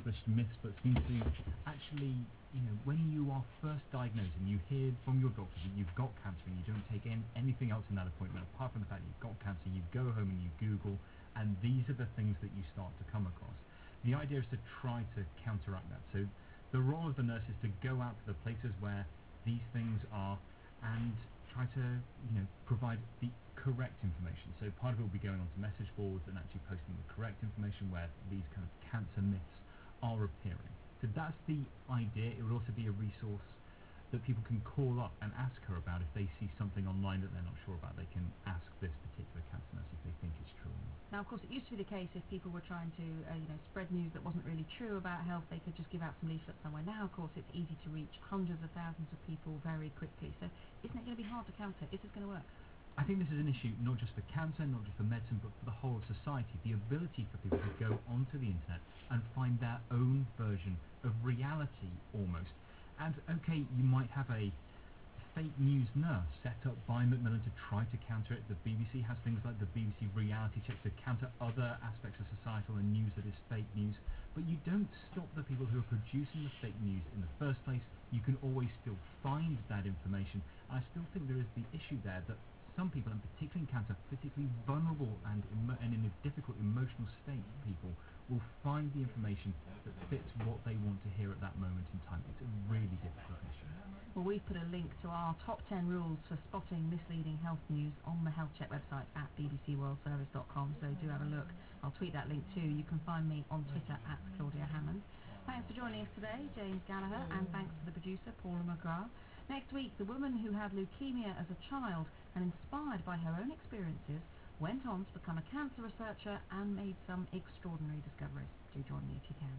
established myths, but seem to actually, when you are first diagnosed and you hear from your doctor that you've got cancer and you don't take anything else in that appointment apart from the fact that you've got cancer, you go home and you Google, and these are the things that you start to come across. The idea is to try to counteract that. So the role of the nurse is to go out to the places where these things are and try to, provide the correct information. So part of it will be going onto message boards and actually posting the correct information where these kind of cancer myths are appearing. So that's the idea. It would also be a resource that people can call up and ask her about if they see something online that they're not sure about. They can ask this particular cancer nurse if they think it's true or not. Now, of course, it used to be the case if people were trying to, spread news that wasn't really true about health, they could just give out some leaflets somewhere. Now, of course, it's easy to reach hundreds of thousands of people very quickly. So isn't it going to be hard to counter? Is this going to work? I think this is an issue not just for cancer, not just for medicine, but for the whole of society. The ability for people to go onto the internet and find their own version of reality, almost. And, okay, you might have a fake news nurse set up by Macmillan to try to counter it. The BBC has things like the BBC Reality Check to counter other aspects of societal and news that is fake news. But you don't stop the people who are producing the fake news in the first place. You can always still find that information. I still think there is the issue there that some people, and particularly in cancer, particularly vulnerable and in a difficult emotional state people, will find the information that fits what they want to hear at that moment in time. It's a really difficult issue. Well, we've put a link to our top 10 rules for spotting misleading health news on the Health Check website at bbcworldservice.com, so do have a look. I'll tweet that link too. You can find me on Twitter at Claudia Hammond. Thanks for joining us today, James Gallagher, and thanks to the producer, Paula McGrath. Next week, the woman who had leukemia as a child and inspired by her own experiences went on to become a cancer researcher and made some extraordinary discoveries. Do join me if you can.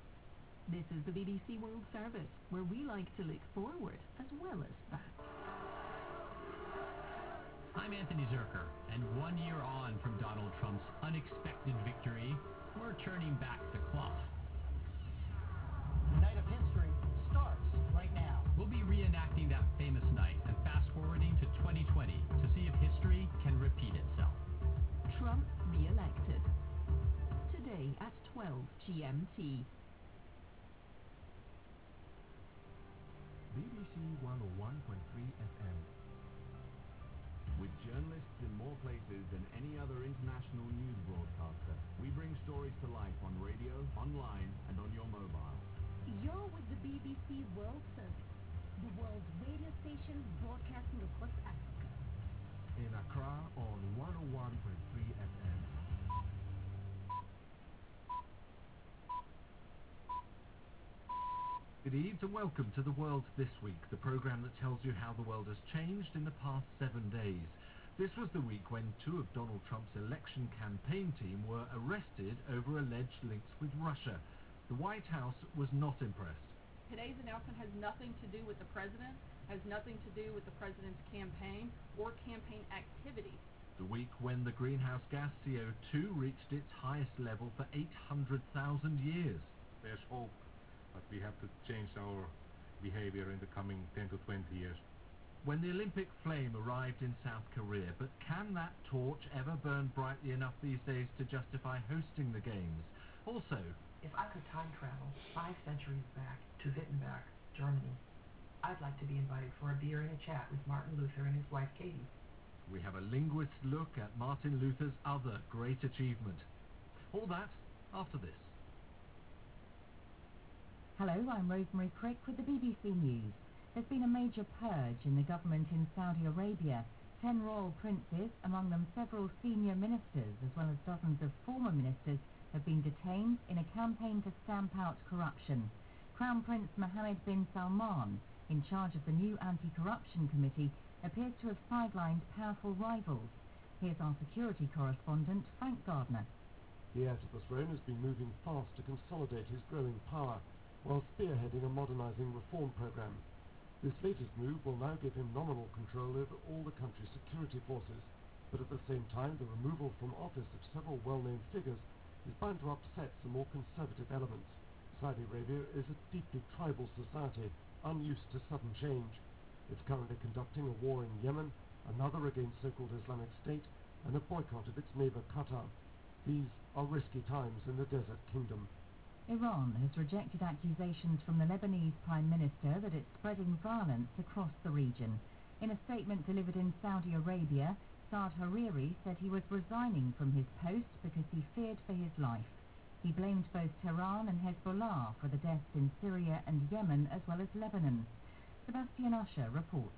This is the BBC World Service, where we like to look forward as well as back. I'm Anthony Zerker, and 1 year on from Donald Trump's unexpected victory, we're turning back the clock. The night of history starts right now. We'll be reenacting that famous night and fast-forwarding to 2020 to see if history can repeat itself. Trump re-elected. Today at 12 GMT. BBC 101.3 FM. With journalists in more places than any other international news broadcaster, we bring stories to life on radio, online, and on your mobile. You're with the BBC World Service, the world's radio station broadcasting across Africa. In Accra on 101.3 FM. Good evening and welcome to The World This Week, the programme that tells you how the world has changed in the past 7 days. This was the week when 2 of Donald Trump's election campaign team were arrested over alleged links with Russia. The White House was not impressed. Today's announcement has nothing to do with the president, has nothing to do with the president's campaign or campaign activities. The week when the greenhouse gas CO2 reached its highest level for 800,000 years. There's hope, but we have to change our behavior in the coming 10 to 20 years. When the Olympic flame arrived in South Korea, but can that torch ever burn brightly enough these days to justify hosting the Games? Also, if I could time travel 5 centuries back to Wittenberg, Germany, I'd like to be invited for a beer and a chat with Martin Luther and his wife Katie. We have a linguist's look at Martin Luther's other great achievement. All that after this. Hello, I'm Rosemary Crick with the BBC News. There's been a major purge in the government in Saudi Arabia. 10 royal princes, among them several senior ministers, as well as dozens of former ministers, have been detained in a campaign to stamp out corruption. Crown Prince Mohammed bin Salman, in charge of the new anti-corruption committee, appears to have sidelined powerful rivals. Here's our security correspondent, Frank Gardner. The heir to the throne has been moving fast to consolidate his growing power, while spearheading a modernising reform programme. This latest move will now give him nominal control over all the country's security forces, but at the same time the removal from office of several well-known figures is bound to upset some more conservative elements. Saudi Arabia is a deeply tribal society, unused to sudden change. It's currently conducting a war in Yemen, another against so-called Islamic State, and a boycott of its neighbour Qatar. These are risky times in the Desert Kingdom. Iran has rejected accusations from the Lebanese Prime Minister that it's spreading violence across the region. In a statement delivered in Saudi Arabia, Saad Hariri said he was resigning from his post because he feared for his life. He blamed both Tehran and Hezbollah for the deaths in Syria and Yemen as well as Lebanon. Sebastian Usher reports.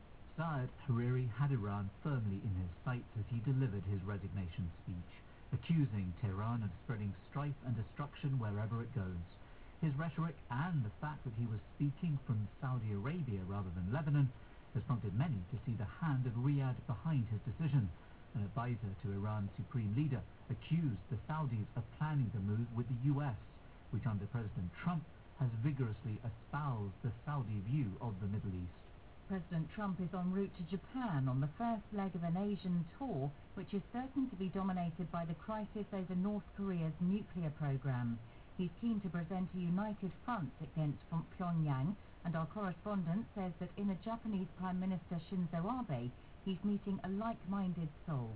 Saad Hariri had Iran firmly in his sights as he delivered his resignation speech, accusing Tehran of spreading strife and destruction wherever it goes. His rhetoric and the fact that he was speaking from Saudi Arabia rather than Lebanon has prompted many to see the hand of Riyadh behind his decision. An advisor to Iran's supreme leader accused the Saudis of planning the move with the US, which under President Trump has vigorously espoused the Saudi view of the Middle East. President Trump is en route to Japan on the first leg of an Asian tour, which is certain to be dominated by the crisis over North Korea's nuclear program. He's keen to present a united front against Pyongyang, and our correspondent says that in a Japanese Prime Minister Shinzo Abe, he's meeting a like-minded soul.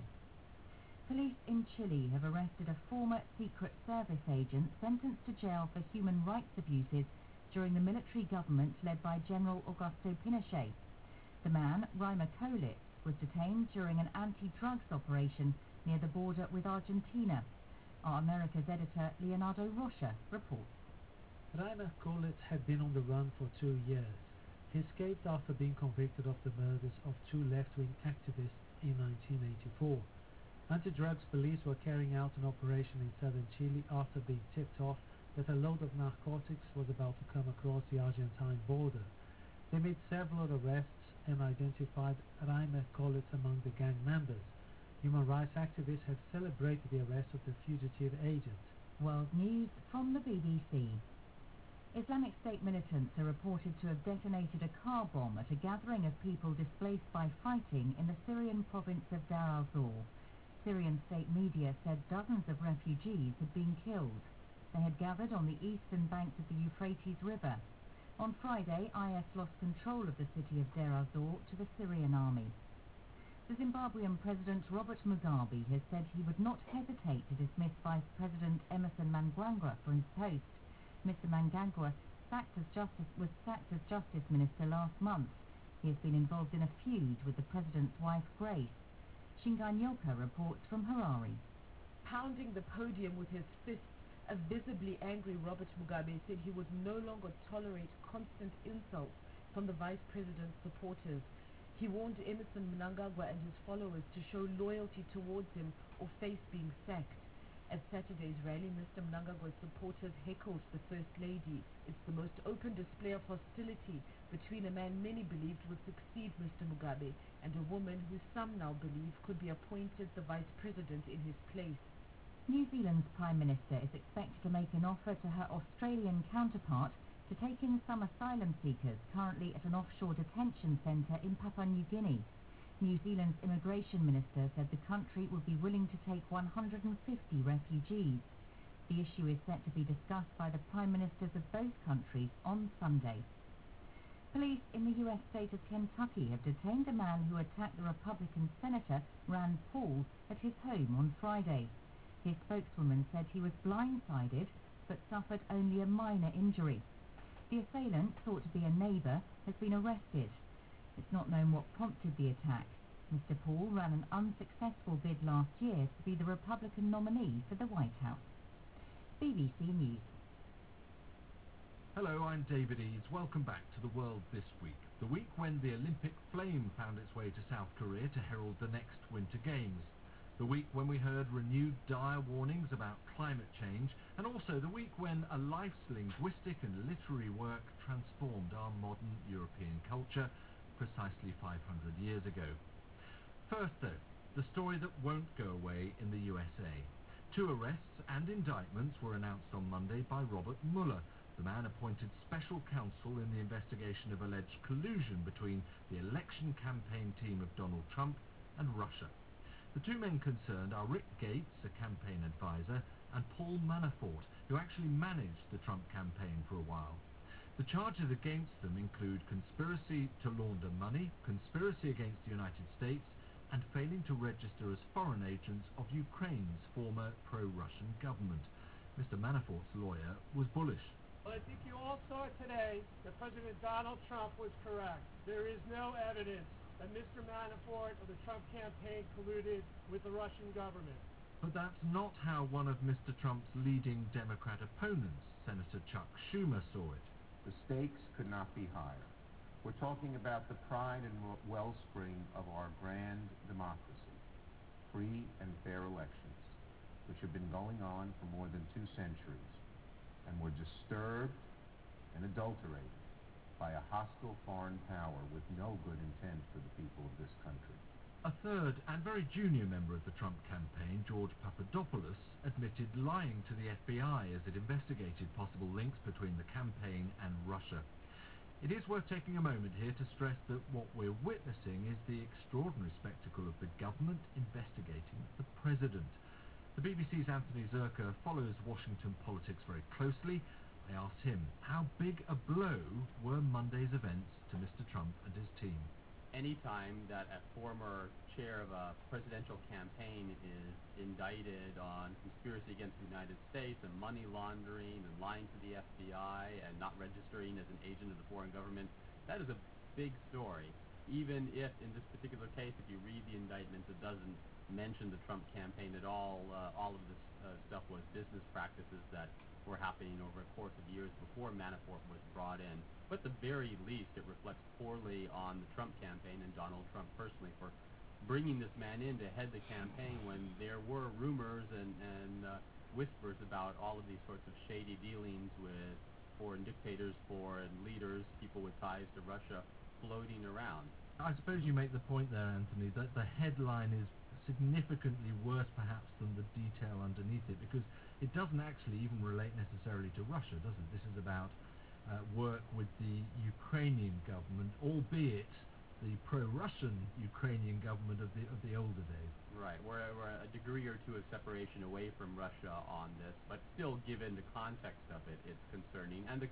Police in Chile have arrested a former Secret Service agent sentenced to jail for human rights abuses during the military government led by General Augusto Pinochet. The man, Reimer Kolitz, was detained during an anti-drugs operation near the border with Argentina. Our America's editor, Leonardo Rocha, reports. Reimer Kolitz had been on the run for 2 years. He escaped after being convicted of the murders of 2 left-wing activists in 1984. Anti-drugs police were carrying out an operation in southern Chile after being tipped off that a load of narcotics was about to come across the Argentine border. They made several arrests and identified Reimer Kolitz among the gang members. Human rights activists have celebrated the arrest of the fugitive agent. World News from the BBC. Islamic State militants are reported to have detonated a car bomb at a gathering of people displaced by fighting in the Syrian province of Deir al-Zor. Syrian state media said dozens of refugees had been killed. They had gathered on the eastern banks of the Euphrates River. On Friday, IS lost control of the city of Deir al-Zor to the Syrian army. The Zimbabwean President Robert Mugabe has said he would not hesitate to dismiss Vice President Emmerson Mnangagwa from his post. Mr. Mnangagwa was sacked as Justice Minister last month. He has been involved in a feud with the President's wife, Grace. Shingai Nyoka reports from Harare. Pounding the podium with his fists, a visibly angry Robert Mugabe said he would no longer tolerate constant insults from the Vice President's supporters. He warned Emmerson Mnangagwa and his followers to show loyalty towards him or face being sacked. At Saturday's rally, Mr. Mnangagwa's supporters heckled the First Lady. It's the most open display of hostility between a man many believed would succeed Mr. Mugabe and a woman who some now believe could be appointed the Vice President in his place. New Zealand's Prime Minister is expected to make an offer to her Australian counterpart to take in some asylum seekers currently at an offshore detention centre in Papua New Guinea. New Zealand's immigration minister said the country would be willing to take 150 refugees. The issue is set to be discussed by the Prime Ministers of both countries on Sunday. Police in the US state of Kentucky have detained a man who attacked the Republican Senator Rand Paul at his home on Friday. His spokeswoman said he was blindsided but suffered only a minor injury. The assailant, thought to be a neighbor, has been arrested. It's not known what prompted the attack. Mr. Paul ran an unsuccessful bid last year to be the Republican nominee for the White House. BBC News. Hello, I'm David Eads. Welcome back to the world this week. The week when the Olympic flame found its way to South Korea to herald the next Winter Games. The week when we heard renewed dire warnings about climate change, and also the week when a life's linguistic and literary work transformed our modern European culture precisely 500 years ago. First though, the story that won't go away in the USA. 2 arrests and indictments were announced on Monday by Robert Mueller, the man appointed special counsel in the investigation of alleged collusion between the election campaign team of Donald Trump and Russia. The 2 men concerned are Rick Gates, a campaign advisor, and Paul Manafort, who actually managed the Trump campaign for a while. The charges against them include conspiracy to launder money, conspiracy against the United States, and failing to register as foreign agents of Ukraine's former pro-Russian government. Mr. Manafort's lawyer was bullish. Well, I think you all saw today that President Donald Trump was correct. There is no evidence that Mr. Manafort or the Trump campaign colluded with the Russian government. But that's not how one of Mr. Trump's leading Democrat opponents, Senator Chuck Schumer, saw it. The stakes could not be higher. We're talking about the pride and wellspring of our grand democracy, free and fair elections, which have been going on for more than 2 centuries, and were disturbed and adulterated by a hostile foreign power with no good intent for the people of this country. A third and very junior member of the Trump campaign, George Papadopoulos, admitted lying to the FBI as it investigated possible links between the campaign and Russia. It is worth taking a moment here to stress that what we're witnessing is the extraordinary spectacle of the government investigating the president. The BBC's Anthony Zerker follows Washington politics very closely. I asked him, how big a blow were Monday's events to Mr. Trump and his team? Anytime that a former chair of a presidential campaign is indicted on conspiracy against the United States and money laundering and lying to the FBI and not registering as an agent of the foreign government, that is a big story. Even if, in this particular case, if you read the indictment, it doesn't mention the Trump campaign at all. All of this stuff was business practices that were happening over a course of years before Manafort was brought in. But at the very least, it reflects poorly on the Trump campaign and Donald Trump personally for bringing this man in to head the campaign when there were rumors and whispers about all of these sorts of shady dealings with foreign dictators, foreign leaders, people with ties to Russia floating around. I suppose you make the point there, Anthony, that the headline is significantly worse perhaps than the detail underneath it, because it doesn't actually even relate necessarily to Russia, does it? This is about work with the Ukrainian government, albeit the pro-Russian Ukrainian government of the older days. Right, we're a degree or two of separation away from Russia on this, but still, given the context of it, it's concerning. And the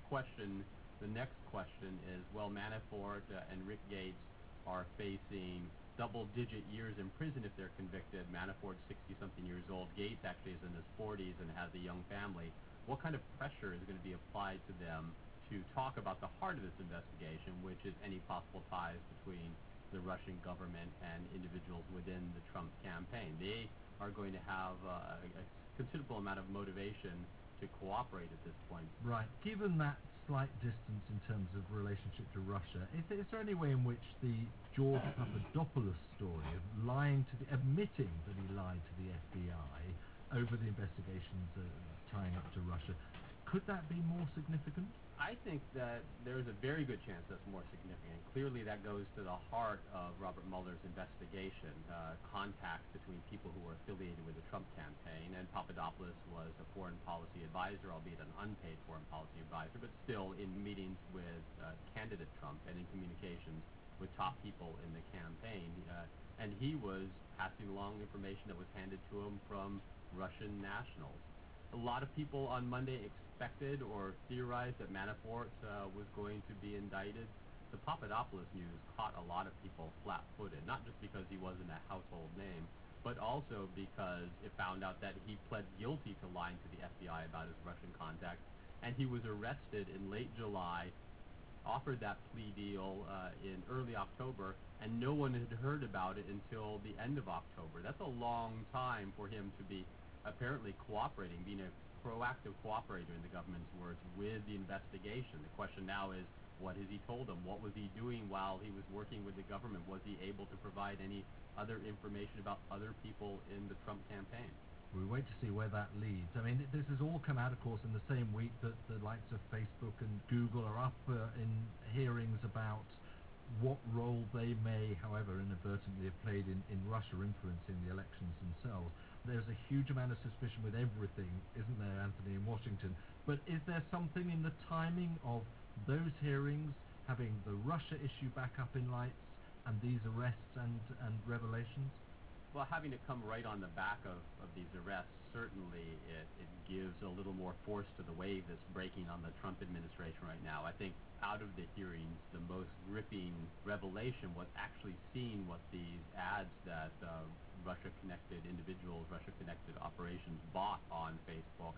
next question is, well, Manafort and Rick Gates are facing double-digit years in prison if they're convicted. Manafort's 60-something years old. Gates actually is in his 40s and has a young family. What kind of pressure is going to be applied to them to talk about the heart of this investigation, which is any possible ties between the Russian government and individuals within the Trump campaign? They are going to have a considerable amount of motivation to cooperate at this point. Right. Given that slight distance in terms of relationship to Russia, is there any way in which the George Papadopoulos story of admitting that he lied to the FBI over the investigations tying up to Russia, could that be more significant? I think that there's a very good chance that's more significant. Clearly that goes to the heart of Robert Mueller's investigation, contacts between people who were affiliated with the Trump campaign, and Papadopoulos was a foreign policy advisor, albeit an unpaid foreign policy advisor, but still in meetings with candidate Trump and in communications with top people in the campaign. And he was passing along information that was handed to him from Russian nationals. A lot of people on Monday expected or theorized that Manafort was going to be indicted. The Papadopoulos news caught a lot of people flat-footed, not just because he wasn't a household name, but also because it found out that he pled guilty to lying to the FBI about his Russian contacts, and he was arrested in late July, offered that plea deal in early October, and no one had heard about it until the end of October. That's a long time for him to be apparently cooperating, being a proactive cooperator, in the government's words, with the investigation. The question now is, what has he told them? What was he doing while he was working with the government? Was he able to provide any other information about other people in the Trump campaign? We wait to see where that leads. I mean, this has all come out, of course, in the same week that the likes of Facebook and Google are up in hearings about what role they may, however inadvertently, have played in Russia influencing the elections themselves. There's a huge amount of suspicion with everything, isn't there, Anthony, in Washington? But is there something in the timing of those hearings, having the Russia issue back up in lights, and these arrests and revelations? Well, having it come right on the back of these arrests, certainly it gives a little more force to the wave that's breaking on the Trump administration right now. I think out of the hearings, the most gripping revelation was actually seeing what these ads that Russia-connected individuals, Russia-connected operations bought on Facebook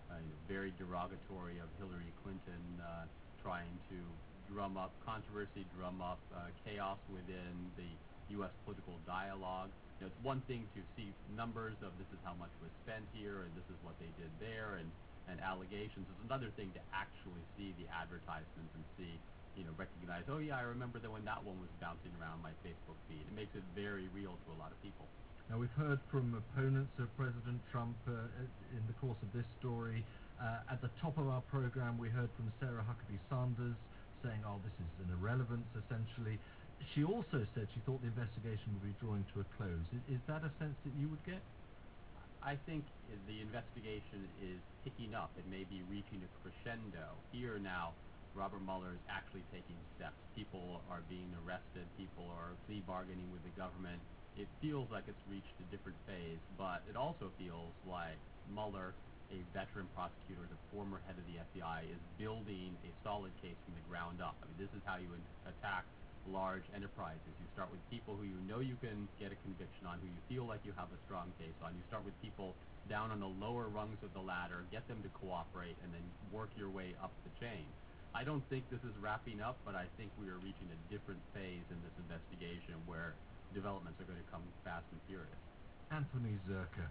very derogatory of Hillary Clinton, trying to drum up controversy, drum up chaos within the U.S. political dialogue. It's one thing to see numbers of this is how much was spent here and this is what they did there and allegations. It's another thing to actually see the advertisements and see, recognize, oh yeah, I remember that when that one was bouncing around my Facebook feed. It makes it very real to a lot of people. Now, we've heard from opponents of President Trump in the course of this story. At the top of our program, we heard from Sarah Huckabee Sanders saying, oh, this is an irrelevance, essentially. She also said she thought the investigation would be drawing to a close. Is that a sense that you would get? I think the investigation is picking up. It may be reaching a crescendo. Here now, Robert Mueller is actually taking steps. People are being arrested. People are plea bargaining with the government. It feels like it's reached a different phase, but it also feels like Mueller, a veteran prosecutor, the former head of the FBI, is building a solid case from the ground up. I mean, this is how you attack large enterprises. You start with people who you know you can get a conviction on, who you feel like you have a strong case on. You start with people down on the lower rungs of the ladder, get them to cooperate, and then work your way up the chain. I don't think this is wrapping up, but I think we are reaching a different phase in this investigation where developments are going to come fast and furious. Anthony Zurcher.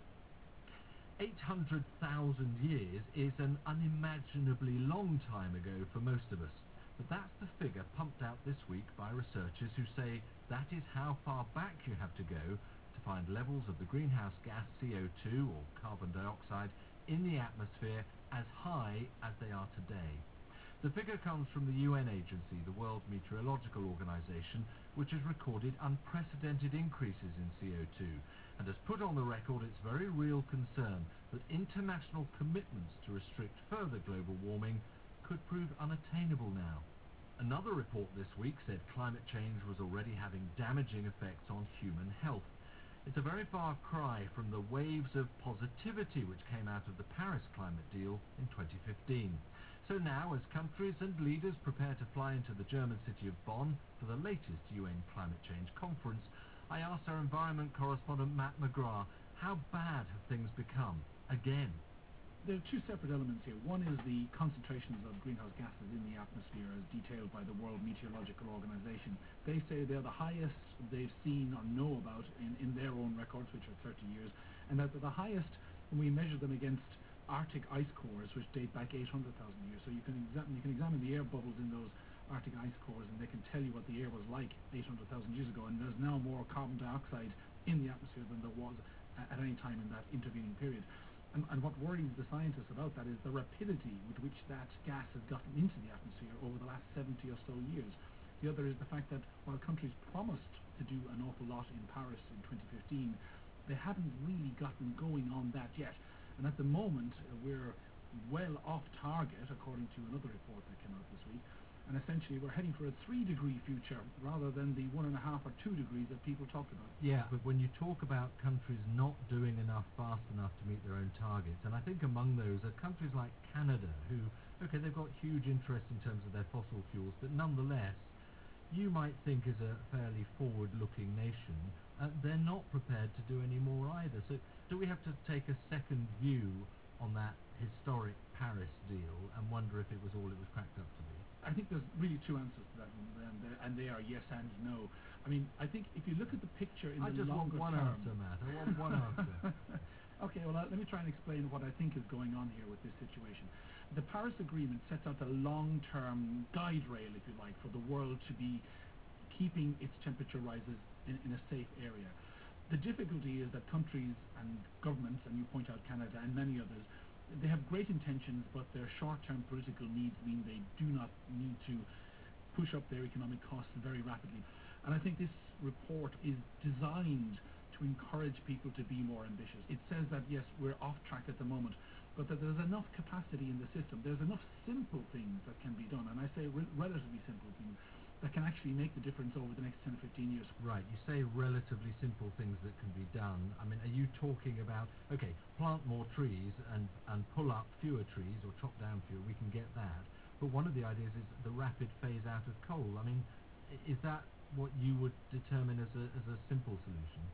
800,000 years is an unimaginably long time ago for most of us, but that's the figure pumped out this week by researchers who say that is how far back you have to go to find levels of the greenhouse gas CO2 or carbon dioxide in the atmosphere as high as they are today. The figure comes from the UN agency, the World Meteorological Organization, which has recorded unprecedented increases in CO2 and has put on the record its very real concern that international commitments to restrict further global warming could prove unattainable now. Another report this week said climate change was already having damaging effects on human health. It's a very far cry from the waves of positivity which came out of the Paris climate deal in 2015. So now, as countries and leaders prepare to fly into the German city of Bonn for the latest UN climate change conference, I asked our environment correspondent Matt McGrath, how bad have things become again? There are two separate elements here. One is the concentrations of greenhouse gases in the atmosphere as detailed by the World Meteorological Organization. They say they're the highest they've seen or know about in their own records, which are 30 years, and that they're the highest when we measure them against Arctic ice cores, which date back 800,000 years. So you can examine the air bubbles in those Arctic ice cores, and they can tell you what the air was like 800,000 years ago. And there's now more carbon dioxide in the atmosphere than there was at any time in that intervening period. And what worries the scientists about that is the rapidity with which that gas has gotten into the atmosphere over the last 70 or so years. The other is the fact that while countries promised to do an awful lot in Paris in 2015, they haven't really gotten going on that yet. And at the moment, we're well off target, according to another report that came out this week. And essentially, we're heading for a 3-degree future rather than the 1.5 or 2 degrees that people talked about. Yeah, but when you talk about countries not doing enough fast enough to meet their own targets, and I think among those are countries like Canada, who, okay, they've got huge interest in terms of their fossil fuels, but nonetheless, you might think as a fairly forward-looking nation, they're not prepared to do any more either. So do we have to take a second view on that historic Paris deal and wonder if it was all it was cracked up to be? I think there's really two answers to that, and they are yes and no. I mean, I think if you look at the picture in the longer term... I just want one answer, Matt. I want one answer. Okay, well, let me try and explain what I think is going on here with this situation. The Paris Agreement sets out a long-term guide rail, if you like, for the world to be keeping its temperature rises in a safe area. The difficulty is that countries and governments, and you point out Canada and many others, they have great intentions, but their short-term political needs mean they do not need to push up their economic costs very rapidly. And I think this report is designed to encourage people to be more ambitious. It says that, yes, we're off track at the moment, but that there's enough capacity in the system. There's enough simple things that can be done, and I say relatively simple things, that can actually make the difference over the next 10 or 15 years. Right, you say relatively simple things that can be done. I mean, are you talking about, okay, plant more trees and pull up fewer trees or chop down fewer, we can get that. But one of the ideas is the rapid phase out of coal. I mean, is that what you would determine as a simple solution?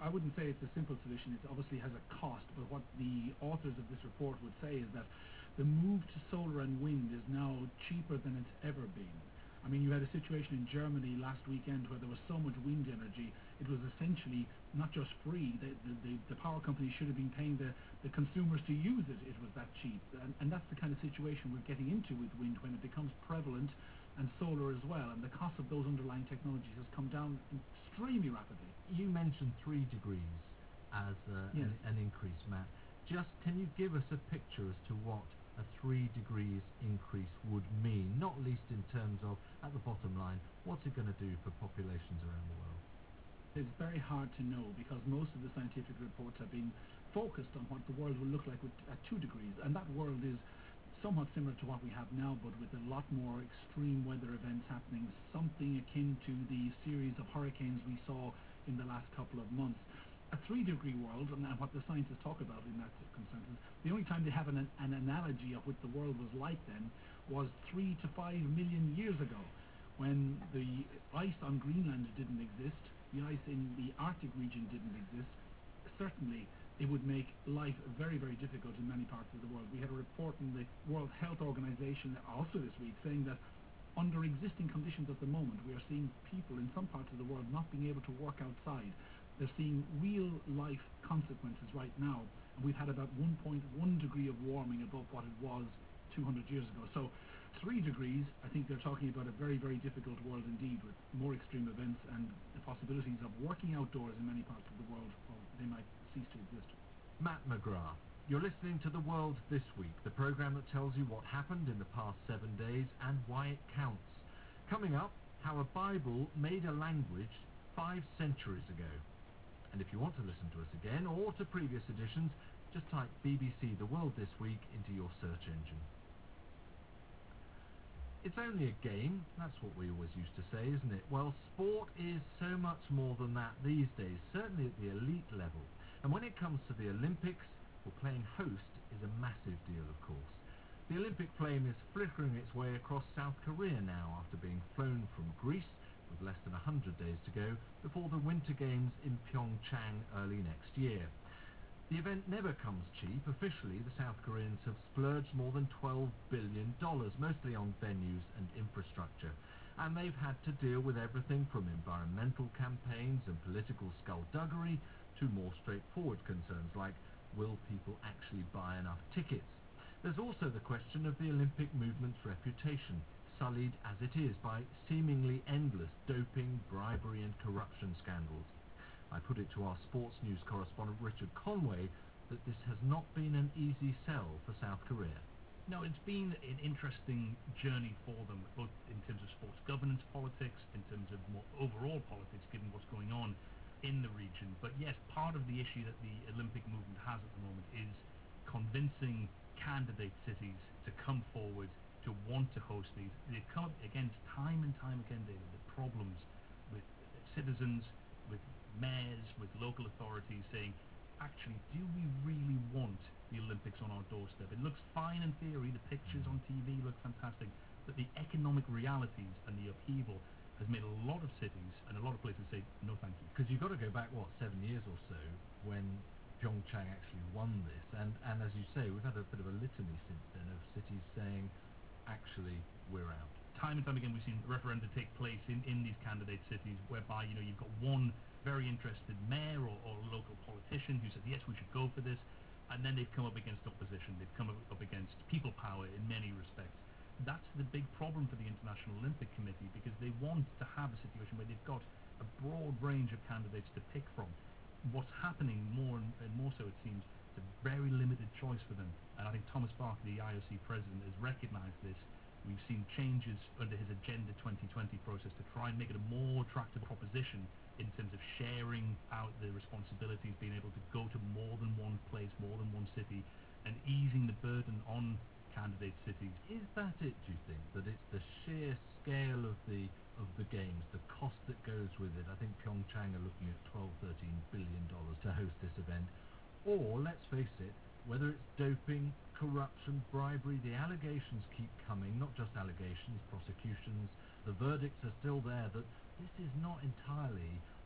I wouldn't say it's a simple solution. It obviously has a cost, but what the authors of this report would say is that the move to solar and wind is now cheaper than it's ever been. I mean, you had a situation in Germany last weekend where there was so much wind energy, it was essentially not just free. The power companies should have been paying the consumers to use it. It was that cheap. And that's the kind of situation we're getting into with wind when it becomes prevalent, and solar as well. And the cost of those underlying technologies has come down extremely rapidly. You mentioned 3 degrees as Yes. an increase, Matt. Just can you give us a picture as to what a 3 degrees increase would mean, not least in terms of, at the bottom line, what's it going to do for populations around the world? It's very hard to know because most of the scientific reports have been focused on what the world will look like at 2 degrees, and that world is somewhat similar to what we have now, but with a lot more extreme weather events happening, something akin to the series of hurricanes we saw in the last couple of months. A 3-degree world, and what the scientists talk about in that circumstances, the only time they have an analogy of what the world was like then was 3 to 5 million years ago, when the ice on Greenland didn't exist, the ice in the Arctic region didn't exist. Certainly, it would make life very, very difficult in many parts of the world. We had a report from the World Health Organization also this week saying that under existing conditions at the moment, we are seeing people in some parts of the world not being able to work outside. They're seeing real life consequences right now, and we've had about 1.1 degree of warming above what it was 200 years ago. So 3 degrees, I think they're talking about a very, very difficult world indeed, with more extreme events and the possibilities of working outdoors in many parts of the world, or they might cease to exist. Matt McGrath, you're listening to The World This Week, the programme that tells you what happened in the past 7 days and why it counts. Coming up, how a Bible made a language 5 centuries ago. And if you want to listen to us again, or to previous editions, just type BBC The World This Week into your search engine. It's only a game, that's what we always used to say, isn't it? Well, sport is so much more than that these days, certainly at the elite level. And when it comes to the Olympics, well, playing host is a massive deal, of course. The Olympic flame is flickering its way across South Korea now after being flown from Greece with less than 100 days to go before the Winter Games in Pyeongchang early next year. The event never comes cheap. Officially, the South Koreans have splurged more than $12 billion, mostly on venues and infrastructure. And they've had to deal with everything from environmental campaigns and political skullduggery to more straightforward concerns like, will people actually buy enough tickets? There's also the question of the Olympic movement's reputation, sullied as it is by seemingly endless doping, bribery and corruption scandals. I put it to our sports news correspondent Richard Conway that this has not been an easy sell for South Korea. No, it's been an interesting journey for them, both in terms of sports governance politics, in terms of more overall politics, given what's going on in the region. But yes, part of the issue that the Olympic movement has at the moment is convincing candidate cities to come forward to want to host these. They've come up against time and time again, David, the problems with citizens, with mayors, with local authorities saying, actually, do we really want the Olympics on our doorstep? It looks fine in theory, the pictures on TV look fantastic, but the economic realities and the upheaval has made a lot of cities and a lot of places say, no thank you. Because you've got to go back, 7 years or so, when Pyeongchang actually won this, and as you say, we've had a bit of a litany since then of cities saying, actually, we're out. Time and time again we've seen referenda take place in these candidate cities whereby, you've got one very interested mayor or local politician who says, yes, we should go for this, and then they've come up against opposition, they've come up against people power in many respects. That's the big problem for the International Olympic Committee, because they want to have a situation where they've got a broad range of candidates to pick from. What's happening more and more so, it seems, it's a very limited choice for them, and I think Thomas Bach, the IOC president, has recognised this. We've seen changes under his Agenda 2020 process to try and make it a more attractive proposition in terms of sharing out the responsibilities, being able to go to more than one place, more than one city, and easing the burden on candidate cities. Is that it, do you think, that it's the sheer scale of the games, the cost that goes with it? I think Pyeongchang are looking at $12-13 billion to host this event. Or, let's face it, whether it's doping, corruption, bribery, the allegations keep coming, not just allegations, prosecutions, the verdicts are still there that this is not entirely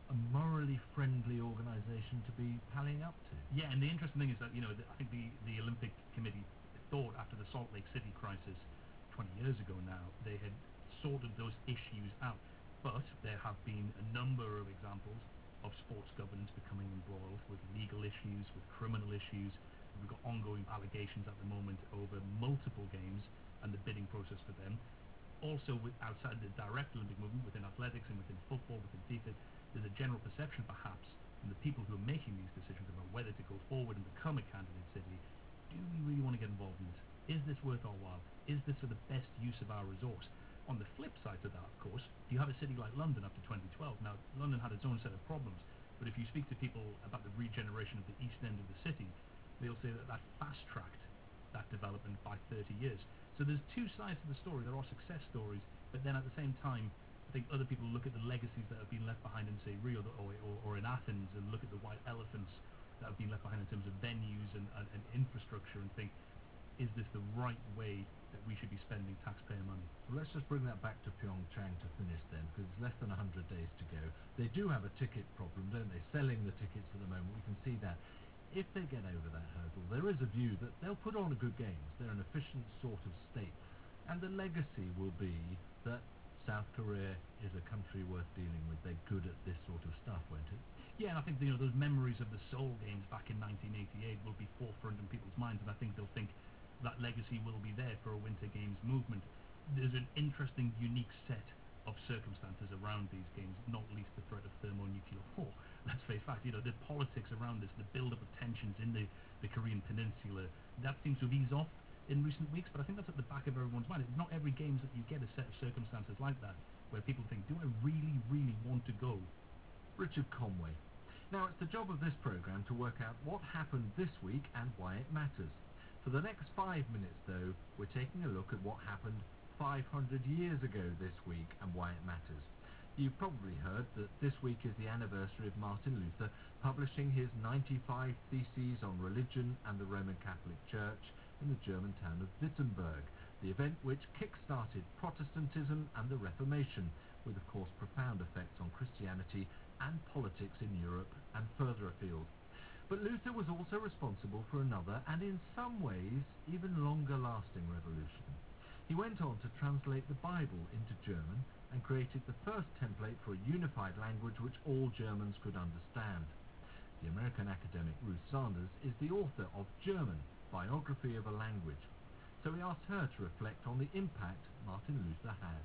a morally friendly organisation to be pallying up to. Yeah, and the interesting thing is that, I think the Olympic Committee thought after the Salt Lake City crisis 20 years ago now, they had sorted those issues out. But there have been a number of examples of sports governance becoming embroiled with legal issues, with criminal issues. We've got ongoing allegations at the moment over multiple games and the bidding process for them. Also, outside the direct Olympic movement, within athletics and within football, within FIFA, there's a general perception perhaps from the people who are making these decisions about whether to go forward and become a candidate city. Do we really want to get involved in this? Is this worth our while? Is this for the best use of our resource? On the flip side to that, of course, you have a city like London after 2012. Now, London had its own set of problems, but if you speak to people about the regeneration of the east end of the city, they'll say that fast-tracked that development by 30 years. So there's two sides to the story. There are success stories, but then at the same time, I think other people look at the legacies that have been left behind in, say, Rio or in Athens, and look at the white elephants that have been left behind in terms of venues and infrastructure, and think, is this the right way that we should be spending taxpayer money? Well, let's just bring that back to Pyeongchang to finish then, because it's less than 100 days to go. They do have a ticket problem, don't they? Selling the tickets at the moment, we can see that. If they get over that hurdle, there is a view that they'll put on a good games. They're an efficient sort of state. And the legacy will be that South Korea is a country worth dealing with. They're good at this sort of stuff, won't it? Yeah, and I think those memories of the Seoul Games back in 1988 will be forefront in people's minds, and I think they'll think that legacy will be there for a Winter Games movement. There's an interesting, unique set of circumstances around these games, not least the threat of thermonuclear war. Let's face fact, the politics around this, the build-up of tensions in the Korean peninsula, that seems to have eased off in recent weeks, but I think that's at the back of everyone's mind. It's not every games that you get a set of circumstances like that, where people think, do I really, really want to go? Richard Conway. Now, it's the job of this programme to work out what happened this week and why it matters. For the next 5 minutes, though, we're taking a look at what happened 500 years ago this week and why it matters. You've probably heard that this week is the anniversary of Martin Luther publishing his 95 Theses on religion and the Roman Catholic Church in the German town of Wittenberg, the event which kick-started Protestantism and the Reformation, with of course profound effects on Christianity and politics in Europe and further afield. But Luther was also responsible for another, and in some ways, even longer-lasting revolution. He went on to translate the Bible into German and created the first template for a unified language which all Germans could understand. The American academic Ruth Sanders is the author of German, Biography of a Language. So we asked her to reflect on the impact Martin Luther had.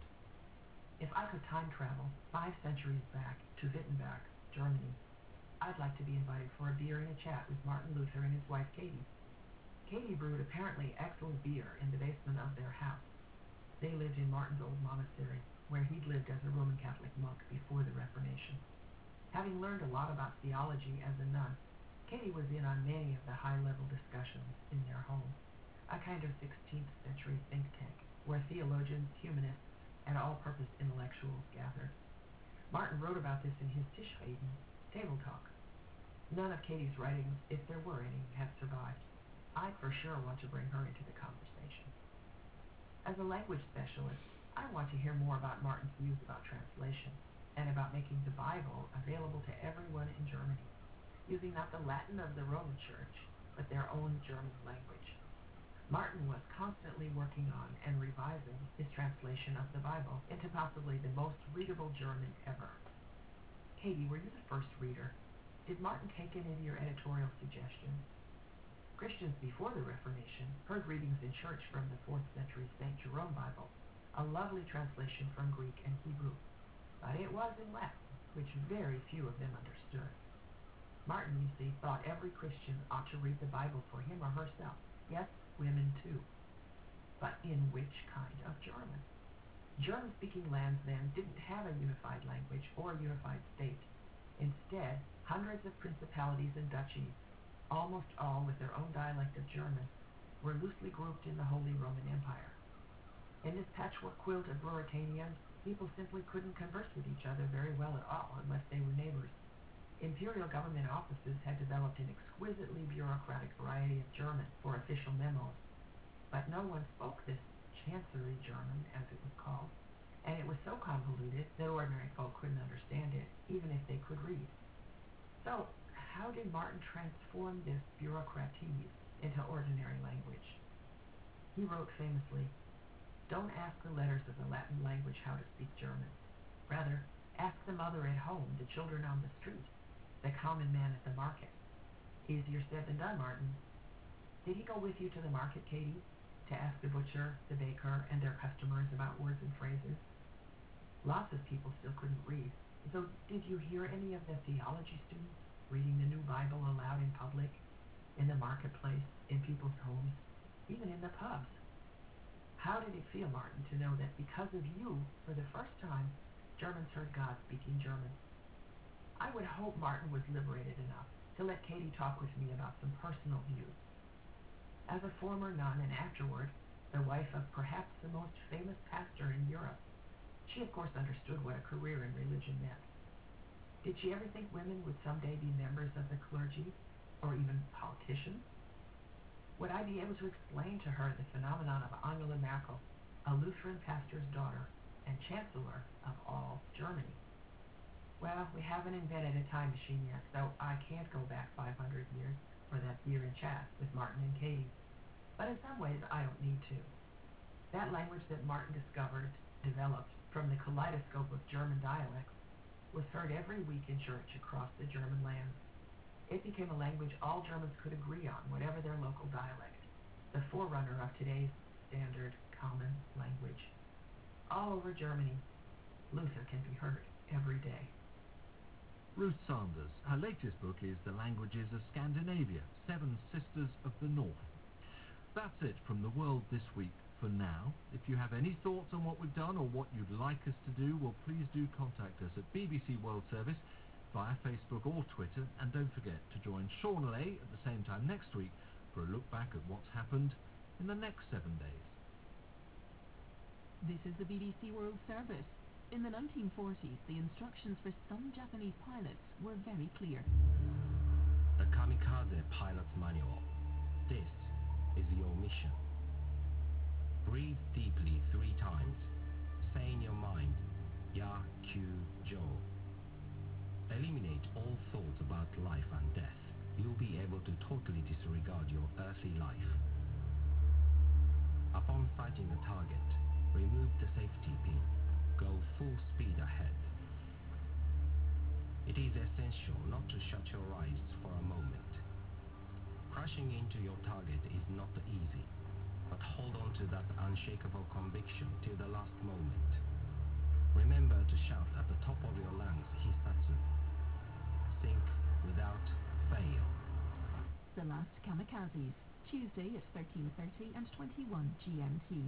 If I could time travel 5 centuries back to Wittenberg, Germany, I'd like to be invited for a beer and a chat with Martin Luther and his wife Katie. Katie brewed apparently excellent beer in the basement of their house. They lived in Martin's old monastery, where he'd lived as a Roman Catholic monk before the Reformation. Having learned a lot about theology as a nun, Katie was in on many of the high-level discussions in their home, a kind of 16th century think tank, where theologians, humanists, and all-purpose intellectuals gathered. Martin wrote about this in his Tischreden, Table Talk. None of Katie's writings, if there were any, have survived. I for sure want to bring her into the conversation. As a language specialist, I want to hear more about Martin's views about translation and about making the Bible available to everyone in Germany, using not the Latin of the Roman Church, but their own German language. Martin was constantly working on and revising his translation of the Bible into possibly the most readable German ever. Katie, were you the first reader? Did Martin take any of your editorial suggestions? Christians before the Reformation heard readings in church from the 4th century St. Jerome Bible, a lovely translation from Greek and Hebrew. But it was in Latin, which very few of them understood. Martin, you see, thought every Christian ought to read the Bible for him or herself. Yes, women too. But in which kind of German? German-speaking lands then didn't have a unified language or a unified state. Instead, hundreds of principalities and duchies, almost all with their own dialect of German, were loosely grouped in the Holy Roman Empire. In this patchwork quilt of Ruritanians, people simply couldn't converse with each other very well at all unless they were neighbors. Imperial government offices had developed an exquisitely bureaucratic variety of German for official memos, but no one spoke this Chancery German, as it was called. and it was so convoluted that ordinary folk couldn't understand it, even if they could read. So, how did Martin transform this bureaucratese into ordinary language? He wrote famously, "Don't ask the letters of the Latin language how to speak German. Rather, ask the mother at home, the children on the street, the common man at the market." Easier said than done, Martin. Did he go with you to the market, Katie, to ask the butcher, the baker, and their customers about words and phrases? Lots of people still couldn't read, so did you hear any of the theology students reading the new Bible aloud in public, in the marketplace, in people's homes, even in the pubs? How did it feel, Martin, to know that because of you, for the first time, Germans heard God speaking German? I would hope Martin was liberated enough to let Katie talk with me about some personal views. As a former nun and afterward the wife of perhaps the most famous pastor in Europe, she of course understood what a career in religion meant. Did she ever think women would someday be members of the clergy, or even politicians? Would I be able to explain to her the phenomenon of Angela Merkel, a Lutheran pastor's daughter and chancellor of all Germany? Well, we haven't invented a time machine yet, so I can't go back 500 years for that beer and chat with Martin and Katie. But in some ways, I don't need to. That language that Martin developed from the kaleidoscope of German dialects, was heard every week in church across the German lands. It became a language all Germans could agree on, whatever their local dialect, the forerunner of today's standard common language. All over Germany, Luther can be heard every day. Ruth Sanders. Her latest book is The Languages of Scandinavia, 7 Sisters of the North. That's it from the world this week for now. If you have any thoughts on what we've done or what you'd like us to do, well, please do contact us at BBC World Service via Facebook or Twitter, and don't forget to join Sean Lay at the same time next week for a look back at what's happened in the next 7 days. This is the BBC World Service. In the 1940s, the instructions for some Japanese pilots were very clear. The Kamikaze Pilot's Manual. This is your mission. Breathe deeply 3 times. Say in your mind, Ya-Kyu-Jo. Eliminate all thoughts about life and death. You'll be able to totally disregard your earthly life. Upon sighting a target, remove the safety pin. Go full speed ahead. It is essential not to shut your eyes for a moment. Crashing into your target is not easy, but hold on to that unshakable conviction till the last moment. Remember to shout at the top of your lungs, Hisatsu. Think without fail. The Last Kamikazes, Tuesday at 13:30 and 21 GMT.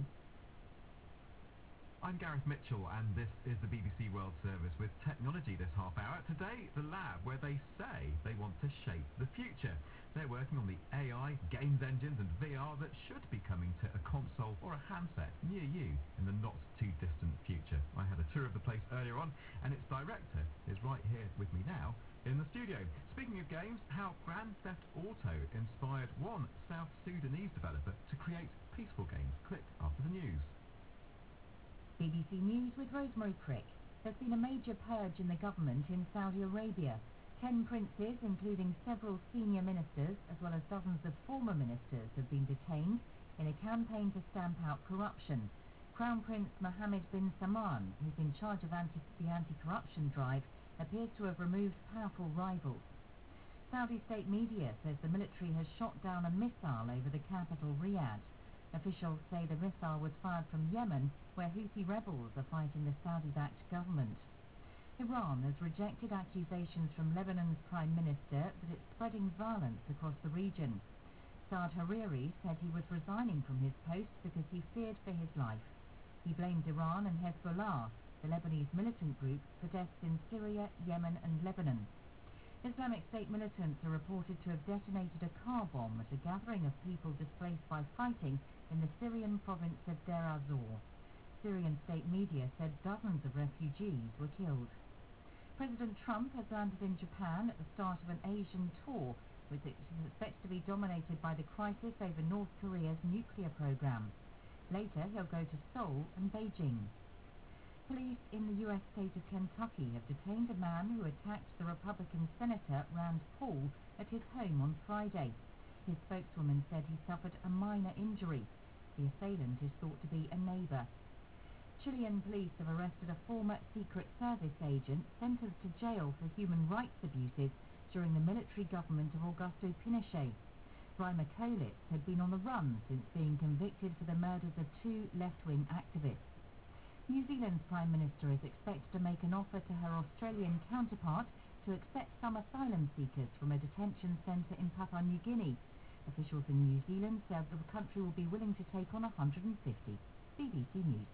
I'm Gareth Mitchell, and this is the BBC World Service with technology this half hour. Today, the lab where they say they want to shape the future. They're working on the AI, games engines and VR that should be coming to a console or a handset near you in the not-too-distant future. I had a tour of the place earlier on, and its director is right here with me now in the studio. Speaking of games, how Grand Theft Auto inspired one South Sudanese developer to create peaceful games. Click after the news. BBC News with Rosemary Crick. There's been a major purge in the government in Saudi Arabia. 10 princes, including several senior ministers, as well as dozens of former ministers, have been detained in a campaign to stamp out corruption. Crown Prince Mohammed bin Salman, who's in charge of the anti-corruption drive, appears to have removed powerful rivals. Saudi state media says the military has shot down a missile over the capital, Riyadh. Officials say the missile was fired from Yemen, where Houthi rebels are fighting the Saudi-backed government. Iran has rejected accusations from Lebanon's Prime Minister that it's spreading violence across the region. Saad Hariri said he was resigning from his post because he feared for his life. He blamed Iran and Hezbollah, the Lebanese militant group, for deaths in Syria, Yemen and Lebanon. Islamic State militants are reported to have detonated a car bomb at a gathering of people displaced by fighting in the Syrian province of Deir az-Zor. Syrian state media said dozens of refugees were killed. President Trump has landed in Japan at the start of an Asian tour, which is expected to be dominated by the crisis over North Korea's nuclear program. Later, he'll go to Seoul and Beijing. Police in the U.S. state of Kentucky have detained a man who attacked the Republican Senator Rand Paul at his home on Friday. His spokeswoman said he suffered a minor injury. The assailant is thought to be a neighbor. Chilean police have arrested a former Secret Service agent sentenced to jail for human rights abuses during the military government of Augusto Pinochet. Reimer Kolitz had been on the run since being convicted for the murders of 2 left-wing activists. New Zealand's Prime Minister is expected to make an offer to her Australian counterpart to accept some asylum seekers from a detention centre in Papua New Guinea. Officials in New Zealand said the country will be willing to take on 150. BBC News.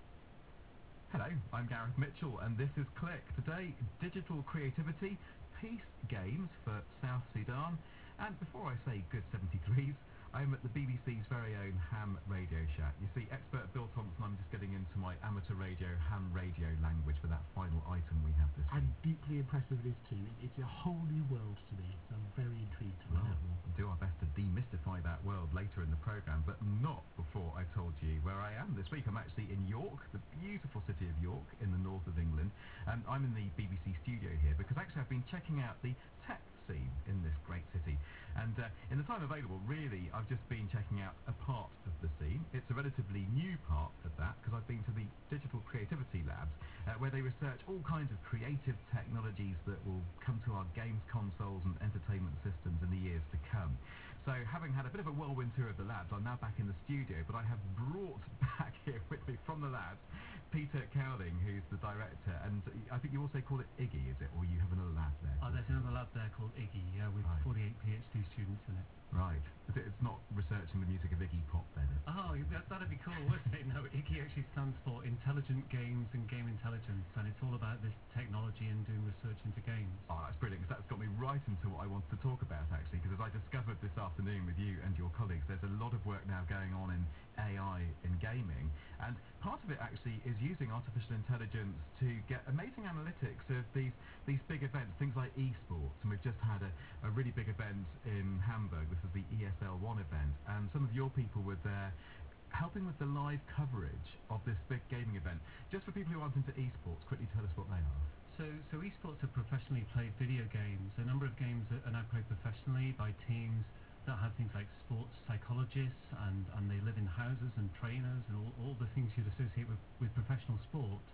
Hello, I'm Gareth Mitchell and this is Click. Today, digital creativity, peace games for South Sudan, and before I say good 73s, I'm at the BBC's very own ham radio shack. You see, expert Bill Thompson, I'm just getting into my amateur radio, ham radio language for that final item we have this week. And deeply impressive it is too. It's a whole new world to me, so I'm very intrigued to find out more. We'll do our best to demystify that world later in the programme, but not before I told you where I am this week. I'm actually in York, the beautiful city of York in the north of England, and I'm in the BBC studio here because actually I've been checking out the tech scene in this great city, and in the time available really I've just been checking out a part of the scene. It's a relatively new part of that because I've been to the Digital Creativity Labs where they research all kinds of creative technologies that will come to our games consoles and entertainment systems in the years to come. So having had a bit of a whirlwind tour of the labs, I'm now back in the studio, but I have brought back here with me from the labs Peter Cowling, who's the director, and I think you also call it Iggy, is it? Or you have another lab there? Oh, there's another lab there called Iggy, yeah, with 48 PhD students in it. Right. It's not researching the music of Iggy Pop, then? Oh, that'd be cool, wouldn't it? No, Iggy actually stands for Intelligent Games and Game Intelligence, and it's all about this technology and doing research into games. Oh, that's brilliant, because that's got me right into what I wanted to talk about, actually, because as I discovered this afternoon with you and your colleagues, there's a lot of work now going on in AI in gaming, and part of it actually is using artificial intelligence to get amazing analytics of these big events, things like esports, and we've just had a really big event in Hamburg. This is the ESL1 event, and some of your people were there helping with the live coverage of this big gaming event. Just for people who aren't into esports, quickly tell us what they are. So esports are professionally played video games. A number of games are now played professionally by teams that have things like sports psychologists, and they live in houses and trainers and all the things you'd associate with professional sport.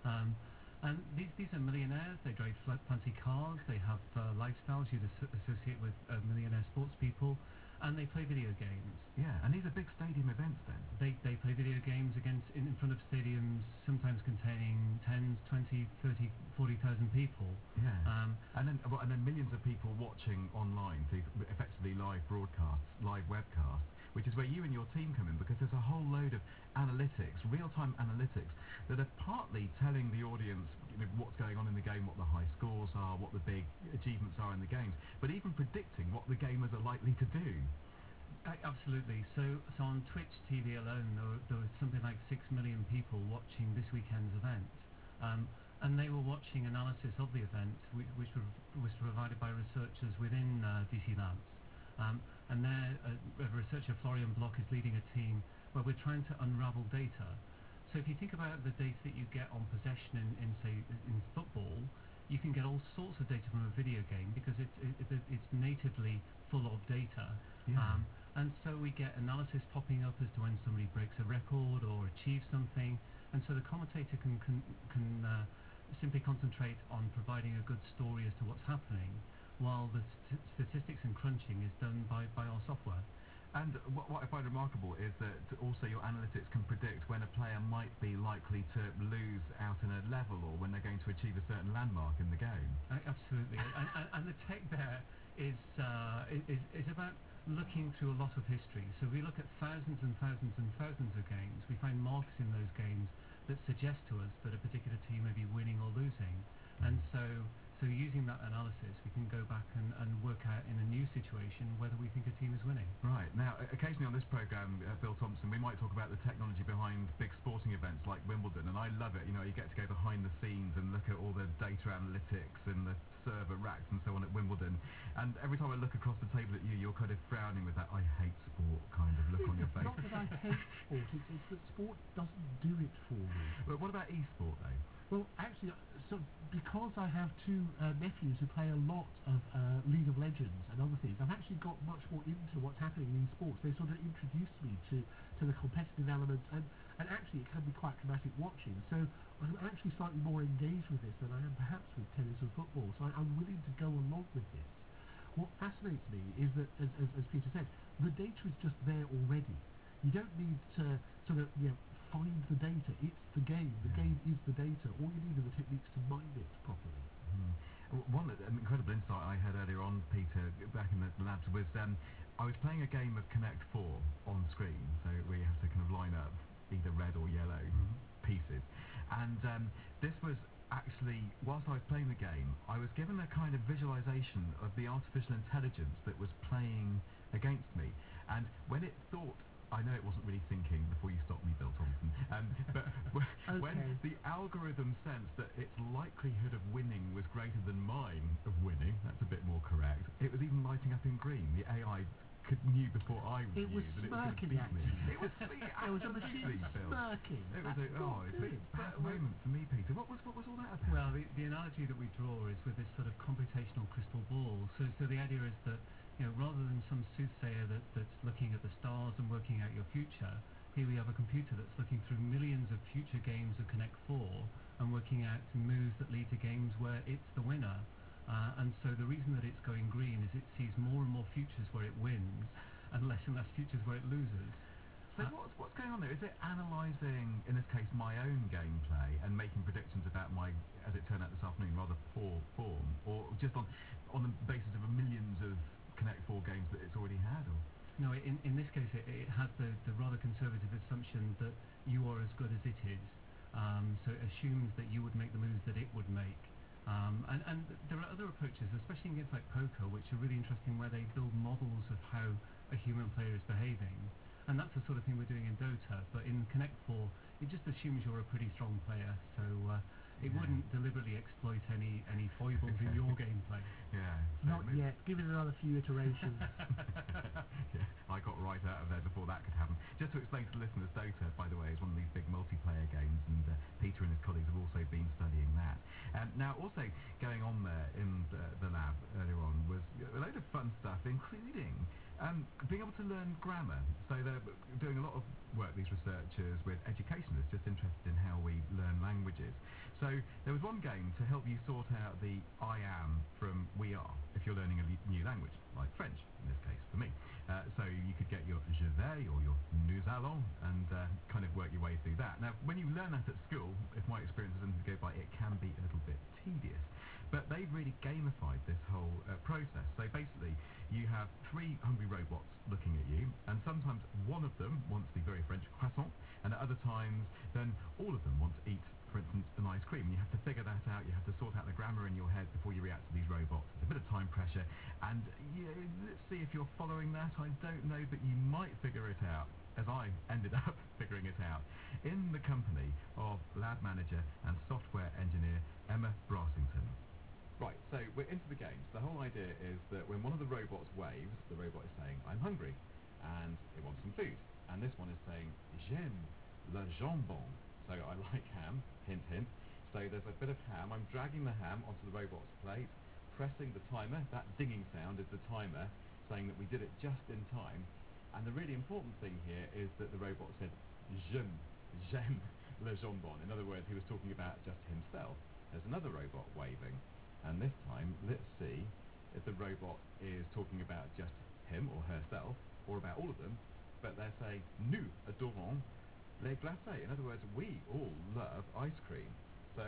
And these are millionaires. They drive fancy cars. They have lifestyles you'd associate with millionaire sports people, and they play video games. Yeah, and these are big stadium events then. They play video games in front of stadiums, sometimes containing 10, 20, 30, 40,000 people. Yeah. And then millions of people watching online through effectively live broadcasts, live webcasts, which is where you and your team come in, because there's a whole load of analytics, real-time analytics, that are partly telling the audience what's going on in the game, what the high scores are, what the big achievements are in the games, but even predicting what the gamers are likely to do. Absolutely. So on Twitch TV alone, there was something like 6 million people watching this weekend's event. And they were watching analysis of the event, which was provided by researchers within DC Labs. And there, a researcher, Florian Bloch, is leading a team where we're trying to unravel data. So if you think about the data that you get on possession in football, you can get all sorts of data from a video game because it's natively full of data. Yeah. And so we get analysis popping up as to when somebody breaks a record or achieves something, and so the commentator can simply concentrate on providing a good story as to what's happening, while the statistics and crunching is done by our software. And what I find remarkable is that also your analytics can predict when a player might be likely to lose out in a level, or when they're going to achieve a certain landmark in the game. Absolutely. and the tech there is about looking through a lot of history. So we look at thousands and thousands and thousands of games. We find marks in those games that suggest to us that a particular team may be winning or losing. And so using that analysis, we can go back and work out in a new situation whether we think a team is winning. Right. Now, occasionally on this programme, Bill Thompson, we might talk about the technology behind big sporting events like Wimbledon, and I love it. You know, you get to go behind the scenes and look at all the data analytics and the server racks and so on at Wimbledon. And every time I look across the table at you, you're kind of frowning with that "I hate sport" kind of look on your face. Not that I hate sport, it's that sport doesn't do it for me. But what about e-sport, though? Well, actually, so because I have two nephews who play a lot of League of Legends and other things, I've actually got much more into what's happening in esports. They sort of introduced me to the competitive element, and actually it can be quite dramatic watching. So I'm actually slightly more engaged with this than I am perhaps with tennis or football. So I'm willing to go along with this. What fascinates me is that, as Peter said, the data is just there already. You don't need to sort of find the data. It's the game. The game is the data. All you need are the techniques to mine it properly. One incredible insight I had earlier on, Peter, back in the labs, was I was playing a game of Connect 4 on screen, so we have to kind of line up either red or yellow pieces. And this was actually, whilst I was playing the game, I was given a kind of visualization of the artificial intelligence that was playing against me. And when it thought, I know it wasn't really thinking before you stopped me, Bill Thompson, but when the algorithm sensed that its likelihood of winning was greater than mine of winning, that's a bit more correct, it was even lighting up in green. The AI knew before I knew that it was going to beat me. It was It was a machine smirking. It was a bad moment for me, Peter. What was all that about? Well, the analogy that we draw is with this sort of computational crystal ball. So the idea is that, rather than some soothsayer that's looking at the stars and working out your future, here we have a computer that's looking through millions of future games of Connect 4 and working out moves that lead to games where it's the winner. And so the reason that it's going green is it sees more and more futures where it wins and less futures where it loses. So what's going on there? Is it analysing, in this case, my own gameplay and making predictions about my, as it turned out this afternoon, rather poor form, or just on the basis of millions of Connect 4 games that it's already had? Or? No, in this case it has the rather conservative assumption that you are as good as it is. So it assumes that you would make the moves that it would make. And there are other approaches, especially in games like poker, which are really interesting, where they build models of how a human player is behaving. And that's the sort of thing we're doing in Dota. But in Connect 4, it just assumes you're a pretty strong player. So it wouldn't deliberately exploit any foibles in your gameplay. Not yet. Give it another few iterations. I got right out of there before that could happen. Just to explain to the listeners, Dota, by the way, is one of these big multiplayer games, and Peter and his colleagues have also been studying that. Now, also going on there in the lab earlier on was a load of fun stuff, including being able to learn grammar. So they're doing a lot of work, these researchers, with educationalists just interested in how we learn languages. So there was one game to help you sort out the I am from we are if you're learning a new language, like French in this case for me. So you could get your je vais or your nous allons and kind of work your way through that. Now, when you learn that at school, if my experience is anything to go by, it can be a little bit tedious. But they've really gamified this whole process. So basically, you have 3 hungry robots looking at you, and sometimes one of them wants the very French croissant, and at other times, then all of them want to eat, for instance, an ice cream. And you have to figure that out. You have to sort out the grammar in your head before you react to these robots. There's a bit of time pressure, and let's see if you're following that. I don't know, but you might figure it out, as I ended up figuring it out, in the company of lab manager and software engineer Emma Brassington. Right, so we're into the games. The whole idea is that when one of the robots waves, the robot is saying, I'm hungry, and it wants some food. And this one is saying, j'aime le jambon. So I like ham, hint, hint. So there's a bit of ham. I'm dragging the ham onto the robot's plate, pressing the timer. That dinging sound is the timer, saying that we did it just in time. And the really important thing here is that the robot said, j'aime le jambon. In other words, he was talking about just himself. There's another robot waving. And this time, let's see if the robot is talking about just him or herself, or about all of them, but they're saying, nous adorons les glacés. In other words, we all love ice cream. So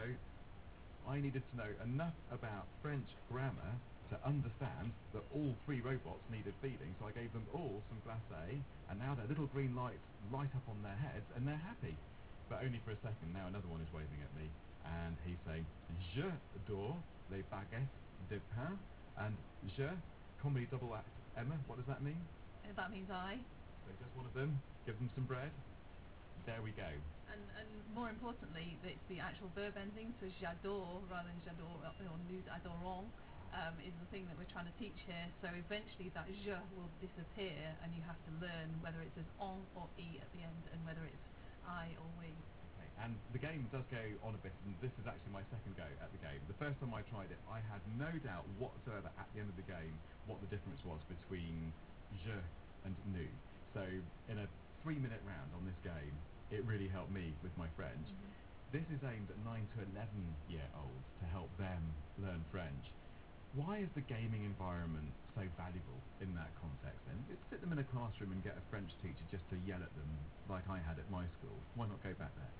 I needed to know enough about French grammar to understand that all 3 robots needed feeding, so I gave them all some glacé, and now their little green lights light up on their heads, and they're happy. But only for a second. Now another one is waving at me, and he's saying, j'adore les baguettes de pain, and je, comedy double act. Emma, what does that mean? That means I. So just one of them, give them some bread. There we go. And more importantly, it's the actual verb ending, so j'adore rather than j'adore or nous adorons is the thing that we're trying to teach here. So eventually that je will disappear, and you have to learn whether it says on or e at the end, and whether it's I or we. And the game does go on a bit, and this is actually my second go at the game. The first time I tried it, I had no doubt whatsoever at the end of the game what the difference was between je and nous. So in a 3-minute round on this game, it really helped me with my French. This is aimed at 9 to 11-year-olds to help them learn French. Why is the gaming environment so valuable in that context then? Sit them in a classroom and get a French teacher just to yell at them like I had at my school. Why not go back there?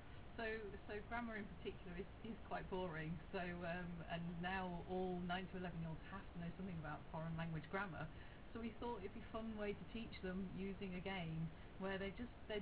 So grammar in particular is quite boring. So and now all 9 to 11-year-olds have to know something about foreign language grammar. So we thought it'd be a fun way to teach them using a game where they're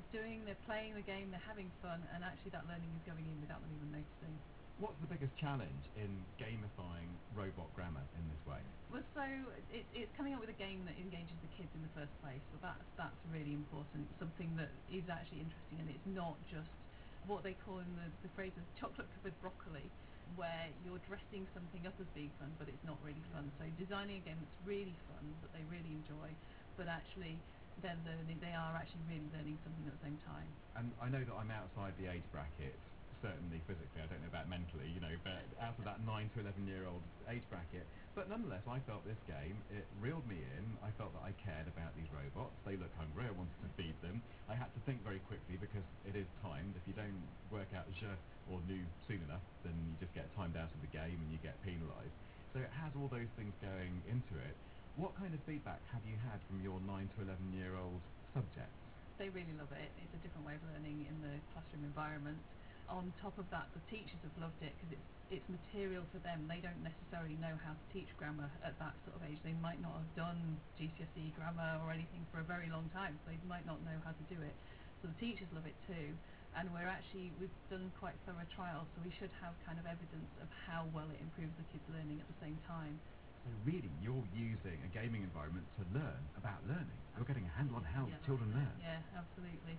playing the game, they're having fun, and actually that learning is going in without them even noticing. What's the biggest challenge in gamifying robot grammar in this way? Well, so it's coming up with a game that engages the kids in the first place. So that's really important. Something that is actually interesting, and it's not just what they call in the phrase of chocolate-covered broccoli, where you're dressing something up as being fun, but it's not really fun. So designing a game that's really fun, that they really enjoy, but actually they are actually really learning something at the same time. And I know that I'm outside the age bracket, certainly physically, I don't know about mentally, but out of that 9 to 11-year-old age bracket. But nonetheless, I felt this game, it reeled me in. I felt that I cared about these robots. They looked hungry, I wanted to feed them. I had to think very quickly because it is timed. If you don't work out je or nous soon enough, then you just get timed out of the game and you get penalised. So it has all those things going into it. What kind of feedback have you had from your 9 to 11-year-old subjects? They really love it. It's a different way of learning in the classroom environment. On top of that, the teachers have loved it because it's material for them. They don't necessarily know how to teach grammar at that sort of age. They might not have done GCSE grammar or anything for a very long time, so they might not know how to do it. So the teachers love it too. And we've done quite thorough trials, so we should have kind of evidence of how well it improves the kids' learning at the same time. So really, you're using a gaming environment to learn about learning. You're getting a handle on how children learn. Yeah, absolutely.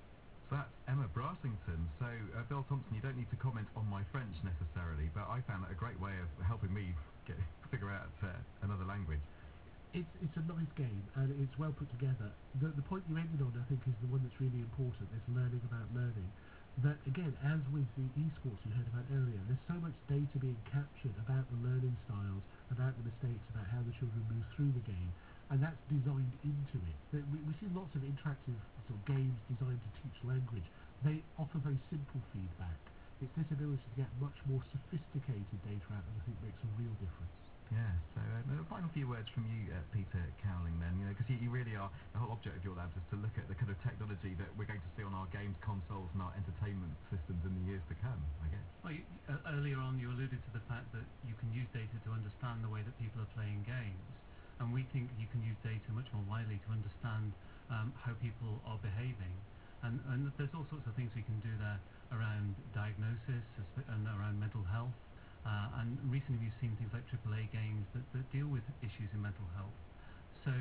So that's Emma Brassington. So, Bill Thompson, you don't need to comment on my French necessarily, but I found that a great way of helping me figure out another language. It's a nice game, and it's well put together. The point you ended on, I think, is the one that's really important, this learning about learning. That, again, as with the esports you heard about earlier, there's so much data being captured about the learning styles, about the mistakes, about how the children move through the game, and that's designed into it. We see lots of interactive sort of games designed to teach language. They offer very simple feedback. It's this ability to get much more sophisticated data out that I think makes a real difference. Yeah, so a final few words from you, Peter Cowling, then, because you really are, the whole object of your labs is to look at the kind of technology that we're going to see on our games consoles and our entertainment systems in the years to come, I guess. Well, earlier on you alluded to the fact that you can use data to understand the way that people are playing games, and we think you can use data much more widely to understand how people are behaving. And there's all sorts of things we can do there around diagnosis and around mental health. And recently we've seen things like AAA games that deal with issues in mental health. So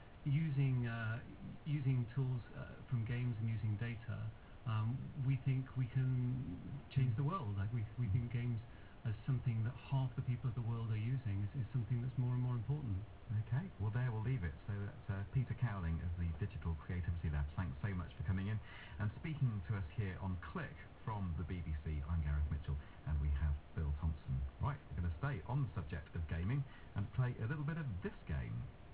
using tools from games and using data, we think we can change the world. Like we think games as something that half the people of the world are using is something that's more and more important. Okay, well there we'll leave it. So that's Peter Cowling of the Digital Creativity Labs. Thanks so much for coming in and speaking to us here on Click from the BBC. I'm Gareth Mitchell and we have Bill Thompson. Right, we're going to stay on the subject of gaming and play a little bit of this game.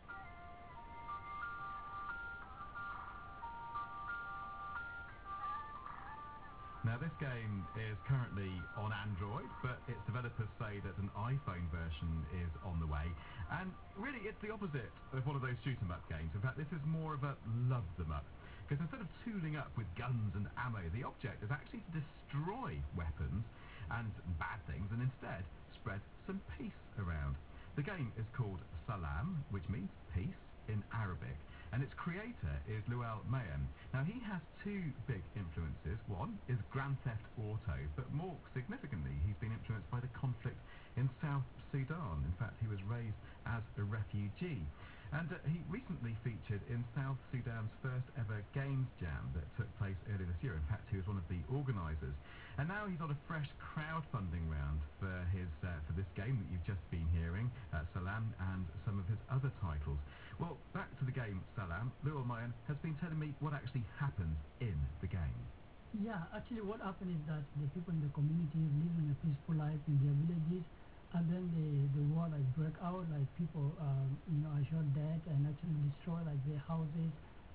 Now this game is currently on Android, but its developers say that an iPhone version is on the way. And really it's the opposite of one of those shoot 'em up games. In fact, this is more of a love them up. Because instead of tooling up with guns and ammo, the object is actually to destroy weapons and bad things and instead spread some peace around. The game is called Salam, which means peace in Arabic, and its creator is Lual Mayem. Now he has two big influences. One is Grand Theft Auto, but more significantly he's been influenced by the conflict in South Sudan. In fact, he was raised as a refugee. And he recently featured in South Sudan's first ever Games Jam that took place earlier this year. In fact, he was one of the organisers. And now he's on a fresh crowdfunding round for this game that you've just been hearing, Salam, and some of his other titles. Well, back to the game Salam, Lual Mayem has been telling me what actually happens in the game. Yeah, actually what happened is that the people in the community is living a peaceful life in their villages, and then the war like broke out, like people are shot dead and actually destroy like their houses,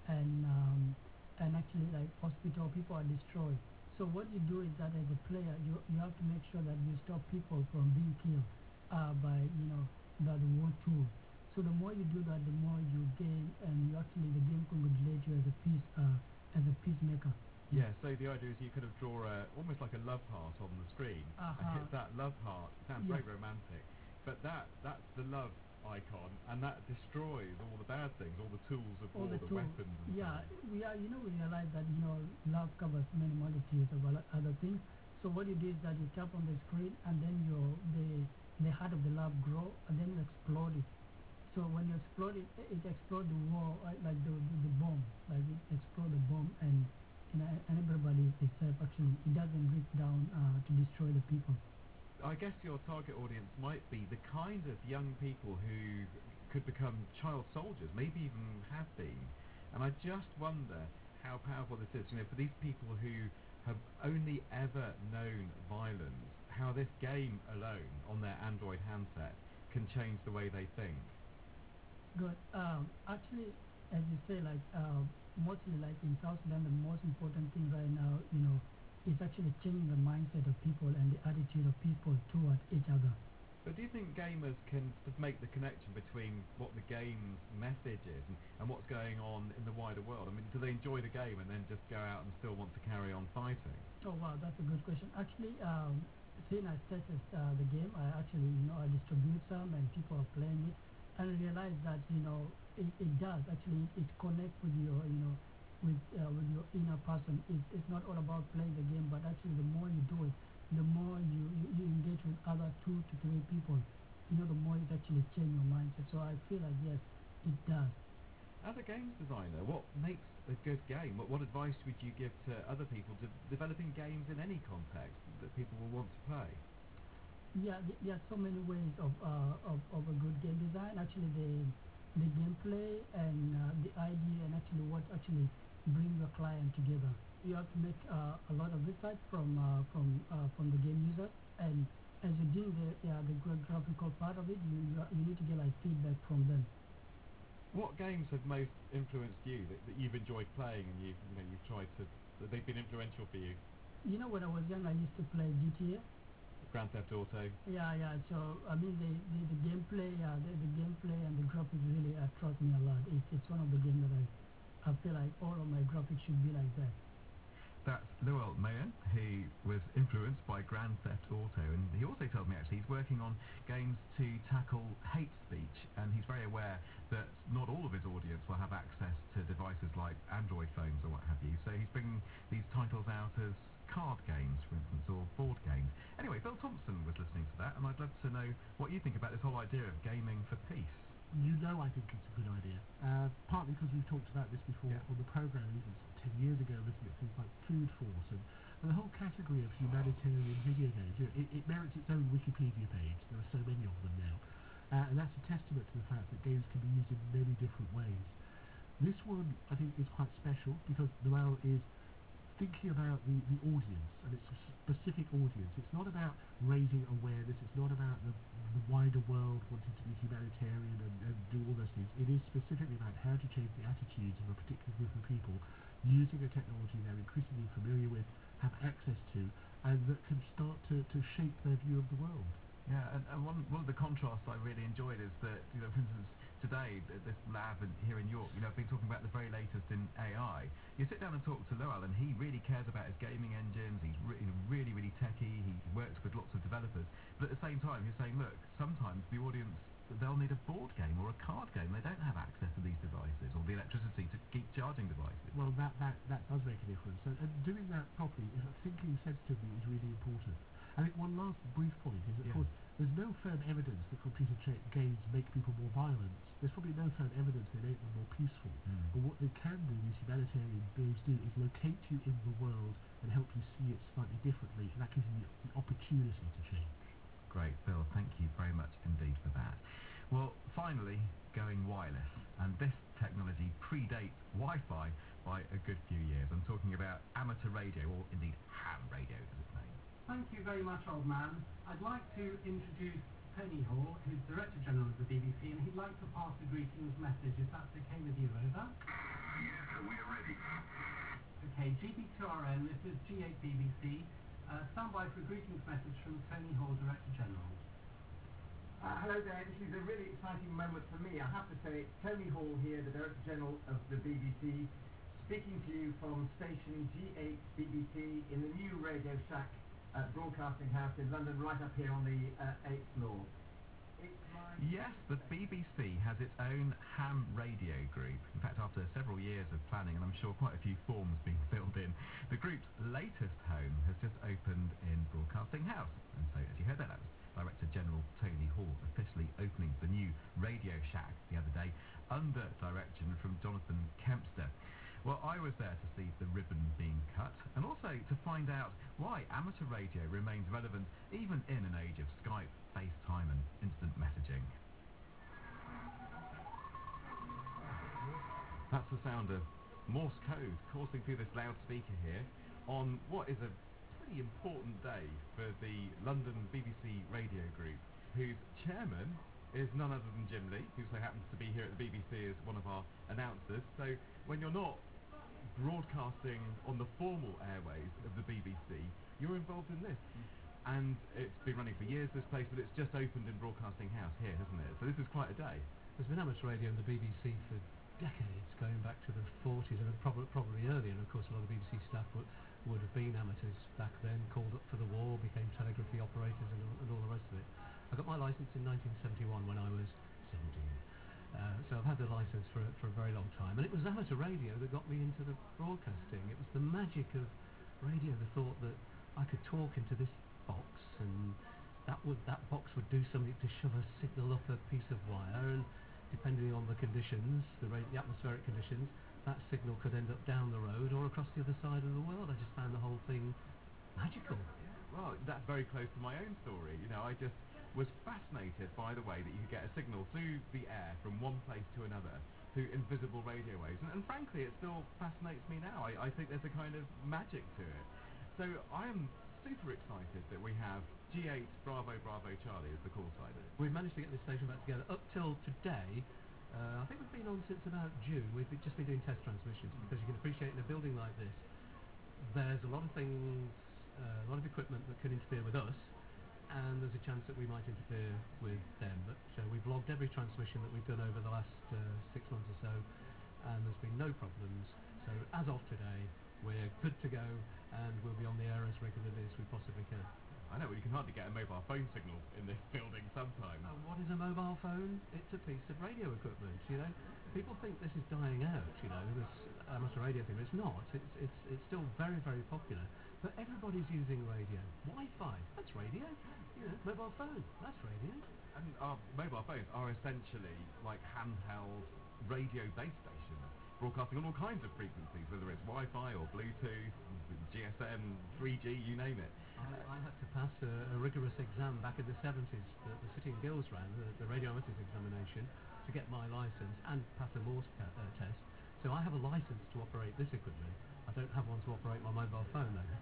and actually like hospital people are destroyed. So what you do is that as a player you have to make sure that you stop people from being killed by the war tool. So the more you do that, the more you gain, and you actually the game congratulates you as a peacemaker. Yeah, so the idea is you kind of draw almost like a love heart on the screen and hit that love heart. Sounds very romantic, but that's the love icon, and that destroys all the bad things, all the tools of war, the weapons and so on. We realize that love covers many multitudes of other things. So what you do is that you tap on the screen, and then the heart of the love grow, and then you explode it. So when you explode it, it explodes the wall like the bomb, like it explodes the bomb, and everybody is safe. Actually, it doesn't break down to destroy the people. I guess your target audience might be the kind of young people who could become child soldiers, maybe even have been. And I just wonder how powerful this is, for these people who have only ever known violence, how this game alone on their Android handset can change the way they think. Good. Actually, as you say, like mostly like in South Sudan, the most important thing right now, is actually changing the mindset of people and the attitude of people toward each other. But do you think gamers can sort of make the connection between what the game's message is and what's going on in the wider world? I mean, do they enjoy the game and then just go out and still want to carry on fighting? Oh wow, that's a good question. Actually, since I started the game, I actually I distribute some and people are playing it, and I realize that it does actually it connects with your with your inner person. It's not all about playing the game, but actually the more you do it, the more you engage with other 2 to 3 people, the more it actually change your mindset. So I feel like yes, it does. As a games designer, what makes a good game? What advice would you give to other people developing games in any context that people will want to play? Yeah, there are so many ways of a good game design. Actually, the gameplay and the idea, and actually what actually bring your client together. You have to make a lot of research from the game users, and as you're doing the graphical part of it, you need to get like feedback from them. What games have most influenced you that you've enjoyed playing and you've tried to that they've been influential for you? When I was young, I used to play GTA. Grand Theft Auto. Yeah. So I mean the gameplay, the gameplay and the graphics really attract me a lot. It's one of the games that I feel like all of my graphics should be like that. That's Luel Mayen. He was influenced by Grand Theft Auto, and he also told me actually he's working on games to tackle hate speech, and he's very aware that not all of his audience will have access to devices like Android phones or what have you, so he's bringing these titles out as card games, for instance, or board games. Anyway, Bill Thompson was listening to that, and I'd love to know what you think about this whole idea of gaming for peace. I think it's a good idea. Partly because we've talked about this before on the programme, even 10 years ago, looking at things like Food Force and the whole category of humanitarian video games. It merits its own Wikipedia page. There are so many of them now. And that's a testament to the fact that games can be used in many different ways. This one, I think, is quite special because Noel is thinking about the audience, and it's a specific audience. It's not about raising awareness, it's not about the wider world wanting to be humanitarian and do all those things. It is specifically about how to change the attitudes of a particular group of people using a technology they're increasingly familiar with, have access to, and that can start to shape their view of the world. Yeah, and one of the contrasts I really enjoyed is that, for instance, today, at this lab here in York, I've been talking about the very latest in AI. You sit down and talk to Luel, and he really cares about his gaming engines. He's really, really techy. He works with lots of developers. But at the same time, he's saying, look, sometimes the audience, they'll need a board game or a card game. They don't have access to these devices or the electricity to keep charging devices. Well, that does make a difference. And doing that properly, thinking sensitively is really important. I think one last brief point is that, of course, there's no firm evidence that computer games make people more violent. There's probably no firm evidence they make them more peaceful. But what they can do, these humanitarian games do, is locate you in the world and help you see it slightly differently, and that gives you the opportunity to change. Great, Bill. Thank you very much indeed for that. Well, finally, going wireless. And this technology predates Wi-Fi by by a good few years. I'm talking about amateur radio, or indeed ham radio as it's known. Thank you very much, old man. I'd like to introduce Tony Hall, who's Director General of the BBC, and he'd like to pass a greetings message, if that's okay with you, over. Yes, sir, we are ready. Okay, GB2RN, this is G8 BBC. Stand by for a greetings message from Tony Hall, Director General. Hello there, this is a really exciting moment for me. I have to say, it's Tony Hall here, the Director General of the BBC, speaking to you from station G8 BBC in the new Radio Shack Broadcasting House in London, right up here on the 8th floor. Yes, the BBC has its own ham radio group. In fact, after several years of planning, and I'm sure quite a few forms being filled in, the group's latest home has just opened in Broadcasting House. And so, as you heard that was Director General Tony Hall officially opening the new Radio Shack the other day, under direction from Jonathan Kempster. Well, I was there to see the ribbon being cut, and also to find out why amateur radio remains relevant even in an age of Skype, FaceTime and instant messaging. That's the sound of Morse code coursing through this loudspeaker here on what is a pretty important day for the London BBC Radio Group, whose chairman is none other than Jim Lee, who so happens to be here at the BBC as one of our announcers. So when you're not broadcasting on the formal airways of the BBC, you're involved in this. And it's been running for years, this place, but it's just opened in Broadcasting House here, hasn't it? So this is quite a day. There's been amateur radio in the BBC for decades, going back to the 40s and probably earlier, and of course a lot of BBC staff would have been amateurs back then, called up for the war, became telegraphy operators and all the rest of it. I got my licence in 1971 when I was 17. So I've had the licence for a very long time, and it was amateur radio that got me into the broadcasting. It was the magic of radio, the thought that I could talk into this box, and that box would do something to shove a signal up a piece of wire, and depending on the conditions, the atmospheric conditions, that signal could end up down the road or across the other side of the world. I just found the whole thing magical. Well, that's very close to my own story. You know, I just was fascinated by the way that you could get a signal through the air from one place to another through invisible radio waves. And frankly, it still fascinates me now. I think there's a kind of magic to it. So I am super excited that we have G8 Bravo Bravo Charlie as the call sign. We've managed to get this station back together. Up till today, I think we've been on since about June. We've just been doing test transmissions, because you can appreciate in a building like this, there's a lot of things, a lot of equipment that could interfere with us, and there's a chance that we might interfere with them. But we've logged every transmission that we've done over the last 6 months or so, and there's been no problems. So as of today, we're good to go, and we'll be on the air as regularly as we possibly can. I know, you can hardly get a mobile phone signal in this building sometimes. What is a mobile phone? It's a piece of radio equipment, you know. People think this is dying out, you know, this amateur radio thing, but it's not. It's still very, very popular. But everybody's using radio. Wi-Fi, that's radio. You know, mobile phone, that's radio. And our mobile phones are essentially like handheld radio base stations, broadcasting on all kinds of frequencies, whether it's Wi-Fi or Bluetooth, GSM, 3G, you name it. I had to pass a rigorous exam back in the 70s that the City and Guilds ran, the radio amateurs examination, to get my licence and pass a Morse test. So I have a licence to operate this equipment. I don't have one to operate my mobile phone though.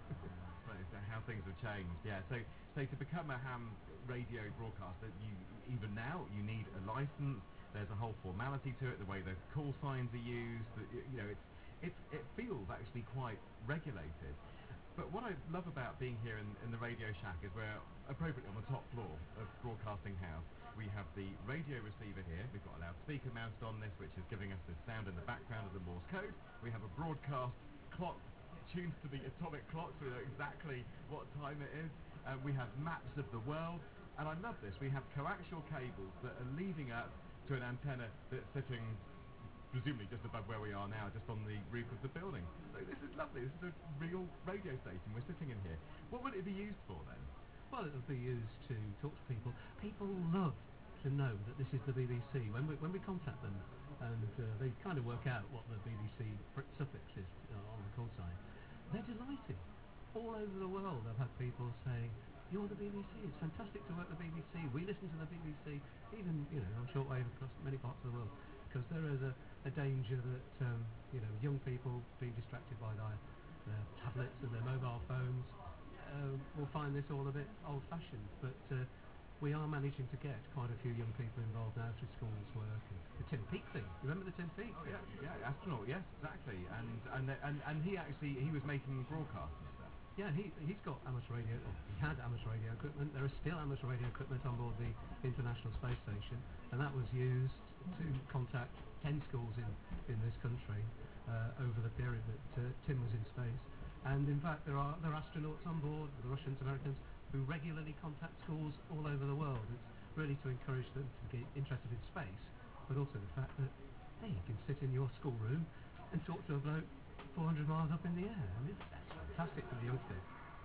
So how things have changed, yeah. So to become a ham radio broadcaster, even now you need a licence. There's a whole formality to it, the way the call signs are used. You know, it feels actually quite regulated. But what I love about being here in the Radio Shack is we're appropriately on the top floor of Broadcasting House. We have the radio receiver here. We've got a loudspeaker mounted on this, which is giving us the sound in the background of the Morse code. We have a broadcast clock tuned to the atomic clock, so we know exactly what time it is. We have maps of the world, and I love this. We have coaxial cables that are leading up to an antenna that's sitting presumably just above where we are now, just on the roof of the building. So this is lovely. This is a real radio station. We're sitting in here. What would it be used for then? Well, it would be used to talk to people. People love to know that this is the BBC. When we contact them, and they kind of work out what the BBC suffix is on the call sign, they're delighted. All over the world, I've had people saying, "You're the BBC. It's fantastic to work at the BBC. We listen to the BBC, even on shortwave across many parts of the world." because there is a danger that young people being distracted by their tablets and their mobile phones will find this all a bit old-fashioned. But we are managing to get quite a few young people involved now through schools work. And the Tim Peake thing. You remember the Tim Peake thing? Yeah, astronaut. Yes, exactly. And he was making broadcasts and stuff. Yeah, he's got amateur radio. He had amateur radio equipment. There is still amateur radio equipment on board the International Space Station, and that was used to contact 10 schools in this country over the period that Tim was in space. And in fact, there are astronauts on board, the Russians, Americans, who regularly contact schools all over the world. It's really to encourage them to get interested in space, but also the fact that, hey, you can sit in your schoolroom and talk to a bloke 400 miles up in the air. I mean, that's fantastic for the youngsters.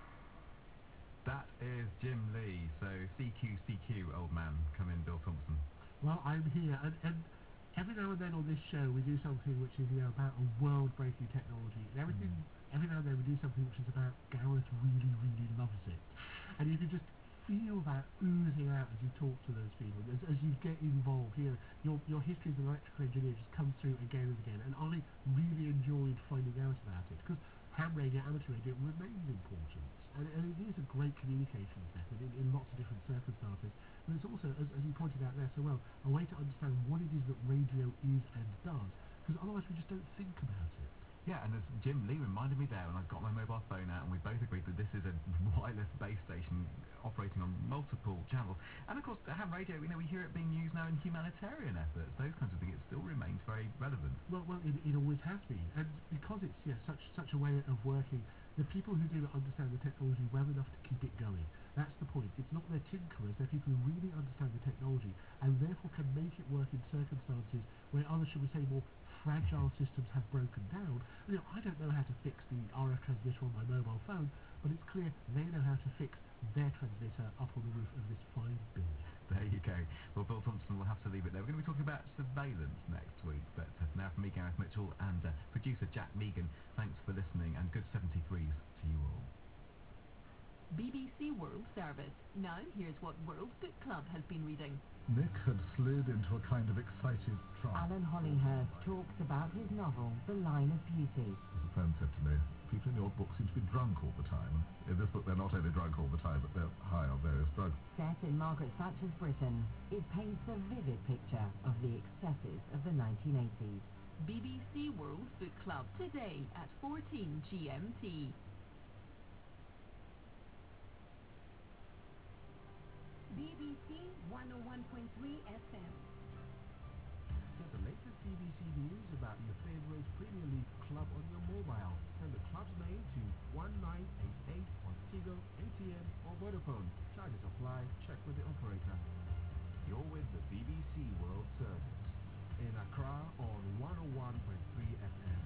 That is Jim Lee, so CQ, old man. Come in, Bill Thompson. Well, I'm here, and every now and then on this show we do something which is about a world-breaking technology, and every now and then we do something which is about Gareth really, really loves it. And you can just feel that oozing out as you talk to those people, as you get involved. Your history as an electrical engineer just comes through again and again, and I really enjoyed finding out about it, because ham radio, amateur radio remains important, and it is a great communications method in lots of different circumstances, but it's also, as you pointed out there so well, a way to understand what it is that radio is and does, because otherwise we just don't think about it. Yeah, and as Jim Lee reminded me there, when I got my mobile phone out, and we both agreed that this is a wireless base station operating on multiple channels. And of course, ham radio, we hear it being used now in humanitarian efforts, those kinds of things. It still remains very relevant. Well, it always has been, and because it's such a way of working, the people who do understand the technology well enough to keep it going. That's the point. It's not their tinkerers, they're people who really understand the technology, and therefore can make it work in circumstances where other, shall we say, more fragile systems have broken down. I don't know how to fix the RF transmitter on my mobile phone, but it's clear they know how to fix their transmitter up on the roof of this fine building. There you go. Well, Bill Thompson will have to leave it there. We're going to be talking about surveillance next week, but for now, from me, Gareth Mitchell, and producer Jack Megan, thanks for listening, and good 73s to you all. BBC World Service. Now here's what World Book Club has been reading. Nick had slid into a kind of excited trance. Alan Hollinghurst talks about his novel, The Line of Beauty. As a friend said to me, people in your book seem to be drunk all the time. In this book, they're not only drunk all the time, but they're high on various drugs. Set in Margaret Thatcher's Britain, it paints a vivid picture of the excesses of the 1980s. BBC World Book Club, today at 14 GMT. BBC 101.3 FM. Get the latest BBC news about your favourite Premier League club on your mobile. Send the club's name to 1988 on Tigo, ATM or Vodafone. Charges apply. Check with the operator. You're with the BBC World Service in Accra on 101.3 FM.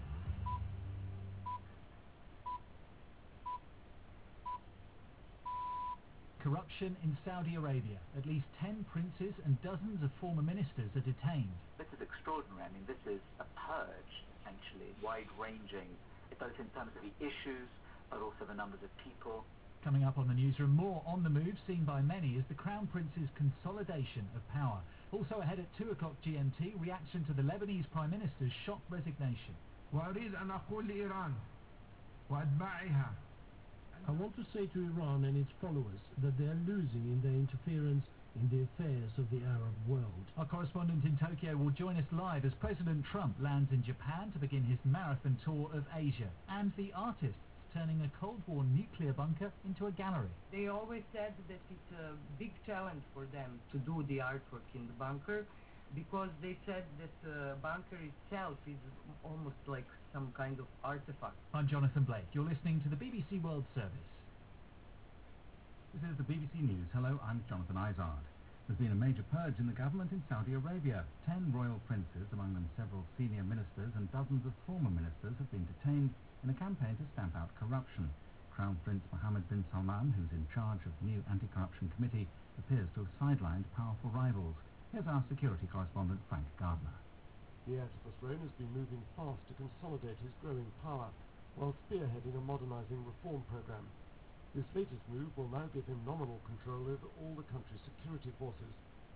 Corruption in Saudi Arabia. At least 10 princes and dozens of former ministers are detained. This is extraordinary. I mean, this is a purge, essentially, wide-ranging, both in terms of the issues, but also the numbers of people. Coming up on the newsroom, more on the move seen by many as the Crown Prince's consolidation of power. Also ahead at 2 o'clock GMT, reaction to the Lebanese Prime Minister's shock resignation. وأريد أن أقول لإيران وأتباعها I want to say to Iran and its followers that they are losing in their interference in the affairs of the Arab world. Our correspondent in Tokyo will join us live as President Trump lands in Japan to begin his marathon tour of Asia. And the artists turning a Cold War nuclear bunker into a gallery. They always said that it's a big challenge for them to do the artwork in the bunker, because they said that the bunker itself is almost like some kind of artifact. I'm Jonathan Blake. You're listening to the BBC World Service. This is the BBC News. Hello, I'm Jonathan Izard. There's been a major purge in the government in Saudi Arabia. 10 royal princes, among them several senior ministers and dozens of former ministers, have been detained in a campaign to stamp out corruption. Crown Prince Mohammed bin Salman, who's in charge of the new anti-corruption committee, appears to have sidelined powerful rivals. Here's our security correspondent, Frank Gardner. The heir to the throne has been moving fast to consolidate his growing power, while spearheading a modernising reform programme. This latest move will now give him nominal control over all the country's security forces.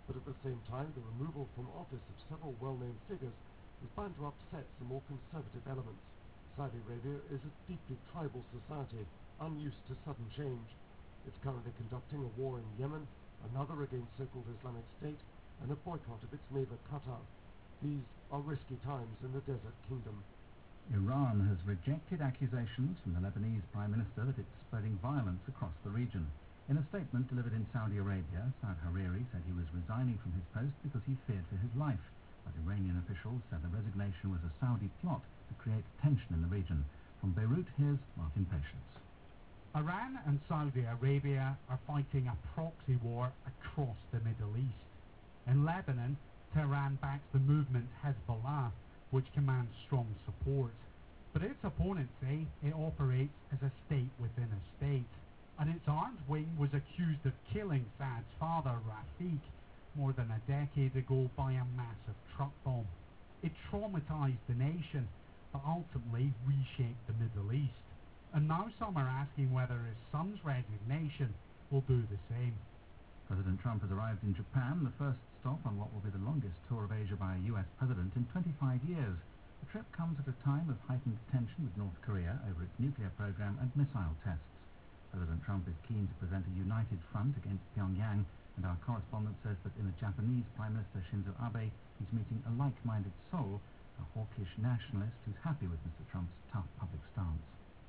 But at the same time, the removal from office of several well-known figures is bound to upset some more conservative elements. Saudi Arabia is a deeply tribal society, unused to sudden change. It's currently conducting a war in Yemen, another against so-called Islamic State, and a boycott of its neighbor Qatar. These are risky times in the Desert Kingdom. Iran has rejected accusations from the Lebanese Prime Minister that it's spreading violence across the region. In a statement delivered in Saudi Arabia, Saad Hariri said he was resigning from his post because he feared for his life, but Iranian officials said the resignation was a Saudi plot to create tension in the region. From Beirut, here's Martin Patience. Iran and Saudi Arabia are fighting a proxy war across the Middle East. In Lebanon, Tehran backs the movement Hezbollah, which commands strong support. But its opponents say it operates as a state within a state, and its armed wing was accused of killing Saad's father, Rafiq, more than a decade ago by a massive truck bomb. It traumatized the nation, but ultimately reshaped the Middle East. And now some are asking whether his son's resignation will do the same. President Trump has arrived in Japan, the first stop on what will be the longest tour of Asia by a US president in 25 years. The trip comes at a time of heightened tension with North Korea over its nuclear program and missile tests. President Trump is keen to present a united front against Pyongyang, and our correspondent says that in the Japanese Prime Minister Shinzo Abe, he's meeting a like-minded soul, a hawkish nationalist who's happy with Mr. Trump's tough public stance.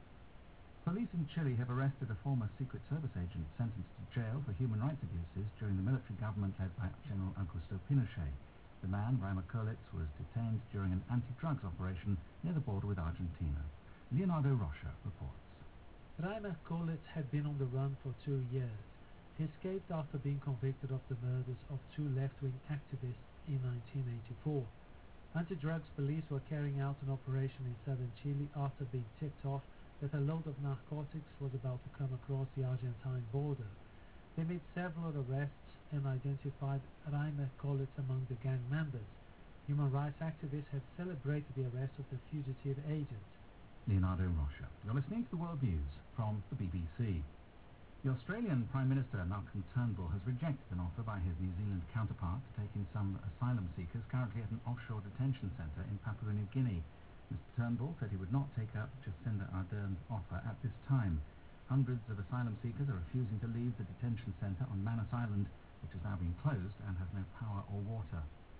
Police in Chile have arrested a former Secret Service agent sentenced to jail for human rights abuses during the military government led by General Augusto Pinochet. The man, Reimer Koolitz, was detained during an anti-drugs operation near the border with Argentina. Leonardo Rocha reports. Reimer Koolitz had been on the run for 2 years. He escaped after being convicted of the murders of 2 left-wing activists in 1984. Anti-drugs police were carrying out an operation in southern Chile after being tipped off that a load of narcotics was about to come across the Argentine border. They made several arrests and identified Reimer Koolitz among the gang members. Human rights activists have celebrated the arrest of the fugitive agent. Leonardo Rocha. You're listening to the World News from the BBC. The Australian Prime Minister Malcolm Turnbull has rejected an offer by his New Zealand counterpart to take in some asylum seekers currently at an offshore detention centre in Papua New Guinea. Mr. Turnbull said he would not take up Jacinda Ardern's offer at this time. Hundreds of asylum seekers are refusing to leave the detention centre on Manus Island, which has now been closed and has no power or water.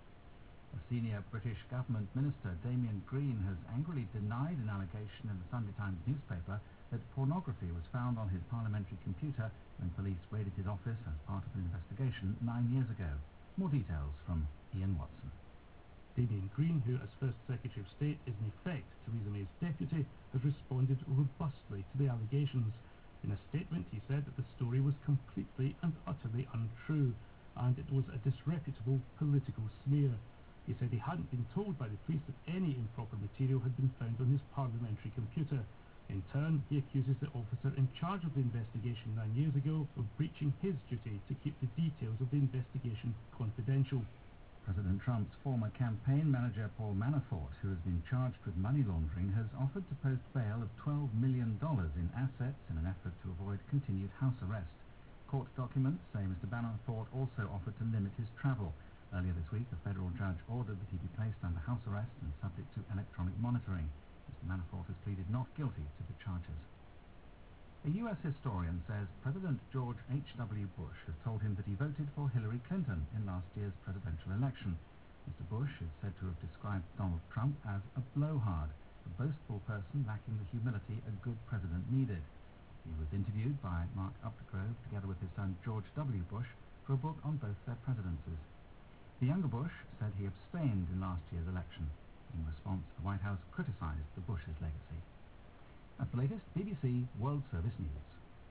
A senior British government minister, Damien Green, has angrily denied an allegation in the Sunday Times newspaper that pornography was found on his parliamentary computer when police raided his office as part of an investigation 9 years ago. More details from Ian Watson. Damien Green, who as First Secretary of State is in effect Theresa May's deputy, has responded robustly to the allegations. In a statement he said that the story was completely and utterly untrue, and it was a disreputable political smear. He said he hadn't been told by the police that any improper material had been found on his parliamentary computer. In turn, he accuses the officer in charge of the investigation 9 years ago of breaching his duty to keep the details of the investigation confidential. President Trump's former campaign manager Paul Manafort, who has been charged with money laundering, has offered to post bail of $12 million in assets in an effort to avoid continued house arrest. Court documents say Mr. Manafort also offered to limit his travel. Earlier this week, a federal judge ordered that he be placed under house arrest and subject to electronic monitoring. Mr. Manafort has pleaded not guilty to the charges. A US historian says President George H.W. Bush has told him that he voted for Hillary Clinton in last year's presidential election. Mr. Bush is said to have described Donald Trump as a blowhard, a boastful person lacking the humility a good president needed. He was interviewed by Mark Updegrove together with his son George W. Bush for a book on both their presidencies. The younger Bush said he abstained in last year's election. In response, the White House criticized the Bush's legacy. That's the latest BBC World Service News.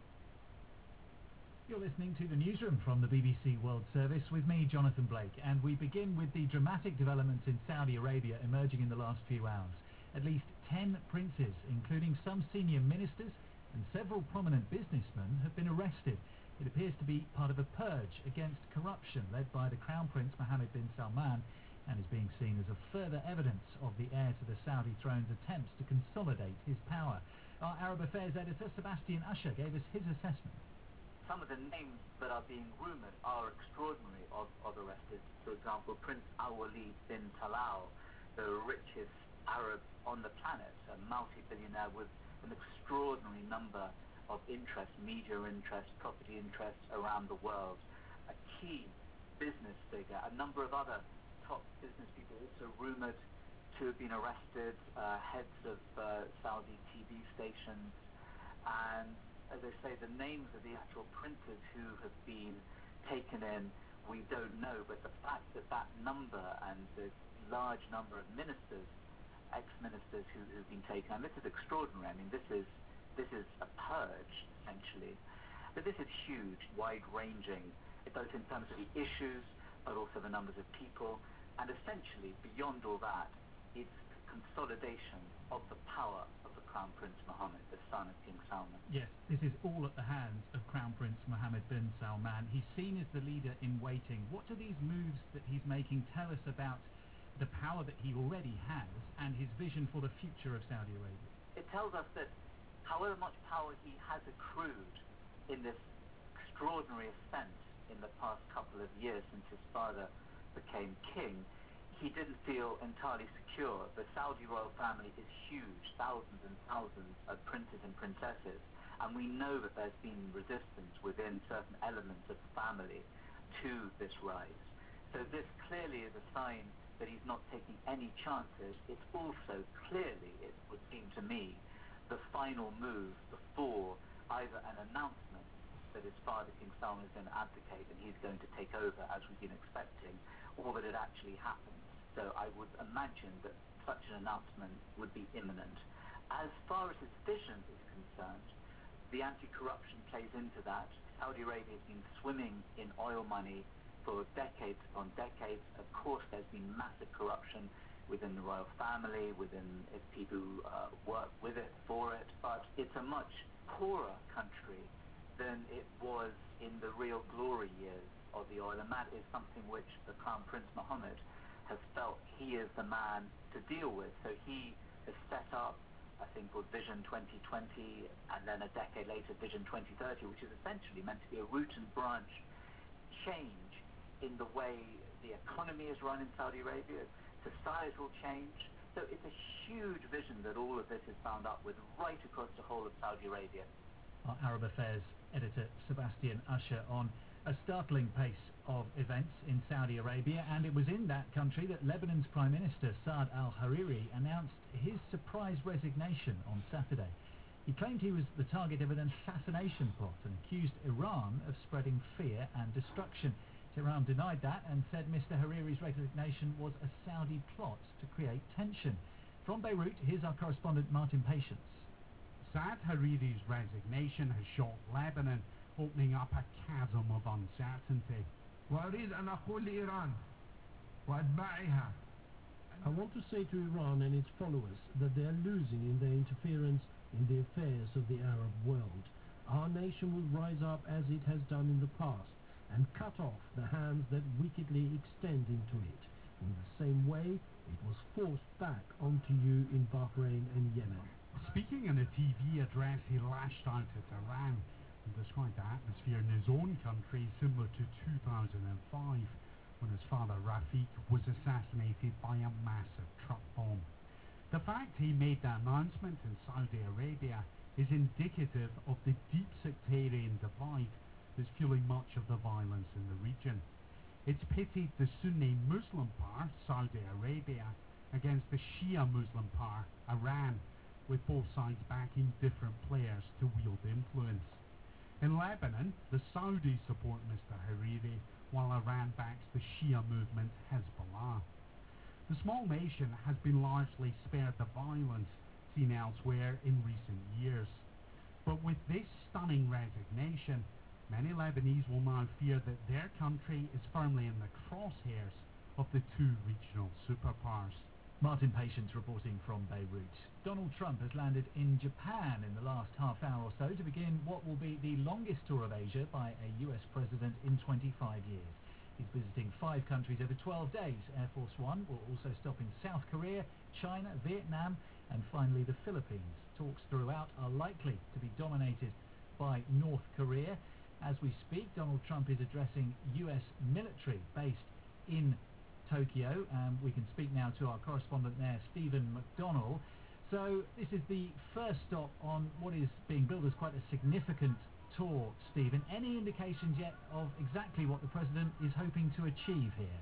You're listening to the newsroom from the BBC World Service with me, Jonathan Blake, and we begin with the dramatic developments in Saudi Arabia emerging in the last few hours. At least 10 princes, including some senior ministers and several prominent businessmen, have been arrested. It appears to be part of a purge against corruption led by the Crown Prince Mohammed bin Salman, and is being seen as a further evidence of the heir to the Saudi throne's attempts to consolidate his power. Our Arab Affairs editor Sebastian Usher gave us his assessment. some of the names that are being rumoured are extraordinary of arrested. For example, Prince Al-Walid bin Talal, the richest Arab on the planet, a multi-billionaire with an extraordinary number of interests, media interests, property interests around the world, a key business figure. A number of other top business people also rumoured to have been arrested, heads of Saudi TV stations, and as I say, the names of the actual princes who have been taken in, we don't know, but the fact that that number and the large number of ministers, ex-ministers who've been taken, and this is extraordinary. I mean, this is a purge, essentially. But this is huge, wide-ranging, both in terms of the issues, but also the numbers of people, and essentially, beyond all that, it's the consolidation of the power of the Crown Prince Mohammed, the son of King Salman. Yes, this is all at the hands of Crown Prince Mohammed bin Salman. He's seen as the leader in waiting. What do these moves that he's making tell us about the power that he already has and his vision for the future of Saudi Arabia? It tells us that however much power he has accrued in this extraordinary ascent in the past couple of years since his father became king, he didn't feel entirely secure. The Saudi royal family is huge, thousands and thousands of princes and princesses, and we know that there's been resistance within certain elements of the family to this rise. So this clearly is a sign that he's not taking any chances. It's also clearly, it would seem to me, the final move before either an announcement that his father, King Salman, is going to abdicate and he's going to take over, as we've been expecting, or that it actually happens. So I would imagine that such an announcement would be imminent. As far as his vision is concerned, the anti-corruption plays into that. Saudi Arabia has been swimming in oil money for decades upon decades. Of course, there's been massive corruption within the royal family, within people who work with it, for it, but it's a much poorer country than it was in the real glory years of the oil, and that is something which the Crown Prince Mohammed has felt he is the man to deal with. So he has set up, I think, called Vision 2020, and then a decade later Vision 2030, which is essentially meant to be a root and branch change in the way the economy is run in Saudi Arabia, societal change. So it's a huge vision that all of this is bound up with right across the whole of Saudi Arabia. Our Arab Affairs editor Sebastian Usher on a startling pace of events in Saudi Arabia, and it was in that country that Lebanon's Prime Minister Saad al-Hariri announced his surprise resignation on Saturday. He claimed he was the target of an assassination plot and accused Iran of spreading fear and destruction. Tehran denied that and said Mr. Hariri's resignation was a Saudi plot to create tension. From Beirut, here's our correspondent Martin Patience. Saad Hariri's resignation has shocked Lebanon, opening up a chasm of uncertainty. وأريد أن أقول لإيران وأتباعها. I want to say to Iran and its followers that they are losing in their interference in the affairs of the Arab world. Our nation will rise up as it has done in the past and cut off the hands that wickedly extend into it. In the same way, it was forced back onto you in Bahrain and Yemen. Speaking in a TV address, he lashed out at Iran and described the atmosphere in his own country similar to 2005, when his father Rafiq was assassinated by a massive truck bomb. The fact he made the announcement in Saudi Arabia is indicative of the deep sectarian divide that's fueling much of the violence in the region. It's pitted the Sunni Muslim power, Saudi Arabia, against the Shia Muslim power, Iran, with both sides backing different players to wield influence. In Lebanon, the Saudis support Mr. Hariri, while Iran backs the Shia movement Hezbollah. The small nation has been largely spared the violence seen elsewhere in recent years. But with this stunning resignation, many Lebanese will now fear that their country is firmly in the crosshairs of the two regional superpowers. Martin Patience reporting from Beirut. Donald Trump has landed in Japan in the last half hour or so to begin what will be the longest tour of Asia by a US president in 25 years. He's visiting 5 countries over 12 days. Air Force One will also stop in South Korea, China, Vietnam, and finally the Philippines. Talks throughout are likely to be dominated by North Korea. As we speak, Donald Trump is addressing US military based in Tokyo. We can speak now to our correspondent there, Stephen McDonnell. So this is the first stop on what is being billed as quite a significant tour, Stephen. Any indications yet of exactly what the president is hoping to achieve here?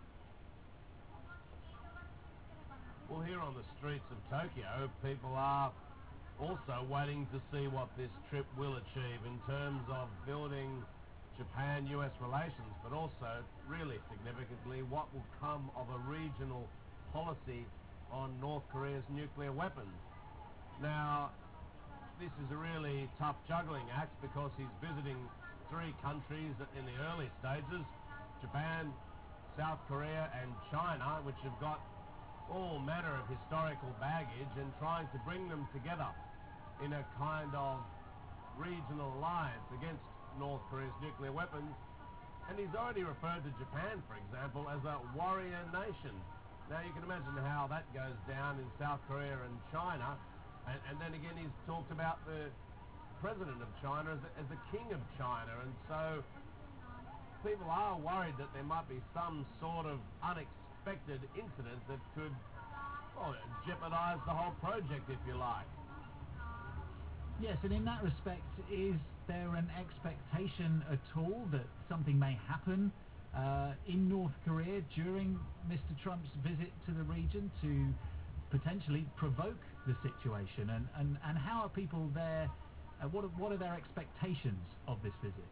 Well, here on the streets of Tokyo, people are also waiting to see what this trip will achieve in terms of building Japan-US relations, but also, really significantly, what will come of a regional policy on North Korea's nuclear weapons. Now, this is a really tough juggling act because he's visiting three countries in the early stages, Japan, South Korea and China, which have got all manner of historical baggage, and trying to bring them together in a kind of regional alliance against North Korea's nuclear weapons. And he's already referred to Japan, for example, as a warrior nation. Now you can imagine how that goes down in South Korea and China, and then again he's talked about the president of China as the king of China, and so people are worried that there might be some sort of unexpected incident that could, well, jeopardize the whole project, if you like. Yes, and in that respect, is there an expectation at all that something may happen in North Korea during Mr. Trump's visit to the region to potentially provoke the situation? And how are people there, what are their expectations of this visit?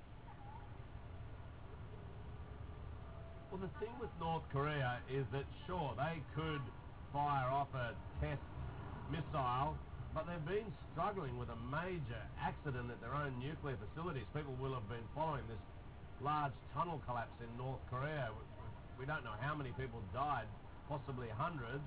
Well, the thing with North Korea is that, sure, they could fire off a test missile, but they've been struggling with a major accident at their own nuclear facilities. People will have been following this large tunnel collapse in North Korea. We don't know how many people died, possibly hundreds.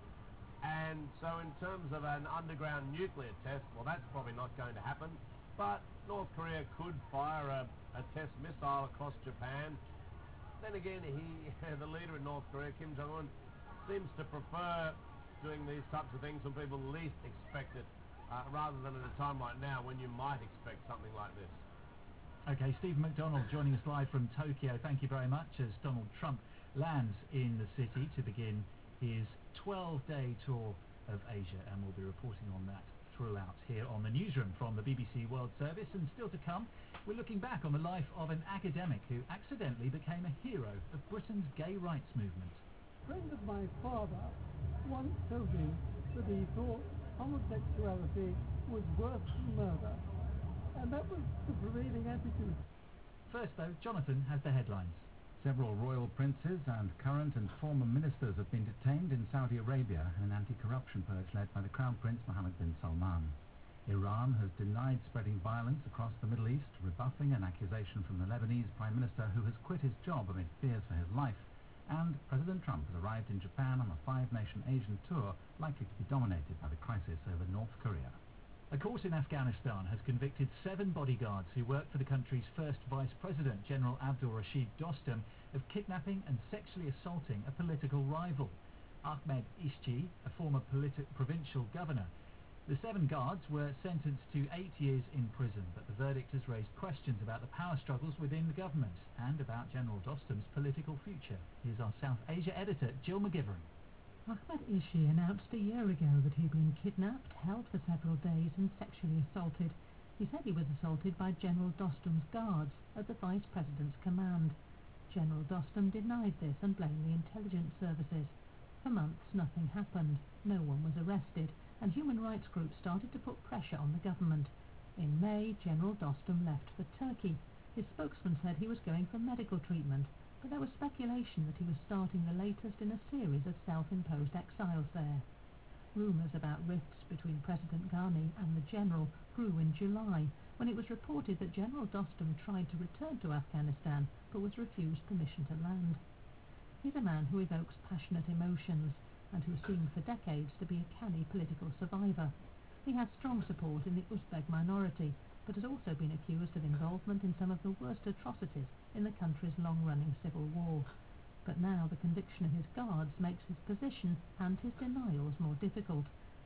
And so in terms of an underground nuclear test, well, that's probably not going to happen. But North Korea could fire a test missile across Japan. Then again, the leader of North Korea, Kim Jong-un, seems to prefer doing these types of things when people least expect it, rather than at a time like now when you might expect something like this. Okay, Stephen McDonnell joining us live from Tokyo. Thank you very much as Donald Trump lands in the city to begin his 12-day tour of Asia, and we'll be reporting on that throughout here on the newsroom from the BBC World Service. And still to come, we're looking back on the life of an academic who accidentally became a hero of Britain's gay rights movement. A friend of my father once told me that he thought homosexuality was worse than murder, and that was the prevailing attitude. First though, Jonathan has the headlines. Several royal princes and current and former ministers have been detained in Saudi Arabia in an anti-corruption purge led by the Crown Prince Mohammed bin Salman. Iran has denied spreading violence across the Middle East, rebuffing an accusation from the Lebanese Prime Minister who has quit his job amid fears for his life. And President Trump has arrived in Japan on a five-nation Asian tour likely to be dominated by the crisis over North Korea. A court in Afghanistan has convicted 7 bodyguards who worked for the country's first vice president, General Abdul Rashid Dostum, of kidnapping and sexually assaulting a political rival, Ahmed Ishji, a former provincial governor. The 7 guards were sentenced to 8 years in prison, but the verdict has raised questions about the power struggles within the government and about General Dostum's political future. Here's our South Asia editor, Jill McGivern. Ahmed Ishji announced a year ago that he'd been kidnapped, held for several days and sexually assaulted. He said he was assaulted by General Dostum's guards at the Vice President's command. General Dostum denied this and blamed the intelligence services. For months nothing happened, no one was arrested, and human rights groups started to put pressure on the government. In May, General Dostum left for Turkey. His spokesman said he was going for medical treatment, but there was speculation that he was starting the latest in a series of self-imposed exiles there. Rumours about rifts between President Ghani and the general grew in July, when it was reported that General Dostum tried to return to Afghanistan but was refused permission to land. He's a man who evokes passionate emotions and who seemed for decades to be a canny political survivor. He has strong support in the Uzbek minority, but has also been accused of involvement in some of the worst atrocities in the country's long-running civil war. But now the conviction of his guards makes his position and his denials more difficult.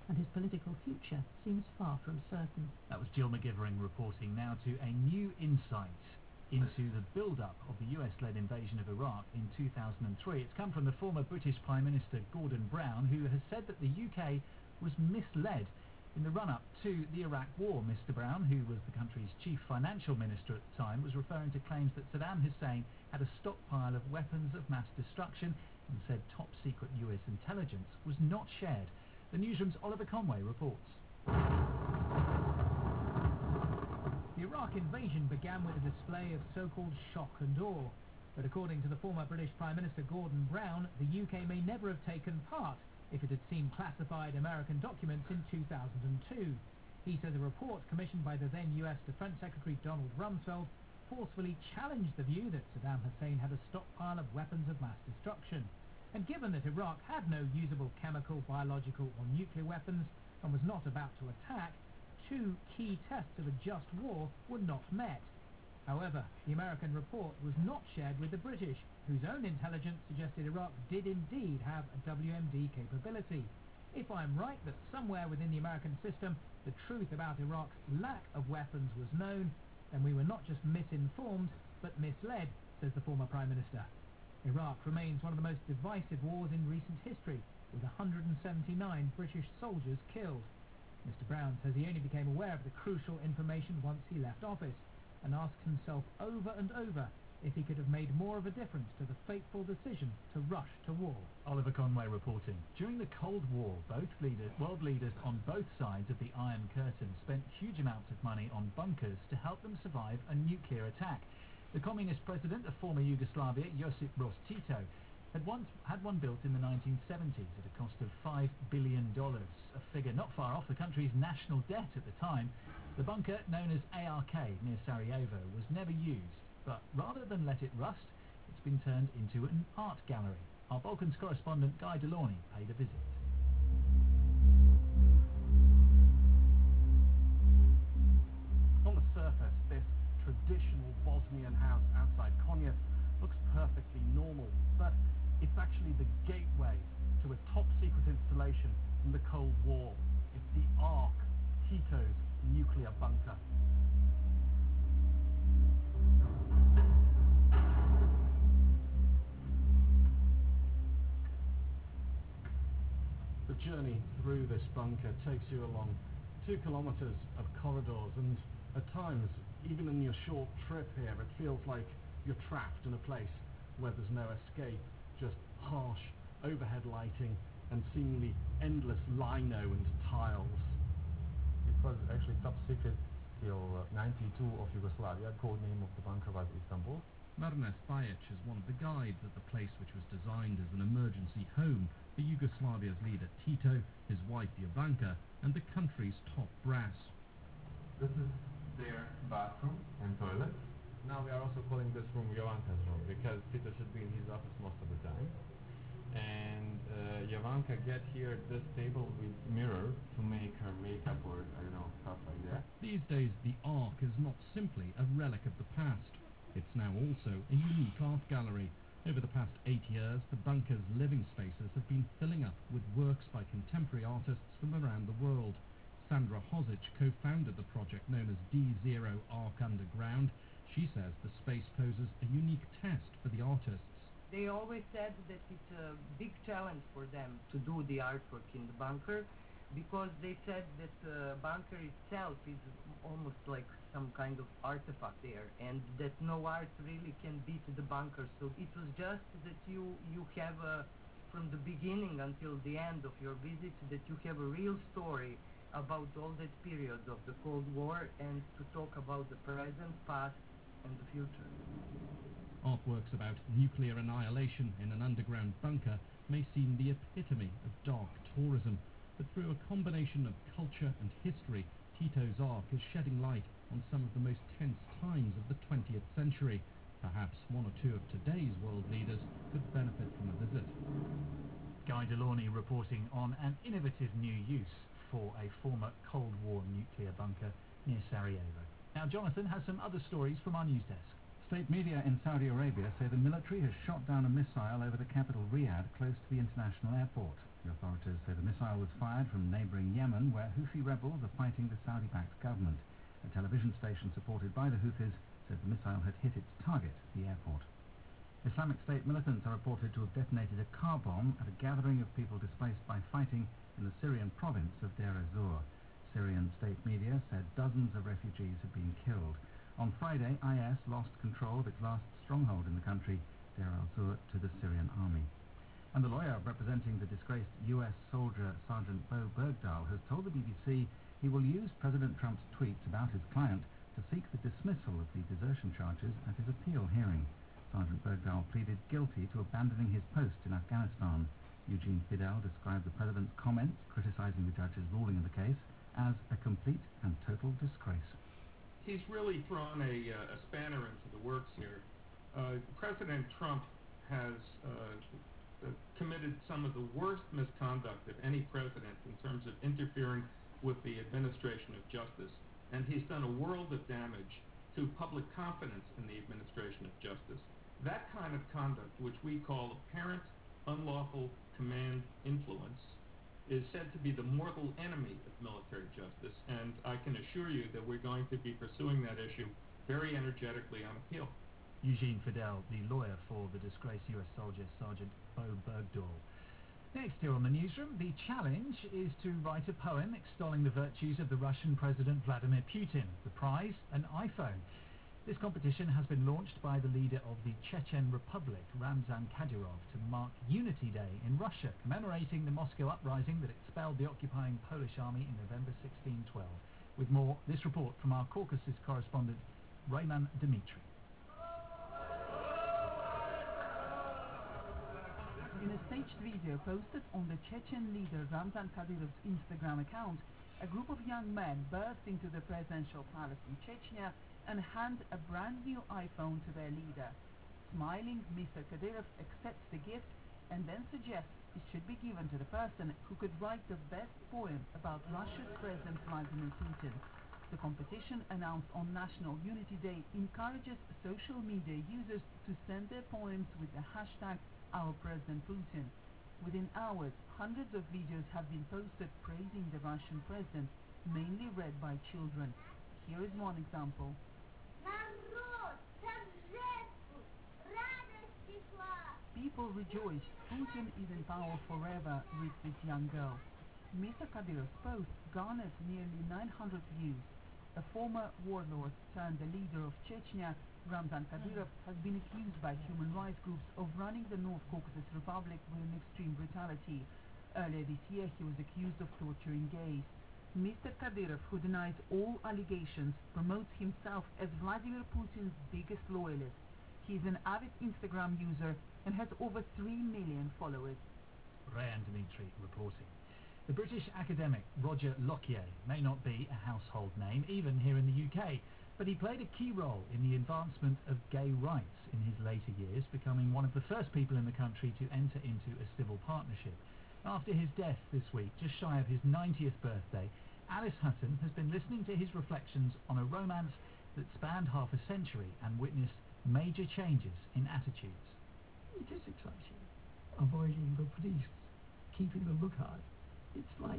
and his political future seems far from certain. That was Jill McGivering reporting. Now to a new insight into the build-up of the US-led invasion of Iraq in 2003. It's come from the former British Prime Minister Gordon Brown, who has said that the UK was misled in the run-up to the Iraq War. Mr. Brown, who was the country's chief financial minister at the time, was referring to claims that Saddam Hussein had a stockpile of weapons of mass destruction and said top-secret US intelligence was not shared. The newsroom's Oliver Conway reports. The Iraq invasion began with a display of so-called shock and awe. But according to the former British Prime Minister Gordon Brown, the UK may never have taken part if it had seen classified American documents in 2002. He says a report commissioned by the then US Defense Secretary Donald Rumsfeld forcefully challenged the view that Saddam Hussein had a stockpile of weapons of mass destruction. And given that Iraq had no usable chemical, biological or nuclear weapons and was not about to attack, two key tests of a just war were not met. However, the American report was not shared with the British, whose own intelligence suggested Iraq did indeed have a WMD capability. If I'm right that somewhere within the American system the truth about Iraq's lack of weapons was known, then we were not just misinformed, but misled, says the former Prime Minister. Iraq remains one of the most divisive wars in recent history, with 179 British soldiers killed. Mr. Brown says he only became aware of the crucial information once he left office, and asks himself over and over if he could have made more of a difference to the fateful decision to rush to war. Oliver Conway reporting. During the Cold War, world leaders on both sides of the Iron Curtain spent huge amounts of money on bunkers to help them survive a nuclear attack. The communist president of former Yugoslavia, Josip Broz Tito, had one built in the 1970s at a cost of $5 billion, a figure not far off the country's national debt at the time. The bunker, known as ARK near Sarajevo, was never used, but rather than let it rust, it's been turned into an art gallery. Our Balkans correspondent Guy Delorney paid a visit. On the surface, this traditional Bosnian house outside Konjic looks perfectly normal, but it's actually the gateway to a top-secret installation from the Cold War. It's the ARK, Tito's nuclear bunker. The journey through this bunker takes you along 2 kilometers of corridors, and at times, even in your short trip here, it feels like you're trapped in a place where there's no escape, just harsh overhead lighting and seemingly endless lino and tiles. It was actually top secret till 92 of Yugoslavia. Code name of the bunker was Istanbul. Marnes Bajic is one of the guides at the place which was designed as an emergency home for Yugoslavia's leader Tito, his wife Jovanka, and the country's top brass. This is their bathroom and toilet. Now we are also calling this room Jovanka's room because Tito should be in his office most of the time. And Jovanka get here at this table with mirror to make her makeup or I don't know, stuff like that. These days the ARK is not simply a relic of the past. It's now also a unique art gallery. Over the past 8 years, the bunker's living spaces have been filling up with works by contemporary artists from around the world. Sandra Hozic co-founded the project known as D0 ARK Underground. She says the space poses a unique test for the artists. They always said that it's a big challenge for them to do the artwork in the bunker, because they said that the bunker itself is almost like some kind of artifact there, and that no art really can beat the bunker. So it was just that you have from the beginning until the end of your visit, that you have a real story about all that period of the Cold War, and to talk about the present, past and the future. Artworks about nuclear annihilation in an underground bunker may seem the epitome of dark tourism, but through a combination of culture and history, Tito's ARK is shedding light on some of the most tense times of the 20th century. Perhaps one or two of today's world leaders could benefit from a visit. Guy Delorney reporting on an innovative new use for a former Cold War nuclear bunker near Sarajevo. Now Jonathan has some other stories from our news desk. State media in Saudi Arabia say the military has shot down a missile over the capital Riyadh close to the international airport. Authorities say the missile was fired from neighbouring Yemen, where Houthi rebels are fighting the Saudi-backed government. A television station supported by the Houthis said the missile had hit its target, the airport. Islamic State militants are reported to have detonated a car bomb at a gathering of people displaced by fighting in the Syrian province of Deir ez-Zor. Syrian state media said dozens of refugees had been killed. On Friday, IS lost control of its last stronghold in the country, Deir ez-Zor, to the Syrian army. And the lawyer representing the disgraced US soldier Sergeant Bo Bergdahl has told the BBC he will use President Trump's tweets about his client to seek the dismissal of the desertion charges at his appeal hearing. Sergeant Bergdahl pleaded guilty to abandoning his post in Afghanistan. Eugene Fidel described the president's comments criticizing the judge's ruling in the case as a complete and total disgrace. He's really thrown a spanner into the works here. President Trump has committed some of the worst misconduct of any president in terms of interfering with the administration of justice, and he's done a world of damage to public confidence in the administration of justice. That kind of conduct, which we call apparent unlawful command influence, is said to be the mortal enemy of military justice, and I can assure you that we're going to be pursuing that issue very energetically on appeal. Eugene Fidel, the lawyer for the disgraced US soldier Sergeant Bo Bergdahl. Next here on the newsroom, the challenge is to write a poem extolling the virtues of the Russian President Vladimir Putin. The prize, an iPhone. This competition has been launched by the leader of the Chechen Republic, Ramzan Kadyrov, to mark Unity Day in Russia, commemorating the Moscow uprising that expelled the occupying Polish army in November 1612. With more, this report from our Caucasus correspondent, Rayman Dmitry. In a staged video posted on the Chechen leader Ramzan Kadyrov's Instagram account, a group of young men burst into the presidential palace in Chechnya and hand a brand new iPhone to their leader. Smiling, Mr. Kadyrov accepts the gift and then suggests it should be given to the person who could write the best poem about Russia's President Vladimir Putin. The competition, announced on National Unity Day, encourages social media users to send their poems with the hashtag Our President Putin. Within hours, hundreds of videos have been posted praising the Russian president, mainly read by children. Here is one example. People rejoice. Putin is in power forever, reads this young girl. Mr. Kadyrov's post garnered nearly 900 views. A former warlord turned the leader of Chechnya, Ramzan Kadyrov, has been accused by human rights groups of running the North Caucasus Republic with an extreme brutality. Earlier this year, he was accused of torturing gays. Mr. Kadyrov, who denies all allegations, promotes himself as Vladimir Putin's biggest loyalist. He is an avid Instagram user and has over 3 million followers. Ryan Dmitry reporting. The British academic Roger Lockyer may not be a household name, even here in the UK, but he played a key role in the advancement of gay rights in his later years, becoming one of the first people in the country to enter into a civil partnership. After his death this week, just shy of his 90th birthday, Alice Hutton has been listening to his reflections on a romance that spanned half a century and witnessed major changes in attitudes. It is exciting. Avoiding the police, keeping the lookout. It's like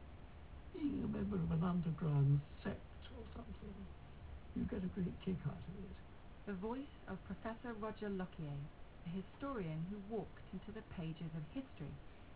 being a member of an underground sect or something. You get a great kick out of it. The voice of Professor Roger Lockyer, a historian who walked into the pages of history.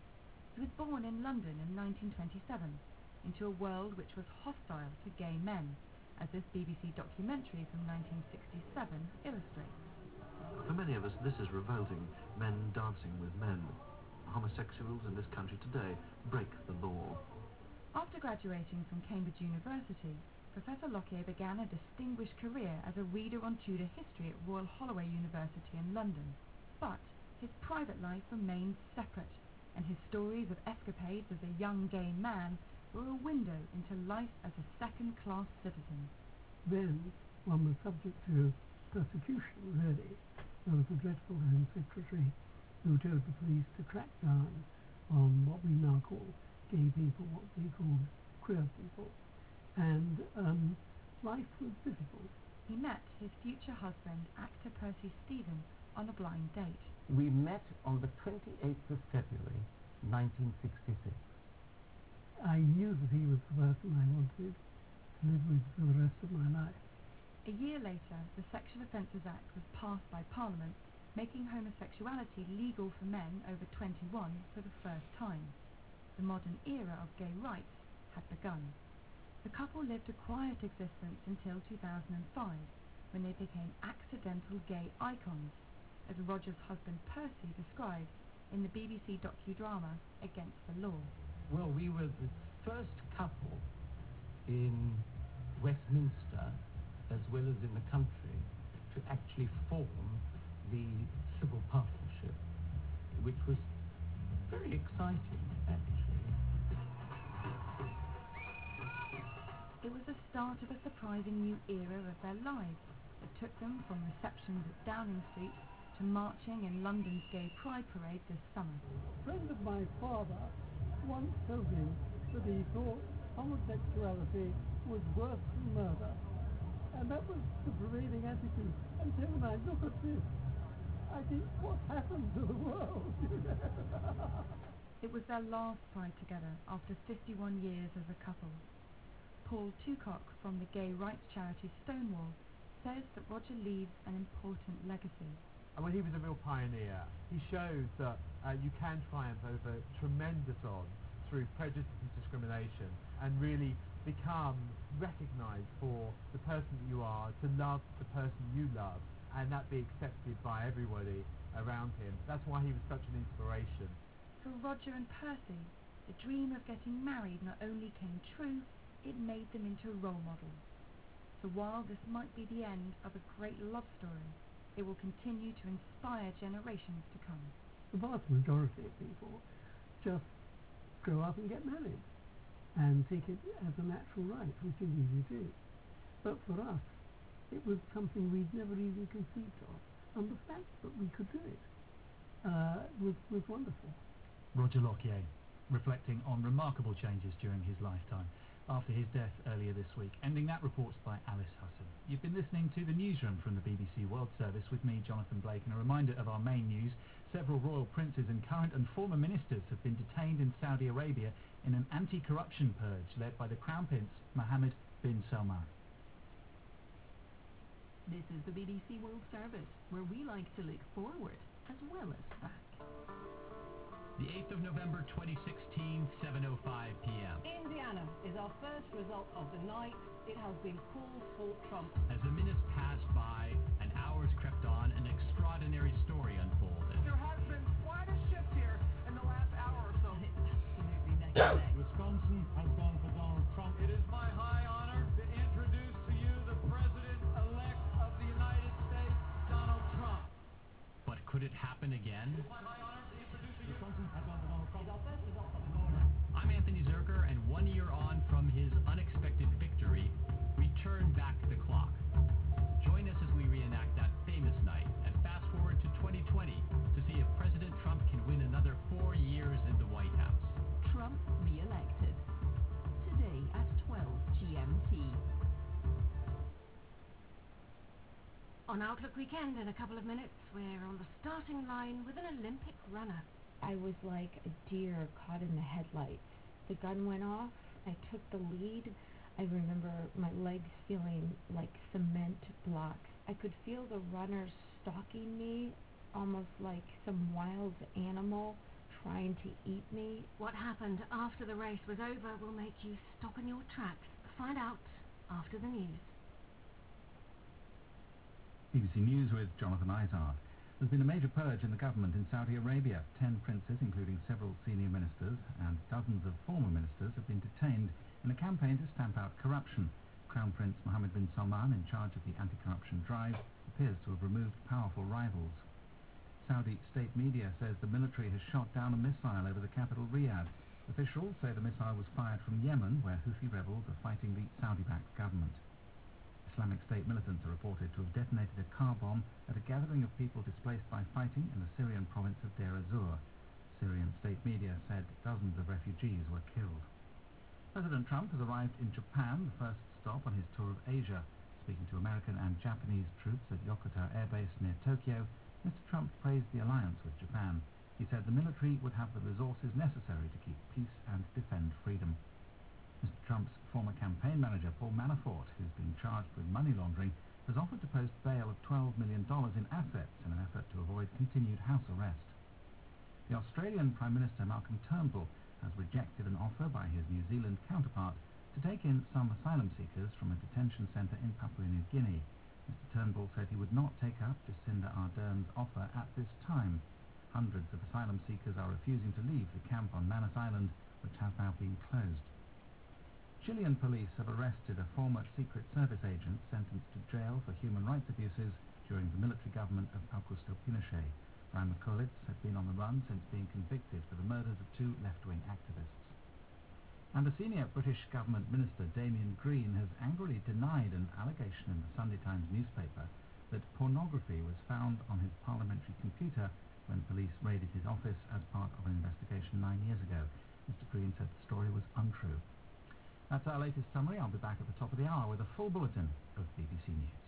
He was born in London in 1927, into a world which was hostile to gay men, as this BBC documentary from 1967 illustrates. For many of us, this is revolting. Men dancing with men. Homosexuals in this country today break the law. After graduating from Cambridge University, Professor Lockyer began a distinguished career as a reader on Tudor history at Royal Holloway University in London. But his private life remained separate, and his stories of escapades as a young gay man were a window into life as a second-class citizen. Then one was subject to persecution, really. There was a dreadful Home Secretary who told the police to crack down on what we now call gay people, what they called queer people. And life was difficult. He met his future husband, actor Percy Stevens, on a blind date. We met on the 28th of February 1966. I knew that he was the person I wanted to live with for the rest of my life. A year later, the Sexual Offences Act was passed by Parliament, making homosexuality legal for men over 21 for the first time. The modern era of gay rights had begun. The couple lived a quiet existence until 2005, when they became accidental gay icons, as Roger's husband Percy described in the BBC docudrama Against the Law. Well, we were the first couple in Westminster, as well as in the country, to actually form the civil partnership, which was very exciting, actually. It was the start of a surprising new era of their lives that took them from receptions at Downing Street to marching in London's Gay Pride Parade this summer. A friend of my father once told him that he thought homosexuality was worse than murder. And that was the prevailing attitude. And so when I look at this, I think, what's happened to the world? It was their last Pride together after 51 years as a couple. Paul Tucock from the gay rights charity Stonewall says that Roger leaves an important legacy. Well, he was a real pioneer. He showed that you can triumph over tremendous odds through prejudice and discrimination and really become recognised for the person that you are, to love the person you love, and that be accepted by everybody around him. That's why he was such an inspiration. For Roger and Percy, the dream of getting married not only came true, it made them into role models. So while this might be the end of a great love story, it will continue to inspire generations to come. The vast majority of people just grow up and get married and take it as a natural right, which indeed it is. But for us, it was something we'd never even conceived of. And the fact that we could do it was wonderful. Roger Lockyer, reflecting on remarkable changes during his lifetime after his death earlier this week. Ending that report by Alice Husson. You've been listening to the Newsroom from the BBC World Service with me, Jonathan Blake, and a reminder of our main news. Several royal princes and current and former ministers have been detained in Saudi Arabia in an anti-corruption purge led by the Crown Prince Mohammed bin Salman. This is the BBC World Service, where we like to look forward as well as back. The 8th of November 2016, 7:05 p.m. Indiana is our first result of the night. It has been called Fort Trump. As the minutes passed by and hours crept on, an extraordinary story unfolded. There has been quite a shift here in the last hour or so. Absolutely negative. Wisconsin has gone for Donald Trump. It is my high honor to introduce to you the President-elect of the United States, Donald Trump. But could it happen again? It's my high honor to introduce to you Wisconsin has gone for Donald Trump. It's our first result of the morning. I'm Anthony Zerker, and 1 year on from his unexpected victory, we turn back the clock. Join us as we reenact that famous night and fast forward to 2020 to see if President Trump can win another 4 years in the White House. Trump re-elected. Today at 12 GMT. On Outlook Weekend, in a couple of minutes, we're on the starting line with an Olympic runner. I was like a deer caught in the headlights. The gun went off. I took the lead. I remember my legs feeling like cement blocks. I could feel the runners stalking me, almost like some wild animal trying to eat me. What happened after the race was over will make you stop in your tracks. Find out after the news. BBC News with Jonathan Izard. There's been a major purge in the government in Saudi Arabia. 10 princes, including several senior ministers, and dozens of former ministers have been detained in a campaign to stamp out corruption. Crown Prince Mohammed bin Salman, in charge of the anti-corruption drive, appears to have removed powerful rivals. Saudi state media says the military has shot down a missile over the capital Riyadh. Officials say the missile was fired from Yemen, where Houthi rebels are fighting the Saudi-backed government. Islamic State militants are reported to have detonated a car bomb at a gathering of people displaced by fighting in the Syrian province of Deir ez-Zor. Syrian state media said dozens of refugees were killed. President Trump has arrived in Japan, the first stop on his tour of Asia. Speaking to American and Japanese troops at Yokota Air Base near Tokyo, Mr. Trump praised the alliance with Japan. He said the military would have the resources necessary to keep peace and defend freedom. Mr. Trump's former campaign manager, Paul Manafort, who's been charged with money laundering, has offered to post bail of $12 million in assets in an effort to avoid continued house arrest. The Australian Prime Minister Malcolm Turnbull has rejected an offer by his New Zealand counterpart to take in some asylum seekers from a detention centre in Papua New Guinea. Mr. Turnbull said he would not take up Jacinda Ardern's offer at this time. Hundreds of asylum seekers are refusing to leave the camp on Manus Island, which has now been closed. Chilean police have arrested a former Secret Service agent sentenced to jail for human rights abuses during the military government of Augusto Pinochet. Brian McCulloch had been on the run since being convicted for the murders of 2 left-wing activists. And a senior British government minister, Damien Green, has angrily denied an allegation in the Sunday Times newspaper that pornography was found on his parliamentary computer when police raided his office as part of an investigation 9 years ago. Mr. Green said the story was untrue. That's our latest summary. I'll be back at the top of the hour with a full bulletin of BBC News.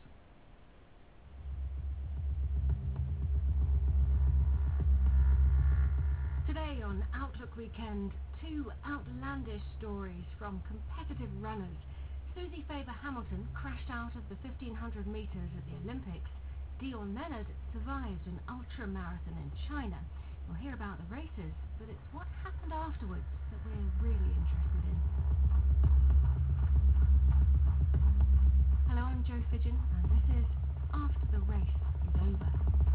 Today on Outlook Weekend, 2 outlandish stories from competitive runners. Susie Faber-Hamilton crashed out of the 1500 metres at the Olympics. Dion Leonard survived an ultra-marathon in China. We'll hear about the races, but it's what happened afterwards that we're really interested in. Hello, I'm Jo Fidgen, and this is After the Race is Over.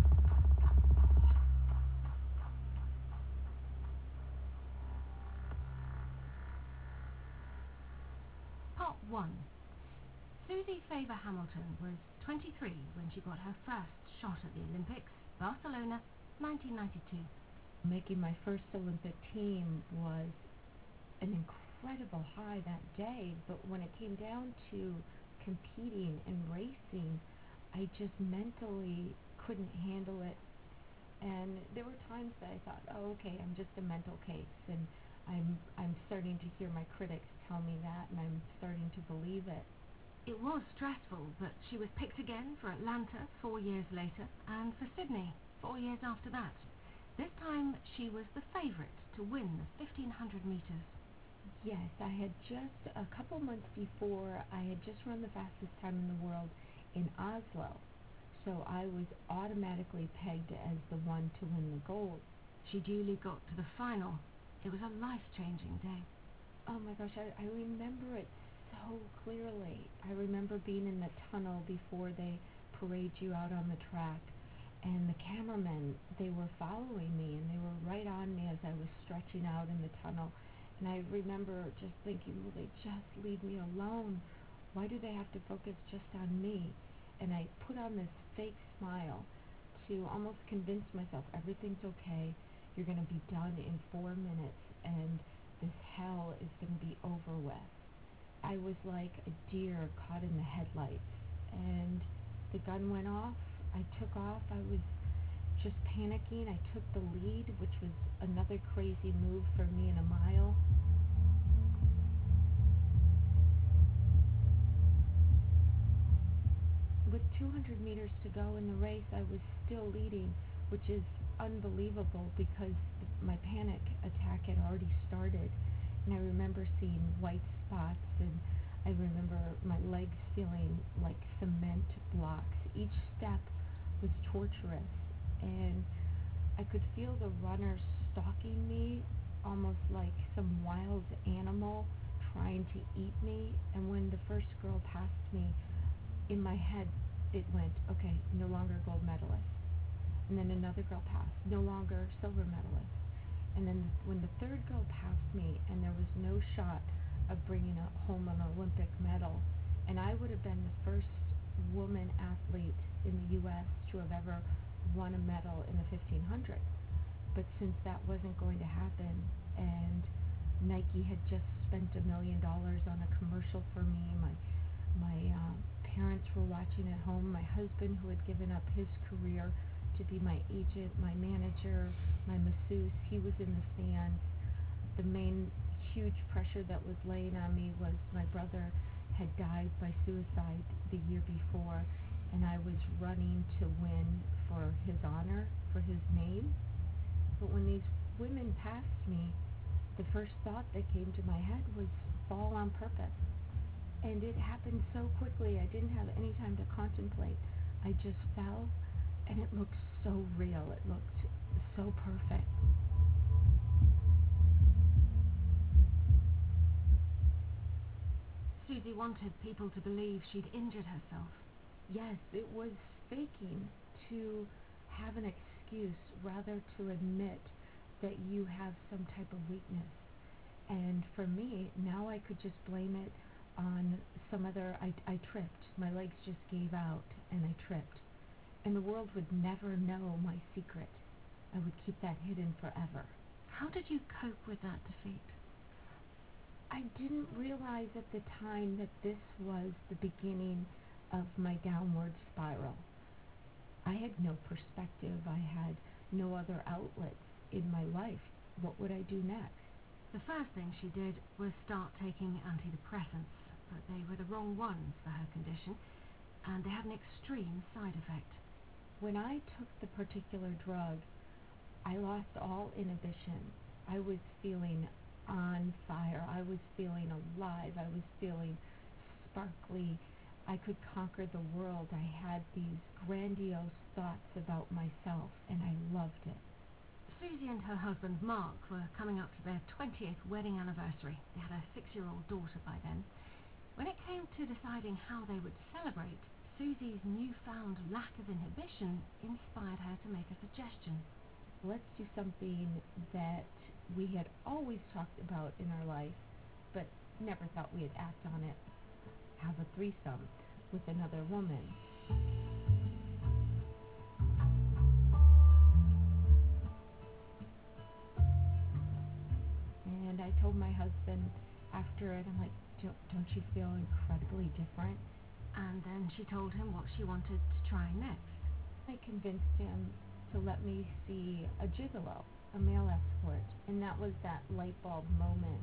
Part 1. Susie Faber-Hamilton was 23 when she got her first shot at the Olympics, Barcelona, 1992. Making my first Olympic team was an incredible high that day, but when it came down to competing and racing, I just mentally couldn't handle it. And there were times that I thought, oh, okay, I'm just a mental case, and I'm starting to hear my critics tell me that, and I'm starting to believe it. It was stressful, but she was picked again for Atlanta 4 years later, and for Sydney 4 years after that. This time she was the favourite to win the 1500 metres. Yes, I had just, a couple months before, I had just run the fastest time in the world in Oslo. So I was automatically pegged as the one to win the gold. She duly got to the final. It was a life-changing day. Oh my gosh, I remember it so clearly. I remember being in the tunnel before they parade you out on the track. And the cameramen, they were following me, and they were right on me as I was stretching out in the tunnel. And I remember just thinking, will they just leave me alone? Why do they have to focus just on me? And I put on this fake smile to almost convince myself everything's okay. You're going to be done in 4 minutes, and this hell is going to be over with. I was like a deer caught in the headlights, and the gun went off. I took off. I was just panicking. I took the lead, which was another crazy move for me in a mile. With 200 meters to go in the race, I was still leading, which is unbelievable because my panic attack had already started. And I remember seeing white spots, and I remember my legs feeling like cement blocks. Each step was torturous, and I could feel the runners stalking me, almost like some wild animal trying to eat me. And when the first girl passed me, in my head it went, okay, no longer gold medalist. And then another girl passed, no longer silver medalist. And then when the third girl passed me, and there was no shot of bringing home an Olympic medal, and I would have been the first woman athlete in the U.S. to have ever won a medal in the 1500. But since that wasn't going to happen, and Nike had just spent $1 million on a commercial for me, my parents were watching at home, my husband, who had given up his career to be my agent, my manager, my masseuse, he was in the stands. The main huge pressure that was laying on me was my brother had died by suicide the year before, and I was running to win for his honor, for his name. But when these women passed me, the first thought that came to my head was fall on purpose. And it happened so quickly, I didn't have any time to contemplate. I just fell, and it looked so real. It looked so perfect. Susie wanted people to believe she'd injured herself. Yes, it was faking to have an excuse rather to admit that you have some type of weakness. And for me, now I could just blame it on some other, I tripped. My legs just gave out and I tripped. And the world would never know my secret. I would keep that hidden forever. How did you cope with that defeat? I didn't realize at the time that this was the beginning of my downward spiral. I had no perspective. I had no other outlets in my life. What would I do next? The first thing she did was start taking antidepressants, but they were the wrong ones for her condition, and they had an extreme side effect. When I took the particular drug, I lost all inhibition. I was feeling on fire. I was feeling alive. I was feeling sparkly. I could conquer the world. I had these grandiose thoughts about myself, and I loved it. Susie and her husband Mark were coming up to their 20th wedding anniversary. They had a 6-year-old daughter by then. When it came to deciding how they would celebrate, Susie's newfound lack of inhibition inspired her to make a suggestion. Let's do something that we had always talked about in our life, but never thought we'd act on it. Have a threesome with another woman. And I told my husband after it, I'm like, don't you feel incredibly different? And then she told him what she wanted to try next. I convinced him to let me see a gigolo, a male escort, and that was that light bulb moment.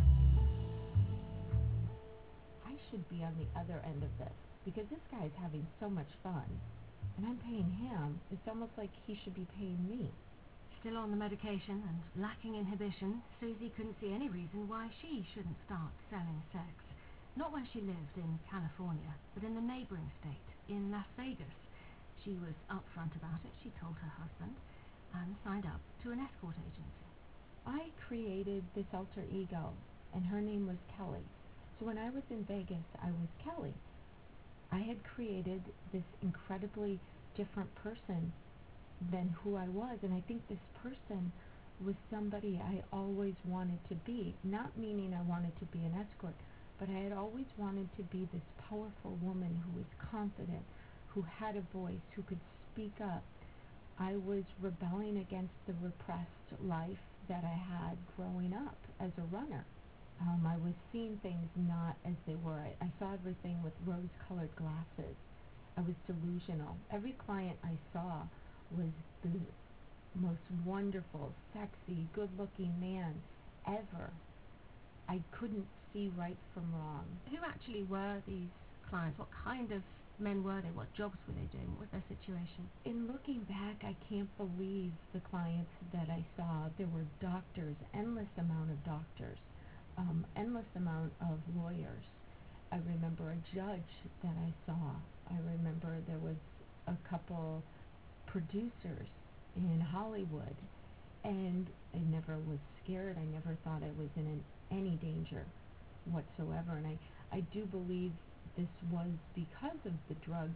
I should be on the other end of this, because this guy's having so much fun, and I'm paying him. It's almost like he should be paying me. Still on the medication and lacking inhibition, Susie couldn't see any reason why she shouldn't start selling sex. Not where she lived in California, but in the neighboring state, in Las Vegas. She was upfront about it, she told her husband, and signed up to an escort agency. I created this alter ego, and her name was Kelly. So when I was in Vegas, I was Kelly. I had created this incredibly different person than who I was, and I think this person was somebody I always wanted to be. Not meaning I wanted to be an escort, but I had always wanted to be this powerful woman who was confident, who had a voice, who could speak up. I was rebelling against the repressed life that I had growing up as a runner. I was seeing things not as they were. I saw everything with rose-colored glasses. I was delusional. Every client I saw was the most wonderful, sexy, good-looking man ever. I couldn't see right from wrong. Who actually were these clients? What kind of men were they? What jobs were they doing? What was their situation? In looking back, I can't believe the clients that I saw. There were doctors, endless amount of doctors, endless amount of lawyers. I remember a judge that I saw. I remember there was a couple producers in Hollywood, and I never was scared. I never thought I was in any danger whatsoever, and I do believe this was because of the drug,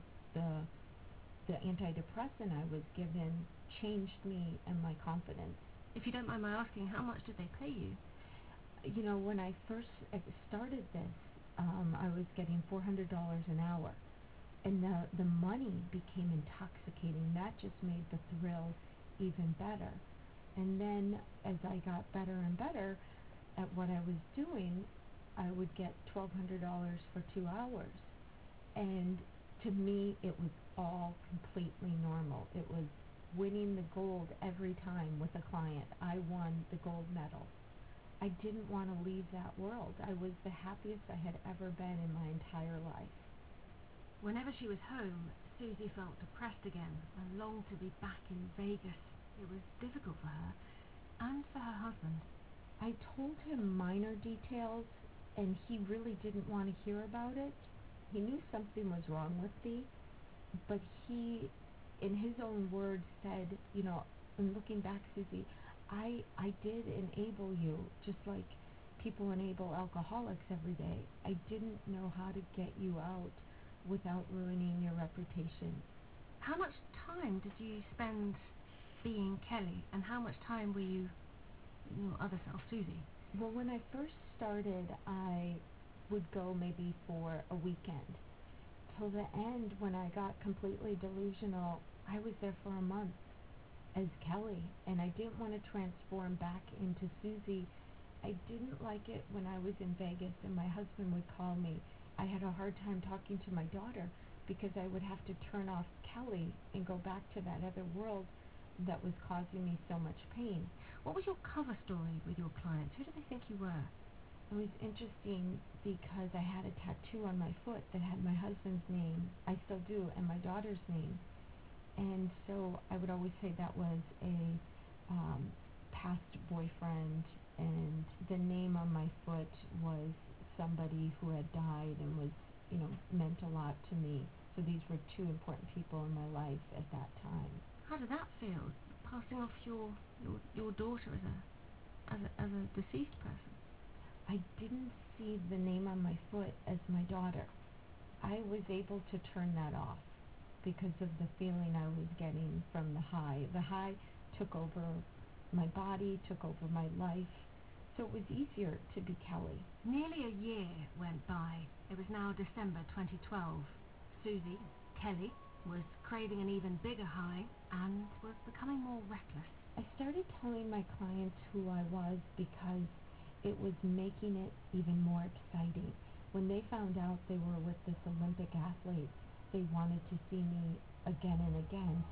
the antidepressant I was given changed me and my confidence. If you don't mind my asking, how much did they pay you? You know, when I first started this, I was getting $400 an hour, and the money became intoxicating. That just made the thrill even better. And then as I got better and better at what I was doing, I would get $1,200 for 2 hours. And to me, it was all completely normal. It was winning the gold every time with a client. I won the gold medal. I didn't want to leave that world. I was the happiest I had ever been in my entire life. Whenever she was home, Susie felt depressed again and longed to be back in Vegas. It was difficult for her. and for her husband. I told him minor details, and he really didn't want to hear about it. He knew something was wrong with me, but he, in his own words, said, you know, and looking back, Susie, I did enable you, just like people enable alcoholics every day. I didn't know how to get you out without ruining your reputation. How much time did you spend being Kelly, and how much time were you your other self, Susie? Well, when I first started, I would go maybe for a weekend. Till the end, when I got completely delusional, I was there for a month as Kelly, and I didn't want to transform back into Susie. I didn't like it when I was in Vegas and my husband would call me. I had a hard time talking to my daughter because I would have to turn off Kelly and go back to that other world that was causing me so much pain. What was your cover story with your clients? Who do they think you were? It was interesting because I had a tattoo on my foot that had my husband's name, I still do, and my daughter's name. And so I would always say that was a past boyfriend, and the name on my foot was somebody who had died and was, you know, meant a lot to me. So these were two important people in my life at that time. How did that feel, passing off your daughter as a deceased person? I didn't see the name on my foot as my daughter. I was able to turn that off because of the feeling I was getting from the high. The high took over my body, took over my life, so it was easier to be Kelly. Nearly a year went by. It was now December 2012. Susie, Kelly, was craving an even bigger high and was becoming more reckless. I started telling my clients who I was because it was making it even more exciting. When they found out they were with this Olympic athlete, they wanted to see me again and again.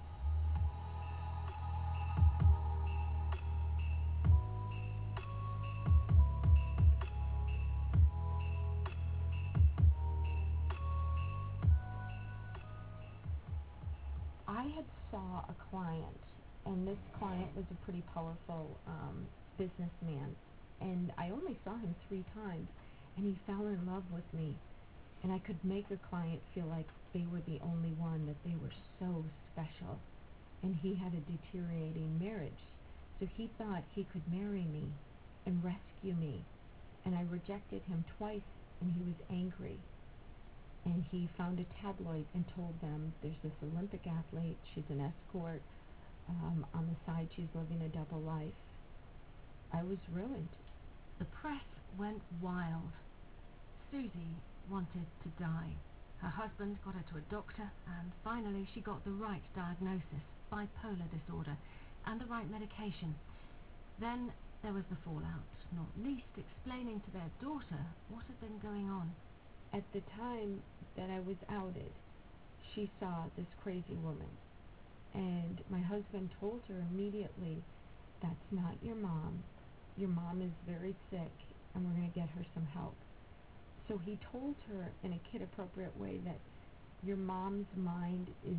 I had saw a client, and this client was a pretty powerful businessman, and I only saw him 3 times, and he fell in love with me, and I could make a client feel like they were the only one, that they were so special, and he had a deteriorating marriage, so he thought he could marry me and rescue me, and I rejected him twice, and he was angry. And he found a tabloid and told them, there's this Olympic athlete, she's an escort, on the side she's living a double life. I was ruined. The press went wild. Susie wanted to die. Her husband got her to a doctor, and finally she got the right diagnosis, bipolar disorder, and the right medication. Then there was the fallout, not least explaining to their daughter what had been going on. At the time that I was outed, she saw this crazy woman, and my husband told her immediately, that's not your mom. Your mom is very sick, and we're going to get her some help. So he told her in a kid-appropriate way that your mom's mind is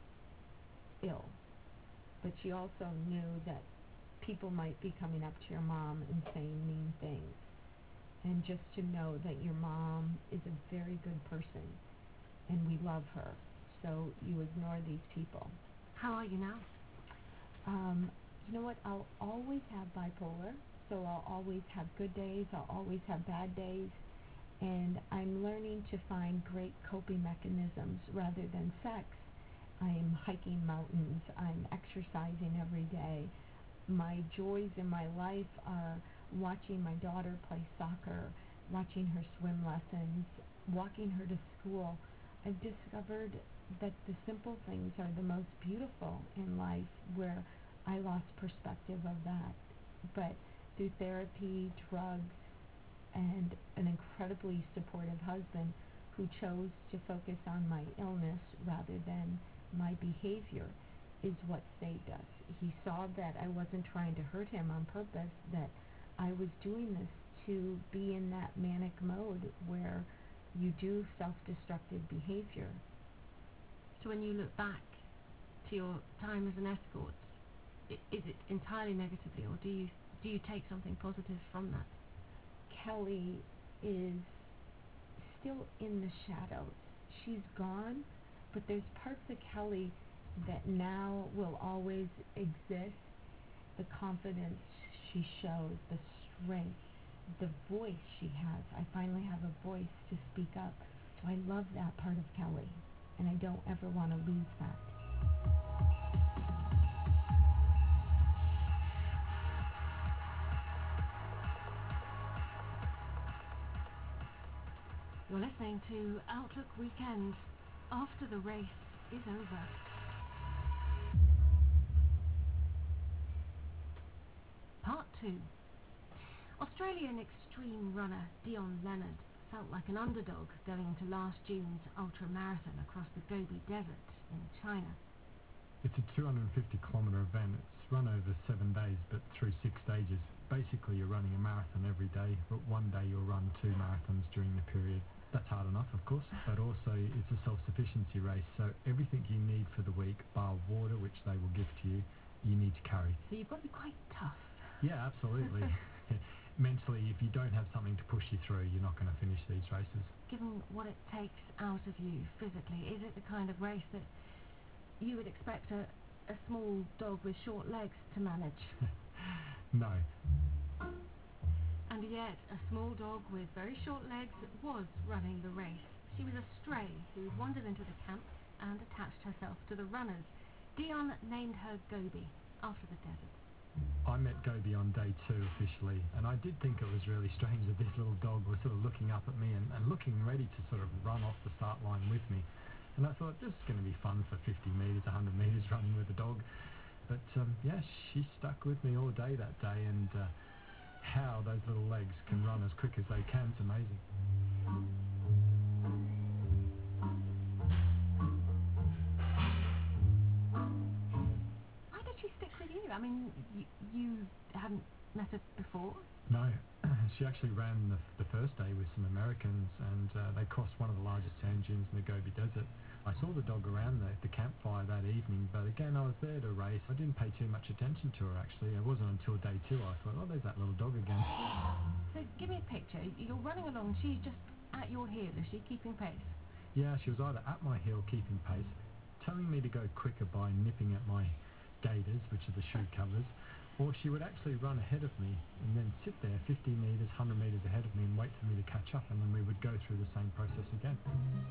ill, but she also knew that people might be coming up to your mom and saying mean things. And just to know that your mom is a very good person, and we love her, so you ignore these people. How are you now? You know what, I'll always have bipolar, so I'll always have good days, I'll always have bad days, and I'm learning to find great coping mechanisms rather than sex. I'm hiking mountains, I'm exercising every day. My joys in my life are watching my daughter play soccer, watching her swim lessons, walking her to school. I've discovered that the simple things are the most beautiful in life, where I lost perspective of that. But through therapy, drugs, and an incredibly supportive husband who chose to focus on my illness rather than my behavior, is what saved us. He saw that I wasn't trying to hurt him on purpose, that I was doing this to be in that manic mode where you do self-destructive behavior. So when you look back to your time as an escort, is it entirely negatively, or do you take something positive from that? Kelly is still in the shadows. She's gone, but there's parts of Kelly that now will always exist. The confidence she shows, the strength, the voice she has. I finally have a voice to speak up. So I love that part of Kelly, and I don't ever want to lose that. You're listening to Outlook Weekend. After the race is over. Part 2. Australian extreme runner Dion Leonard felt like an underdog going into last June's ultra-marathon across the Gobi Desert in China. It's a 250-kilometre event. It's run over 7 days, but through 6 stages. Basically, you're running a marathon every day, but one day you'll run 2 marathons during the period. That's hard enough, of course, but also it's a self-sufficiency race, so everything you need for the week, bar water, which they will give to you, you need to carry. So you've got to be quite tough. Yeah, absolutely. Mentally, if you don't have something to push you through, you're not going to finish these races. Given what it takes out of you physically, is it the kind of race that you would expect a small dog with short legs to manage? No. And yet, a small dog with very short legs was running the race. She was a stray who wandered into the camp and attached herself to the runners. Dion named her Gobi, after the desert. I met Gobi on day 2 officially, and I did think it was really strange that this little dog was sort of looking up at me and looking ready to sort of run off the start line with me. And I thought, this is going to be fun for 50 metres, 100 metres running with a dog. But yeah, she stuck with me all day that day, and how those little legs can run as quick as they can is amazing. Why did she stick with you? I mean, you hadn't met her before? No, she actually ran the first day with some Americans, and they crossed one of the largest sand dunes in the Gobi Desert. I saw the dog around the campfire that evening, but again, I was there to race. I didn't pay too much attention to her, actually. It wasn't until day 2 I thought, oh, there's that little dog again. So give me a picture. You're running along, she's just at your heel. Is she keeping pace? Yeah, she was either at my heel keeping pace, telling me to go quicker by nipping at my gaiters, which are the shoe covers, or she would actually run ahead of me and then sit there 50 metres, 100 metres ahead of me and wait for me to catch up, and then we would go through the same process again.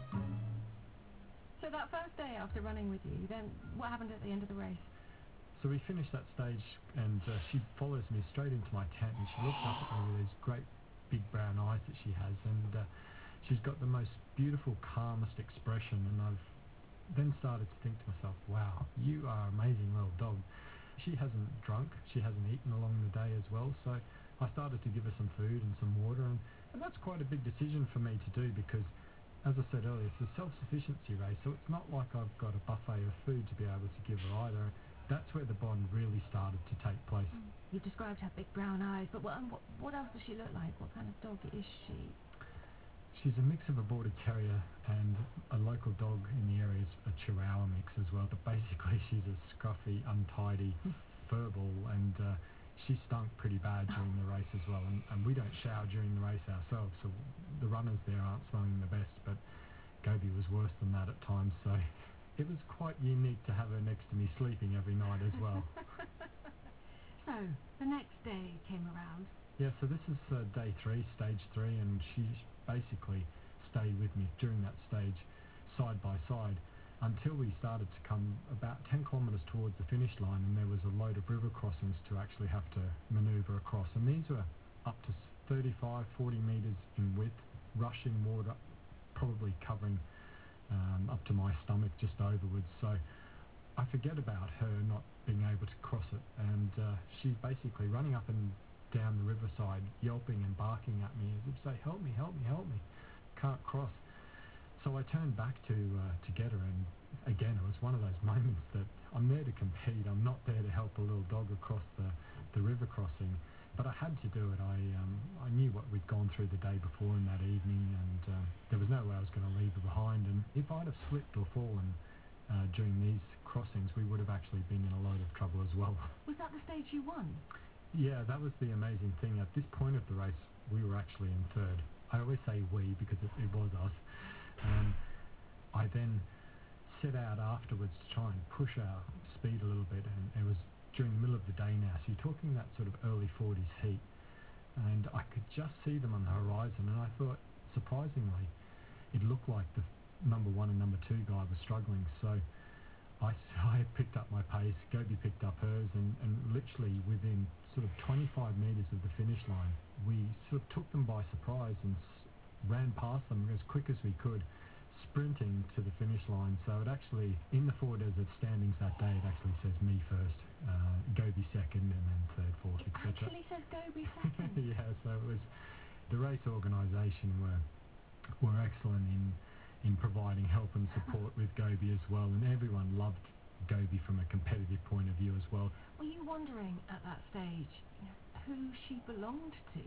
So that first day after running with you, then what happened at the end of the race? So we finished that stage, and she follows me straight into my tent, and she looks up at me with these great big brown eyes that she has, and she's got the most beautiful, calmest expression, and I've then started to think to myself, wow, you are an amazing little dog. She hasn't drunk, she hasn't eaten along the day as well, so I started to give her some food and some water, and that's quite a big decision for me to do, because as I said earlier, it's a self-sufficiency race, so it's not like I've got a buffet of food to be able to give her either. That's where the bond really started to take place. You've described her big brown eyes, but what else does she look like? What kind of dog is she? She's a mix of a Border Terrier and a local dog in the area is a Chihuahua mix as well, but basically she's a scruffy, untidy furball, and she stunk pretty bad during the race as well, and we don't shower during the race ourselves, so the runners there aren't smelling the best, but Gobi was worse than that at times, so it was quite unique to have her next to me sleeping every night as well. So, the next day came around. Yeah, so this is day 3, stage 3, and she basically stayed with me during that stage, side by side, until we started to come about 10 kilometres towards the finish line, and there was a load of river crossings to actually have to manoeuvre across, and these were up to 35, 40 metres in width, rushing water, probably covering up to my stomach, just overwards, so I forget about her not being able to cross it, and she's basically running up and down the riverside, yelping and barking at me as if to say, help me, help me, help me, can't cross. So I turned back to get her, and again, it was one of those moments that I'm there to compete, I'm not there to help a little dog across the river crossing, but I had to do it. I knew what we'd gone through the day before and that evening, and there was no way I was going to leave her behind, and if I'd have slipped or fallen during these crossings, we would have actually been in a load of trouble as well. Was that the stage you won? Yeah, that was the amazing thing. At this point of the race, we were actually in third. I always say we because it was us. I then set out afterwards to try and push our speed a little bit, and it was during the middle of the day now, so you're talking that sort of early 40s heat, and I could just see them on the horizon, and I thought, surprisingly, it looked like the number 1 and number 2 guy was struggling, so I picked up my pace, Gobi picked up hers, and literally within sort of 25 metres of the finish line, we sort of took them by surprise and ran past them as quick as we could, sprinting to the finish line. So it actually, in the Four Desert standings that day, it actually says me first, Gobi second, and then third, fourth, etc. It actually says Gobi second. Yeah, so it was, the race organisation were excellent in providing help and support with Gobi as well, and everyone loved Gobi from a competitive point of view as well. Were you wondering at that stage who she belonged to?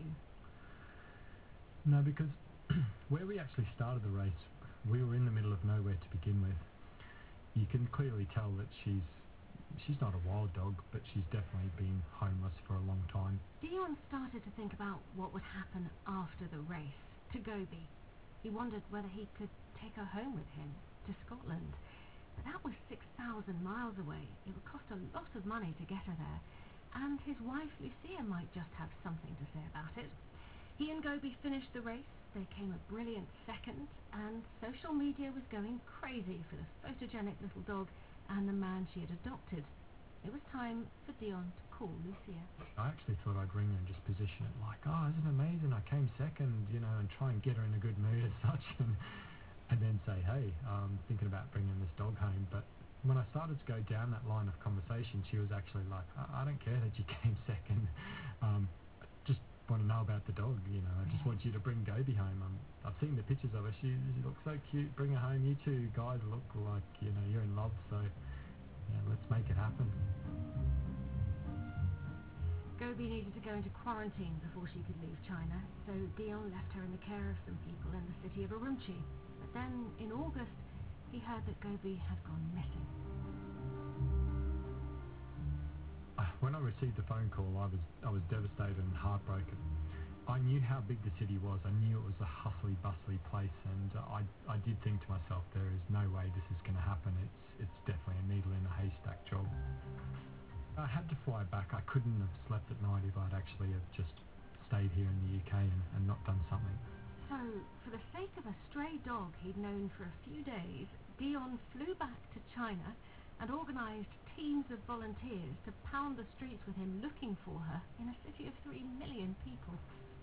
No, because where we actually started the race, we were in the middle of nowhere to begin with. You can clearly tell that she's not a wild dog, but she's definitely been homeless for a long time. Dion started to think about what would happen after the race to Gobi. He wondered whether he could take her home with him to Scotland. But that was 6,000 miles away. It would cost a lot of money to get her there, and his wife Lucia might just have something to say about it. He and Gobi finished the race. They came a brilliant second, and social media was going crazy for the photogenic little dog and the man she had adopted. It was time for Dion to call Lucia. I actually thought I'd ring her and just position it like, oh, isn't it amazing, I came second, and try and get her in a good mood as such, and then say, hey, I'm thinking about bringing this dog home. But when I started to go down that line of conversation, she was actually like, I don't care that you came second. Just want to know about the dog, I just want you to bring Gobi home. I've seen the pictures of her, she looks so cute, bring her home, you two guys look like, you're in love, so yeah, let's make it happen. Gobi needed to go into quarantine before she could leave China, so Dion left her in the care of some people in the city of Urumqi. But then, in August, he heard that Gobi had gone missing. When I received the phone call, I was devastated and heartbroken. I knew how big the city was. I knew it was a hustly, bustly place, and I did think to myself, there is no way this is going to happen. It's definitely a needle in a haystack job. I had to fly back. I couldn't have slept at night if I'd actually have just stayed here in the UK and not done something. So, for the sake of a stray dog he'd known for a few days, Dion flew back to China and organised teams of volunteers to pound the streets with him looking for her in a city of 3 million people.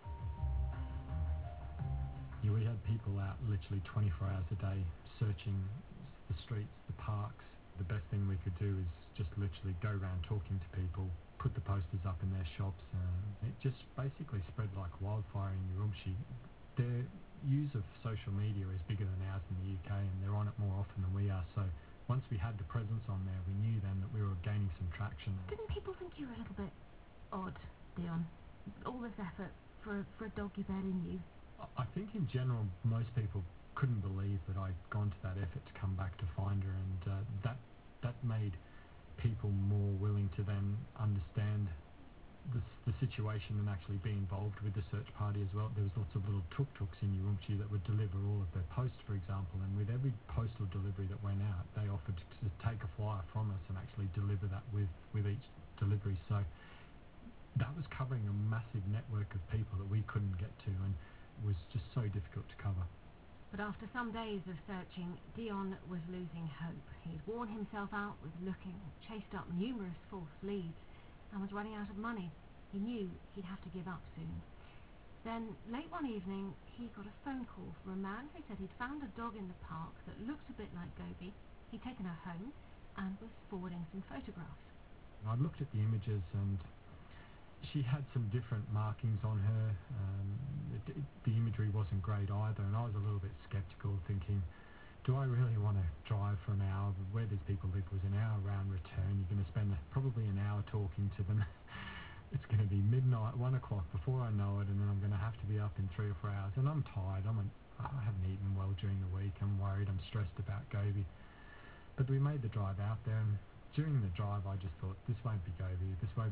Yeah, we had people out literally 24 hours a day searching the streets, the parks. The best thing we could do is just literally go around talking to people, put the posters up in their shops. It just basically spread like wildfire in Urumqi. Their use of social media is bigger than ours in the UK, and they're on it more often than we are, so once we had the presence on there, we knew then that we were gaining some traction. Didn't people think you were a little bit odd, Dion? All this effort for a dog you barely knew? I think in general, most people couldn't believe that I'd gone to that effort to come back to find her, and that made people more willing to then understand the situation and actually be involved with the search party as well. There was lots of little tuk-tuks in Urumqi that would deliver all of their posts, for example, and with every postal delivery that went out, they offered to take a flyer from us and actually deliver that with each delivery. So that was covering a massive network of people that we couldn't get to, and was just so difficult to cover. But after some days of searching, Dion was losing hope. He'd worn himself out with looking, chased up numerous false leads, and was running out of money. He knew he'd have to give up soon. Then, late one evening, he got a phone call from a man who said he'd found a dog in the park that looked a bit like Gobi. He'd taken her home and was forwarding some photographs. I looked at the images, and she had some different markings on her. The imagery wasn't great either, and I was a little bit skeptical, thinking, do I really want to drive for an hour? Where these people live was an hour round return. You're going to spend probably an hour talking to them. It's going to be midnight, 1 o'clock before I know it, and then I'm going to have to be up in 3 or 4 hours. And I'm tired. I haven't eaten well during the week. I'm worried. I'm stressed about Gobi. But we made the drive out there, and during the drive I just thought, this won't be Gobi. This won't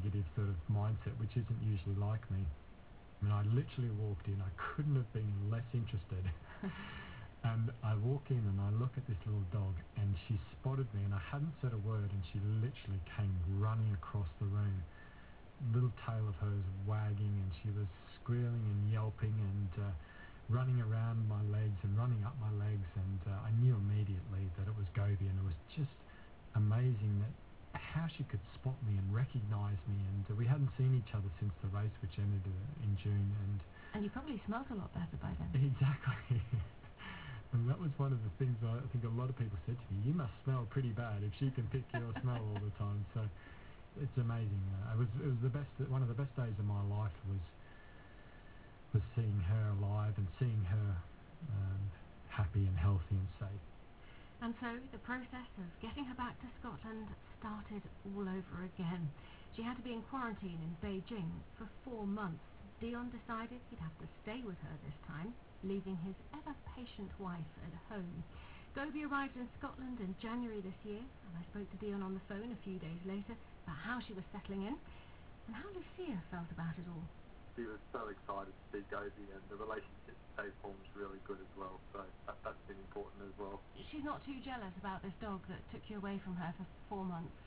negative sort of mindset, which isn't usually like me. I mean, I literally walked in, I couldn't have been less interested. And I walk in and I look at this little dog, and she spotted me, and I hadn't said a word, and she literally came running across the room, little tail of hers wagging, and she was squealing and yelping and running around my legs and running up my legs, and I knew immediately that it was Gobi, and it was just amazing that how she could spot me and recognise me, and we hadn't seen each other since the race, which ended in June, And you probably smelt a lot better by then. Exactly. And that was one of the things I think a lot of people said to me, you must smell pretty bad if she can pick your smell all the time. So it's amazing. It was the best, one of the best days of my life was seeing her alive and seeing her happy and healthy and safe. And so the process of getting her back to Scotland started all over again. She had to be in quarantine in Beijing for 4 months. Dion decided he'd have to stay with her this time, leaving his ever-patient wife at home. Gobi arrived in Scotland in January this year, and I spoke to Dion on the phone a few days later about how she was settling in and how Lucia felt about it all. She was so excited to see Gobi, and the relationship they formed was really good as well, so that's been important as well. She's not too jealous about this dog that took you away from her for 4 months?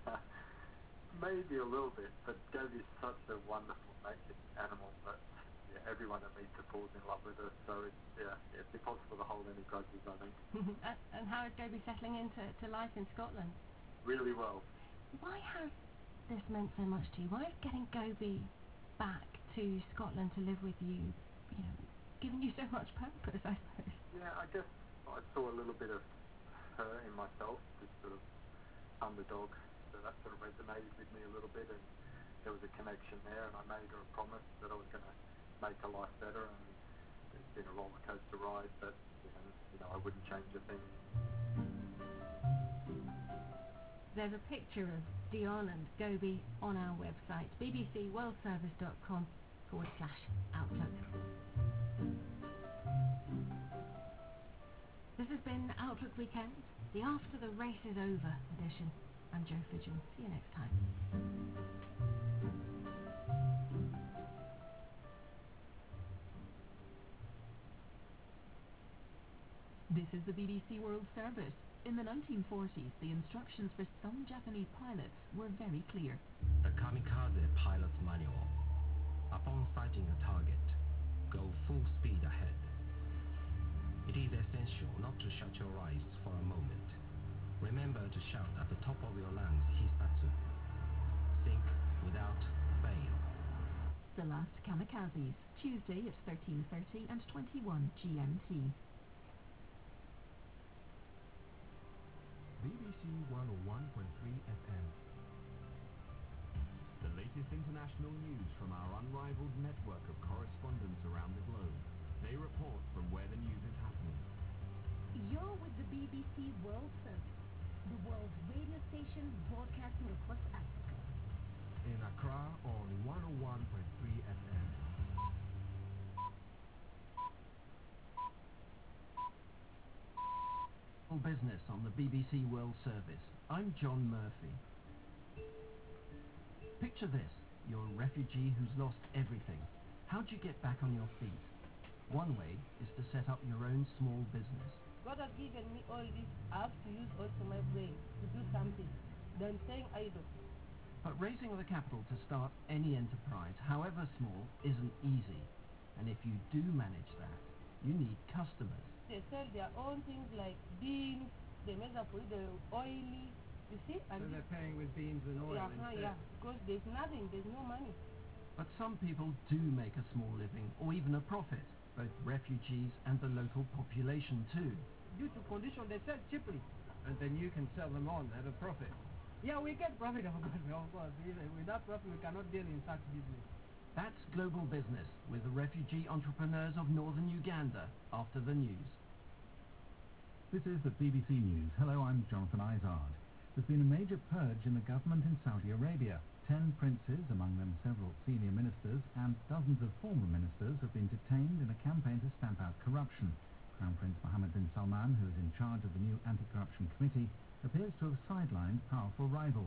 Maybe a little bit, but Gobi's such a wonderful natured animal that everyone that meets her falls in love with her, so it's impossible to hold any grudges, I think. And how is Gobi settling into life in Scotland? Really well. Why has this meant so much to you? Why is getting Gobi back to Scotland to live with you, given you so much purpose, I suppose? Yeah, I guess I saw a little bit of her in myself, this sort of underdog, so that sort of resonated with me a little bit, and there was a connection there, and I made her a promise that I was going to make her life better, and it's been a roller coaster ride, but I wouldn't change a thing. There's a picture of Dion and Gobi on our website, bbcworldservice.com/outlook. This has been Outlook Weekend, the After the Race is Over edition. I'm Jo Fidgen. See you next time. This is the BBC World Service. In the 1940s, the instructions for some Japanese pilots were very clear. A kamikaze pilot's manual. Upon sighting a target, go full speed ahead. It is essential not to shut your eyes for a moment. Remember to shout at the top of your lungs, Hisatsu. Think without fail. The Last Kamikazes, Tuesday at 13:30 and 21 GMT. BBC 101.3 FM. The latest international news from our unrivaled network of correspondents around the globe. They report from where the news is happening. You're with the BBC World Service, the world's radio station broadcasting across Africa. In Accra on 101.3 FM. Business on the BBC World Service. I'm John Murphy. Picture this, you're a refugee who's lost everything. How do you get back on your feet? One way is to set up your own small business. God has given me all this. I have to use also my brain to do something than staying idle. But raising the capital to start any enterprise, however small, isn't easy. And if you do manage that, you need customers. They sell their own things like beans, they make up with the oily, you see? And so they're paying with beans and oil instead? Yeah, because there's nothing, there's no money. But some people do make a small living, or even a profit, both refugees and the local population too. Due to condition, they sell cheaply. And then you can sell them on at a profit? Yeah, we get profit, of course. Without profit, we cannot deal in such business. That's Global Business with the refugee entrepreneurs of northern Uganda after the news. This is the BBC News. Hello, I'm Jonathan Izard. There's been a major purge in the government in Saudi Arabia. 10 princes, among them several senior ministers, and dozens of former ministers have been detained in a campaign to stamp out corruption. Crown Prince Mohammed bin Salman, who is in charge of the new anti-corruption committee, appears to have sidelined powerful rivals.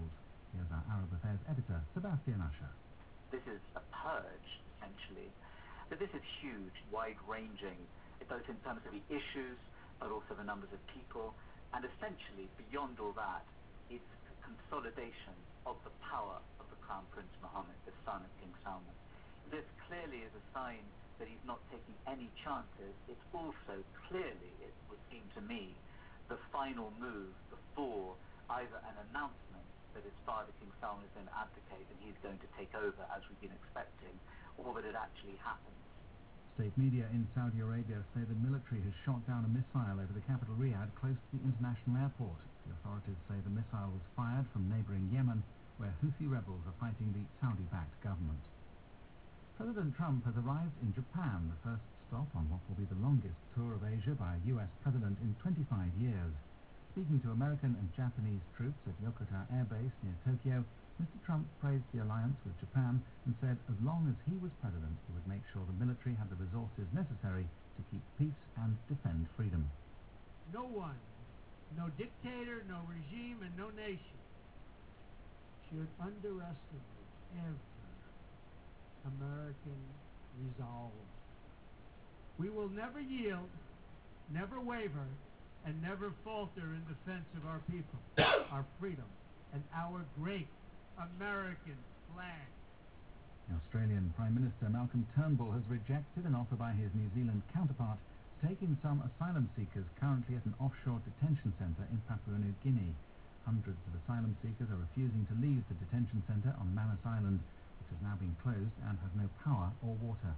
Here's our Arab Affairs editor, Sebastian Usher. This is a purge, essentially. So this is huge, wide-ranging, both in terms of the issues, but also the numbers of people, and essentially, beyond all that, it's a consolidation of the power of the Crown Prince Mohammed, the son of King Salman. This clearly is a sign that he's not taking any chances. It's also clearly, it would seem to me, the final move before either an announcement that his father, King Salman, is going to abdicate and he's going to take over, as we've been expecting, or that it actually happens. State media in Saudi Arabia say the military has shot down a missile over the capital Riyadh close to the international airport. The authorities say the missile was fired from neighbouring Yemen, where Houthi rebels are fighting the Saudi-backed government. President Trump has arrived in Japan, the first stop on what will be the longest tour of Asia by a US president in 25 years. Speaking to American and Japanese troops at Yokota Air Base near Tokyo, Mr. Trump praised the alliance with Japan and said as long as he was president, he would make sure the military had the resources necessary to keep peace and defend freedom. No one, no dictator, no regime, and no nation should underestimate ever American resolve. We will never yield, never waver, and never falter in defense of our people, our freedom, and our great American flag. The Australian Prime Minister Malcolm Turnbull has rejected an offer by his New Zealand counterpart to take in some asylum seekers currently at an offshore detention centre in Papua New Guinea. Hundreds of asylum seekers are refusing to leave the detention centre on Manus Island, which has now been closed and has no power or water.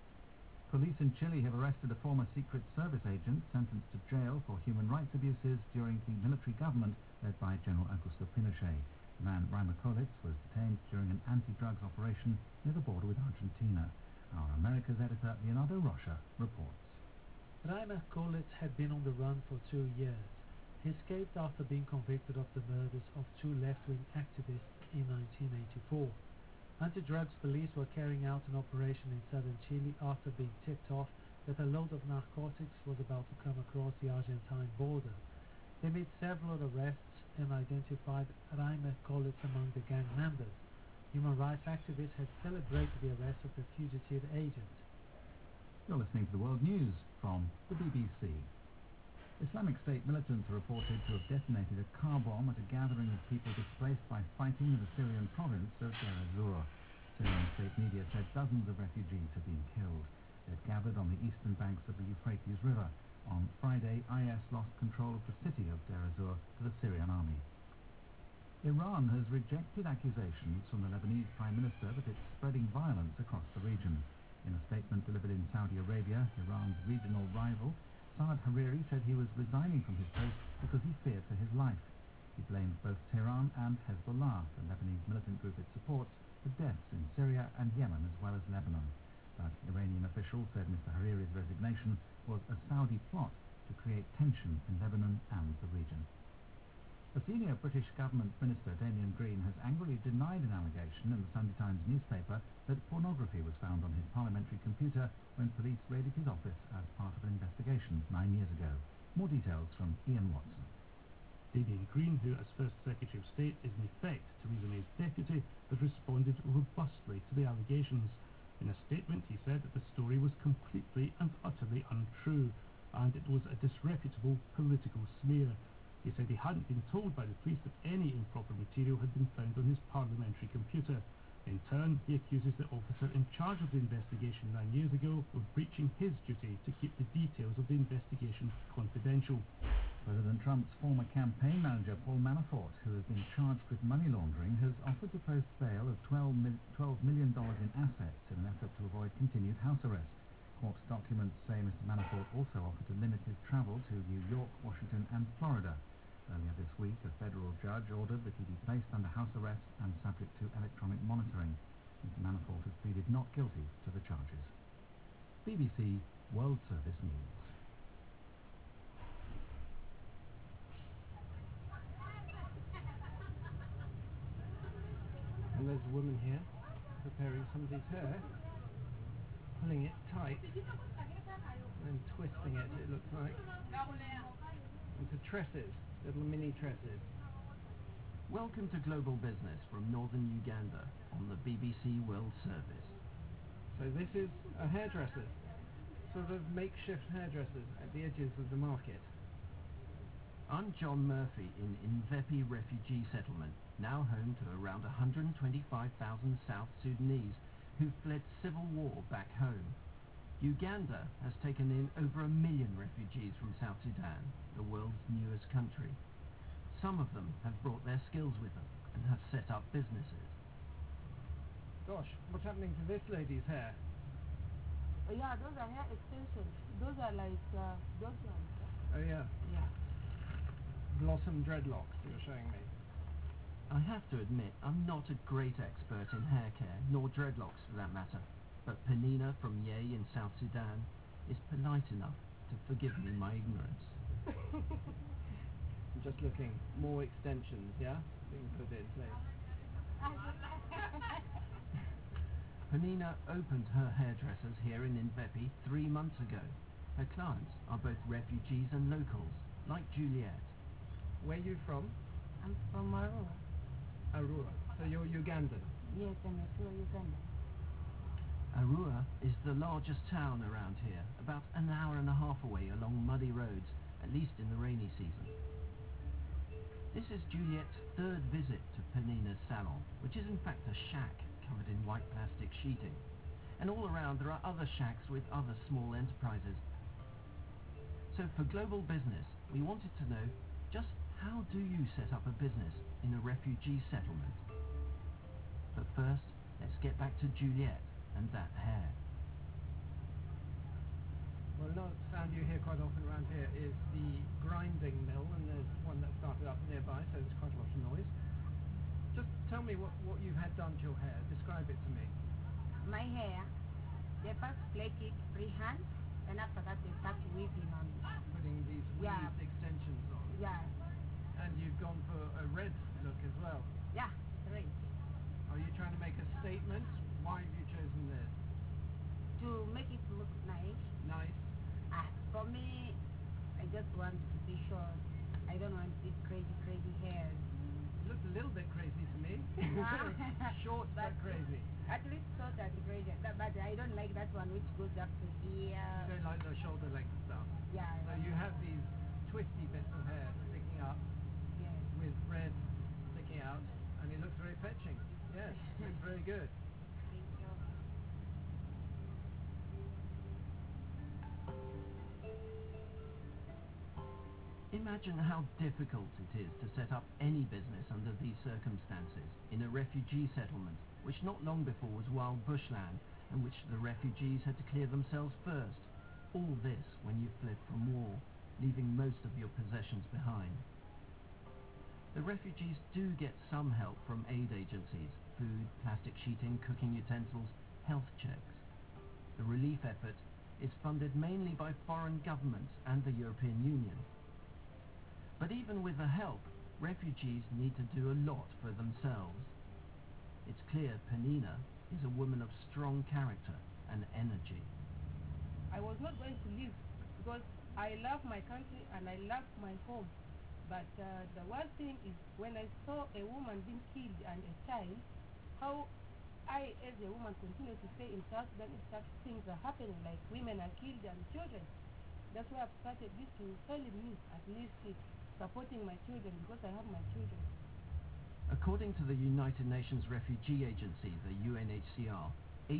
Police in Chile have arrested a former Secret Service agent sentenced to jail for human rights abuses during the military government led by General Augusto Pinochet. The man Reimer Kollitz was detained during an anti-drugs operation near the border with Argentina. Our America's editor Leonardo Rocha reports. Reimer Kollitz had been on the run for 2 years. He escaped after being convicted of the murders of 2 left-wing activists in 1984. Anti-drugs police were carrying out an operation in southern Chile after being tipped off that a load of narcotics was about to come across the Argentine border. They made several arrests and identified Reimer Kollitz among the gang members. Human rights activists had celebrated the arrest of the fugitive agent. You're listening to the World News from the BBC. Islamic State militants are reported to have detonated a car bomb at a gathering of people displaced by fighting in the Syrian province of Deir ez-Zor. Syrian state media said dozens of refugees have been killed. They'd gathered on the eastern banks of the Euphrates River. On Friday, IS lost control of the city of Deir ez-Zor to the Syrian army. Iran has rejected accusations from the Lebanese Prime Minister that it's spreading violence across the region. In a statement delivered in Saudi Arabia, Iran's regional rival Saad Hariri said he was resigning from his post because he feared for his life. He blamed both Tehran and Hezbollah, the Lebanese militant group it supports, for deaths in Syria and Yemen as well as Lebanon. But Iranian officials said Mr. Hariri's resignation was a Saudi plot to create tension in Lebanon and the region. A senior British government minister, Damien Green, has angrily denied an allegation in the Sunday Times newspaper that pornography was found on his parliamentary computer when police raided his office as part of an investigation 9 years ago. More details from Ian Watson. Damien Green, who as First Secretary of State is in effect Theresa May's deputy, has responded robustly to the allegations. In a statement he said that the story was completely and utterly untrue and it was a disreputable political smear. He said he hadn't been told by the police that any improper material had been found on his parliamentary computer. In turn, he accuses the officer in charge of the investigation 9 years ago of breaching his duty to keep the details of the investigation confidential. President Trump's former campaign manager, Paul Manafort, who has been charged with money laundering, has offered to post bail of $12 million in assets in an effort to avoid continued house arrest. Court documents say Mr. Manafort also offered to limit his travel to New York, Washington and Florida. Earlier this week, a federal judge ordered that he be placed under house arrest and subject to electronic monitoring. Mr. Manafort has pleaded not guilty to the charges. BBC World Service News. And there's a woman here preparing somebody's hair, pulling it tight and twisting it, it looks like, into tresses, little mini tresses. Welcome to Global Business from northern Uganda on the BBC World Service. So this is a hairdresser, sort of makeshift hairdressers at the edges of the market. I'm John Murphy in Mvepi refugee settlement, now home to around 125,000 South Sudanese who fled civil war back home. Uganda has taken in over 1 million refugees from South Sudan, the world's newest country. Some of them have brought their skills with them and have set up businesses. Gosh, what's happening to this lady's hair? Yeah, those are hair extensions. Those are like those ones. Oh yeah. Yeah. Blossom dreadlocks you're showing me. I have to admit, I'm not a great expert in hair care, nor dreadlocks for that matter, but Penina from Yei in South Sudan is polite enough to forgive me my ignorance. I'm just looking. More extensions, yeah? Being put in place. Penina opened her hairdressers here in Mvepi 3 months ago. Her clients are both refugees and locals, like Juliet. Where are you from? I'm from Arua. Arua. So you're Ugandan? Yes, I'm a pure Ugandan. Arua is the largest town around here, about an hour and a half away along muddy roads, at least in the rainy season. This is Juliet's 3rd visit to Penina's salon, which is in fact a shack covered in white plastic sheeting. And all around there are other shacks with other small enterprises. So for Global Business, we wanted to know just how do you set up a business in a refugee settlement? But first, let's get back to Juliet and that hair. Well, another sound you hear quite often around here is the grinding mill, and there's one that started up nearby, so there's quite a lot of noise. Just tell me what you've had done to your hair. Describe it to me. My hair, they first plait it freehand, and after that they start weaving on it. Putting these weaved extensions on. Yeah. And you've gone for a red look as well. Yeah, red. Are you trying to make a statement? Why have you chosen this? To make it look nice. Nice. For me, I just want to be short. I don't want this crazy hair. It looks a little bit crazy to me. Short but crazy. At least short and crazy. But I don't like that one which goes up to here. You don't like the shoulder length stuff? Yeah. So you have these twisty bits of hair sticking up with red sticking out, and it looks very fetching. Yes, looks very good. Thank you. Imagine how difficult it is to set up any business under these circumstances in a refugee settlement, which not long before was wild bushland, and which the refugees had to clear themselves first. All this when you fled from war, leaving most of your possessions behind. The refugees do get some help from aid agencies, food, plastic sheeting, cooking utensils, health checks. The relief effort is funded mainly by foreign governments and the European Union. But even with the help, refugees need to do a lot for themselves. It's clear Penina is a woman of strong character and energy. I was not going to leave because I love my country and I love my home. But the worst thing is when I saw a woman being killed and a child, how I as a woman continue to stay in South Sudan if such things are happening, like women are killed and children. That's why I've started this to help me, at least supporting my children, because I have my children. According to the United Nations Refugee Agency, the UNHCR,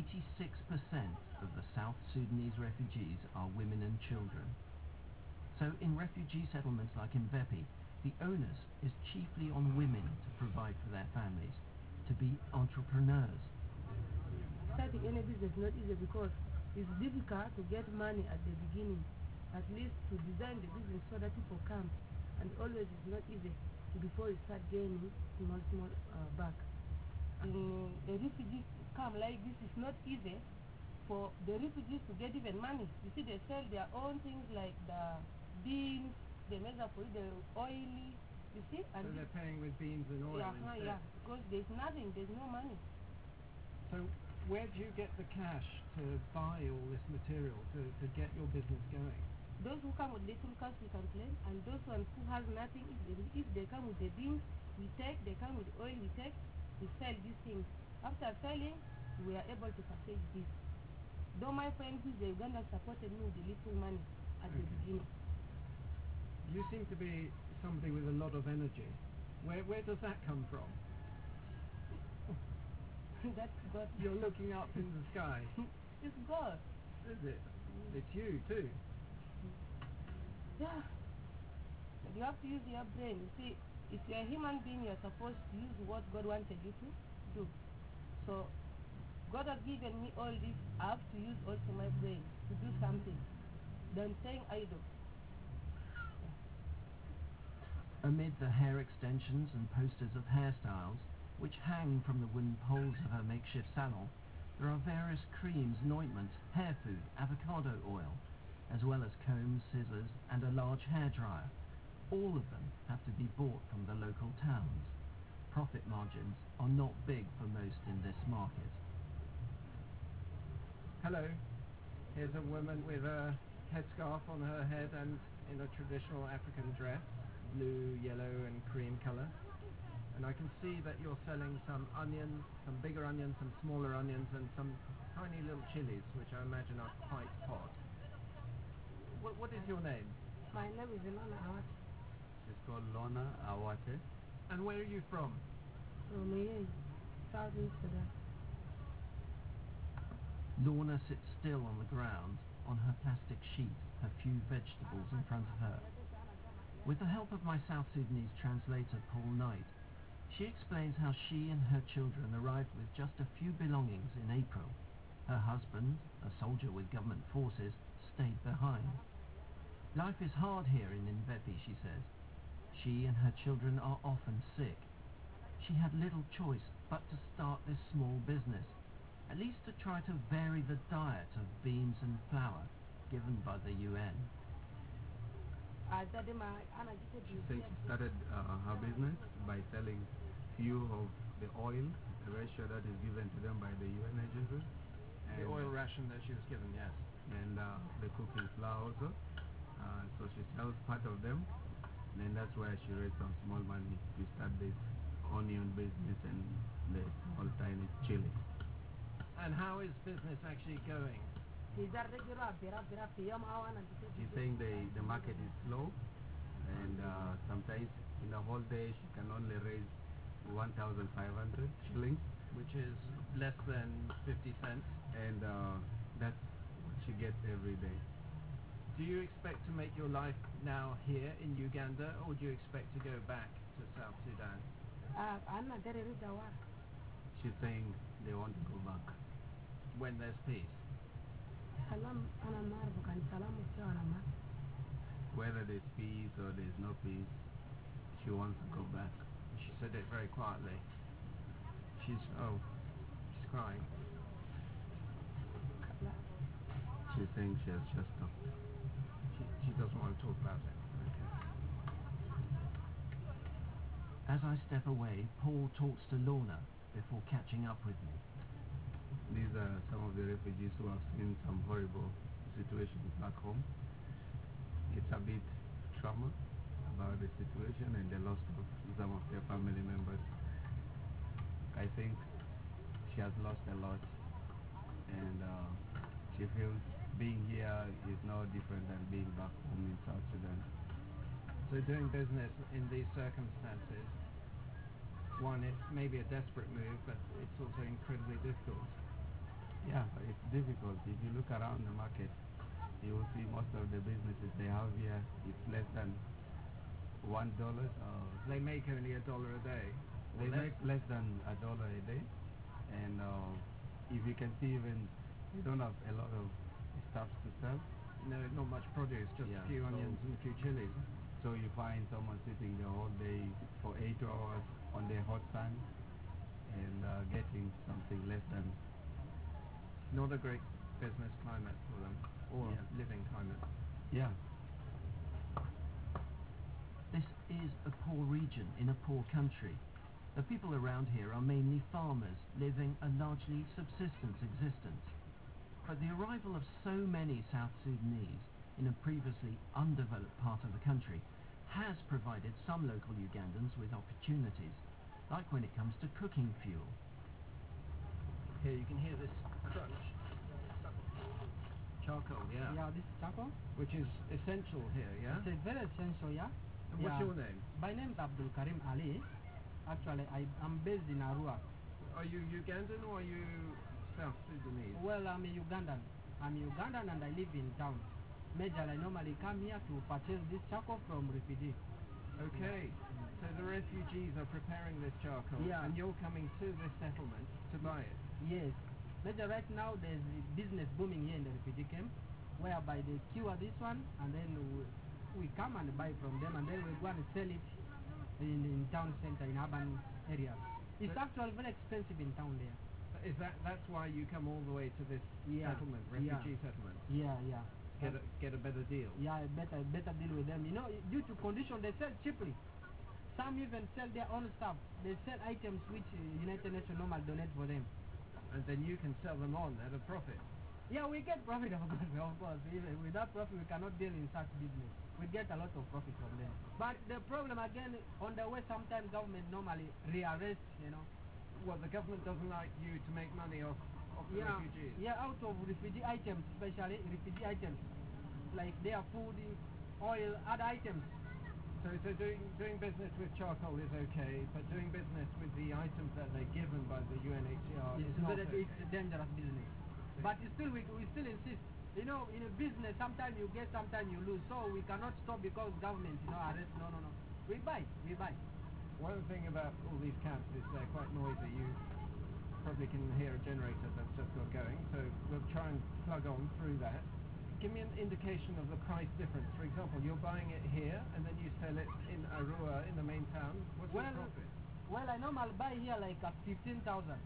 86% of the South Sudanese refugees are women and children. So in refugee settlements like Mvepi, the onus is chiefly on women to provide for their families, to be entrepreneurs. Starting any business is not easy because it's difficult to get money at the beginning, at least to design the business so that people come. And always it's not easy before you start gaining small back. And the refugees come like this, is not easy for the refugees to get even money. You see, they sell their own things like the beans, they make up for the oil, you see. And so they're paying with beans and oil instead. Yeah, because there's nothing, there's no money. So where do you get the cash to buy all this material to get your business going? Those who come with little cash, we can claim, and those ones who has nothing, if they come with the beans, we take. They come with oil, we take. We sell these things. After selling, we are able to package this. Though my friend who's the Uganda supported me with the little money at the beginning. You seem to be somebody with a lot of energy. Where does that come from? That's God. You're looking up in the sky. It's God. Is it? It's you too. Yeah. But you have to use your brain. You see, if you're a human being, you're supposed to use what God wanted you to do. So, God has given me all this. I have to use also my brain to do something. Than staying idle. Amid the hair extensions and posters of hairstyles, which hang from the wooden poles of her makeshift salon, there are various creams and ointments, hair food, avocado oil, as well as combs, scissors, and a large hairdryer. All of them have to be bought from the local towns. Profit margins are not big for most in this market. Hello. Here's a woman with a headscarf on her head and in a traditional African dress, blue, yellow, and cream color. And I can see that you're selling some onions, some bigger onions, some smaller onions, and some tiny little chilies, which I imagine are quite hot. What is your name? My name is Lona Awate. She's called Lona Awate. And where are you from? From here, Southeast Sudan. Lorna sits still on the ground, on her plastic sheet, her few vegetables in front of her. With the help of my South Sudanese translator, Paul Knight, she explains how she and her children arrived with just a few belongings in April. Her husband, a soldier with government forces, stayed behind. Life is hard here in Mvepi, she says. She and her children are often sick. She had little choice but to start this small business, at least to try to vary the diet of beans and flour given by the UN. She said she started her business by selling few of the oil, the ratio that is given to them by the UN agencies. The oil ration that she was given, yes. And the cooking flour also. So she sells part of them. And then that's where she raised some small money to start this onion business and the small tiny chili. And how is business actually going? She's saying the market is slow, and sometimes in the whole day she can only raise 1,500 shillings, which is less than 50 cents, and that's what she gets every day. Do you expect to make your life now here in Uganda, or do you expect to go back to South Sudan? She's saying they want to go back when there's peace. Whether there's peace or there's no peace, she wants to go back. She said it very quietly. She's crying. She's saying she has just stopped. She doesn't want to talk about it. Okay. As I step away, Paul talks to Lorna before catching up with me. These are some of the refugees who have seen some horrible situations back home. It's a bit trauma about the situation and the loss of some of their family members. I think she has lost a lot, and she feels being here is no different than being back home in South Sudan. So doing business in these circumstances, one, it's maybe a desperate move, but it's also incredibly difficult. Yeah, it's difficult. If you look around the market, you will see most of the businesses they have here, it's less than $1. They make only $1 a day. They make less than $1 a day, and if you can see, even they don't have a lot of stuff to sell. No, not much produce, just a few onions and a few chilies. So you find someone sitting the whole day for 8 hours on the hot sun and getting something less than. Not a great business climate for them, or living climate. Yeah. This is a poor region in a poor country. The people around here are mainly farmers, living a largely subsistence existence. But the arrival of so many South Sudanese in a previously undeveloped part of the country, has provided some local Ugandans with opportunities, like when it comes to cooking fuel. Here you can hear this crunch. Charcoal, yeah. Yeah, this is charcoal. Which is essential here, yeah? It's very essential, yeah. And what's your name? My name is Abdul Karim Ali. Actually, I'm based in Arua. Are you Ugandan or are you South Sudanese? Well, I'm a Ugandan. I'm Ugandan and I live in town. Majorly, I normally come here to purchase this charcoal from refugees. Okay, so the refugees are preparing this charcoal, Yeah. and you're coming to this settlement to buy it. Yes. Major right now there's business booming here in the refugee camp, whereby they cure this one and then we come and buy from them and then we go and sell it in town center, in urban areas. It's actually very expensive in town there. Is that's why you come all the way to this settlement, refugee settlement? Yeah. Get a better deal. Yeah, better deal with them. You know, due to condition, they sell cheaply. Some even sell their own stuff. They sell items which United Nations normally donate for them. And then you can sell them on at a profit. Yeah, we get profit of course. Even without profit, we cannot deal in such business. We get a lot of profit from them. But the problem again, on the way, sometimes government normally rearrest, you know. Well, the government doesn't like you to make money off the refugees. Yeah, out of refugee items, especially refugee items, like their food, oil, other items. So doing business with charcoal is okay, but doing business with the items that they're given by the UNHCR is not okay. It's a dangerous business. But still, we still insist. You know, in a business, sometimes you get, sometimes you lose. So we cannot stop because government, arrest. No. We buy. One thing about all these camps is they're quite noisy. You probably can hear a generator that's just got going, so we'll try and plug on through that. Give me an indication of the price difference. For example, you're buying it here and then you sell it in Arua, in the main town. What's your profit? Well, I normally buy here like at 15,000.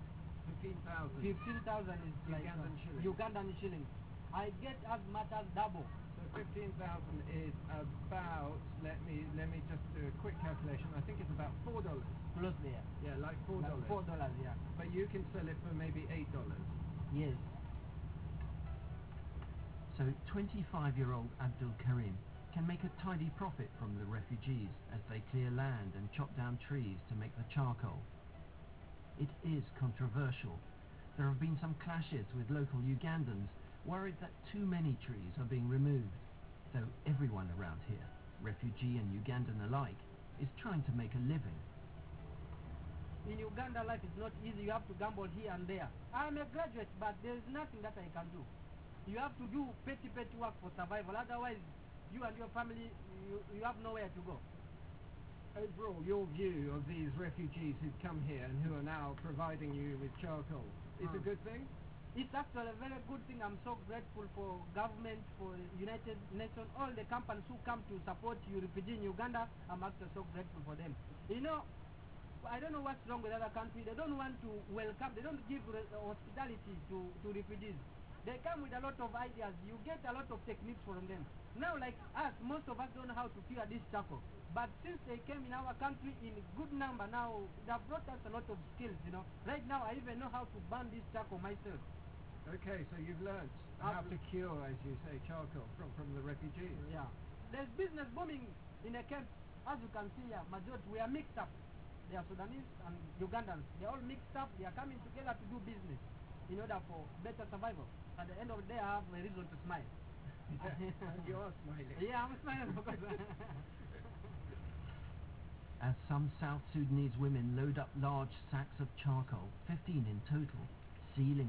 15,000? 15,000 is like Ugandan shillings. I get as much as double. So 15,000 is about, let me just do a quick calculation. I think it's about $4. Close there. Yeah, like $4. Like $4, yeah. But you can sell it for maybe $8. Yes. So 25-year-old Abdul Karim can make a tidy profit from the refugees as they clear land and chop down trees to make the charcoal. It is controversial. There have been some clashes with local Ugandans worried that too many trees are being removed, though everyone around here, refugee and Ugandan alike, is trying to make a living. In Uganda, life is not easy. You have to gamble here and there. I'm a graduate, but there is nothing that I can do. You have to do petty work for survival. Otherwise, you and your family, you have nowhere to go. Overall, your view of these refugees who've come here and who are now providing you with charcoal is a good thing? It's actually a very good thing. I'm so grateful for government, for United Nations, all the companies who come to support you refugees in Uganda. I'm actually so grateful for them. You know, I don't know what's wrong with other countries. They don't want to welcome, they don't give hospitality to refugees. They come with a lot of ideas. You get a lot of techniques from them. Now, like us, most of us don't know how to cure this charcoal. But since they came in our country in good number, now they've brought us a lot of skills, Right now, I even know how to burn this charcoal myself. Okay, so you've learned how to cure, as you say, charcoal from the refugees. Yeah. There's business booming in a camp. As you can see here, majority, we are mixed up. They are Sudanese and Ugandans. They're all mixed up. They are coming together to do business in order for better survival. At the end of the day, I have a reason to smile. And you are smiling. Yeah, I'm smiling because... As some South Sudanese women load up large sacks of charcoal, 15 in total, sealing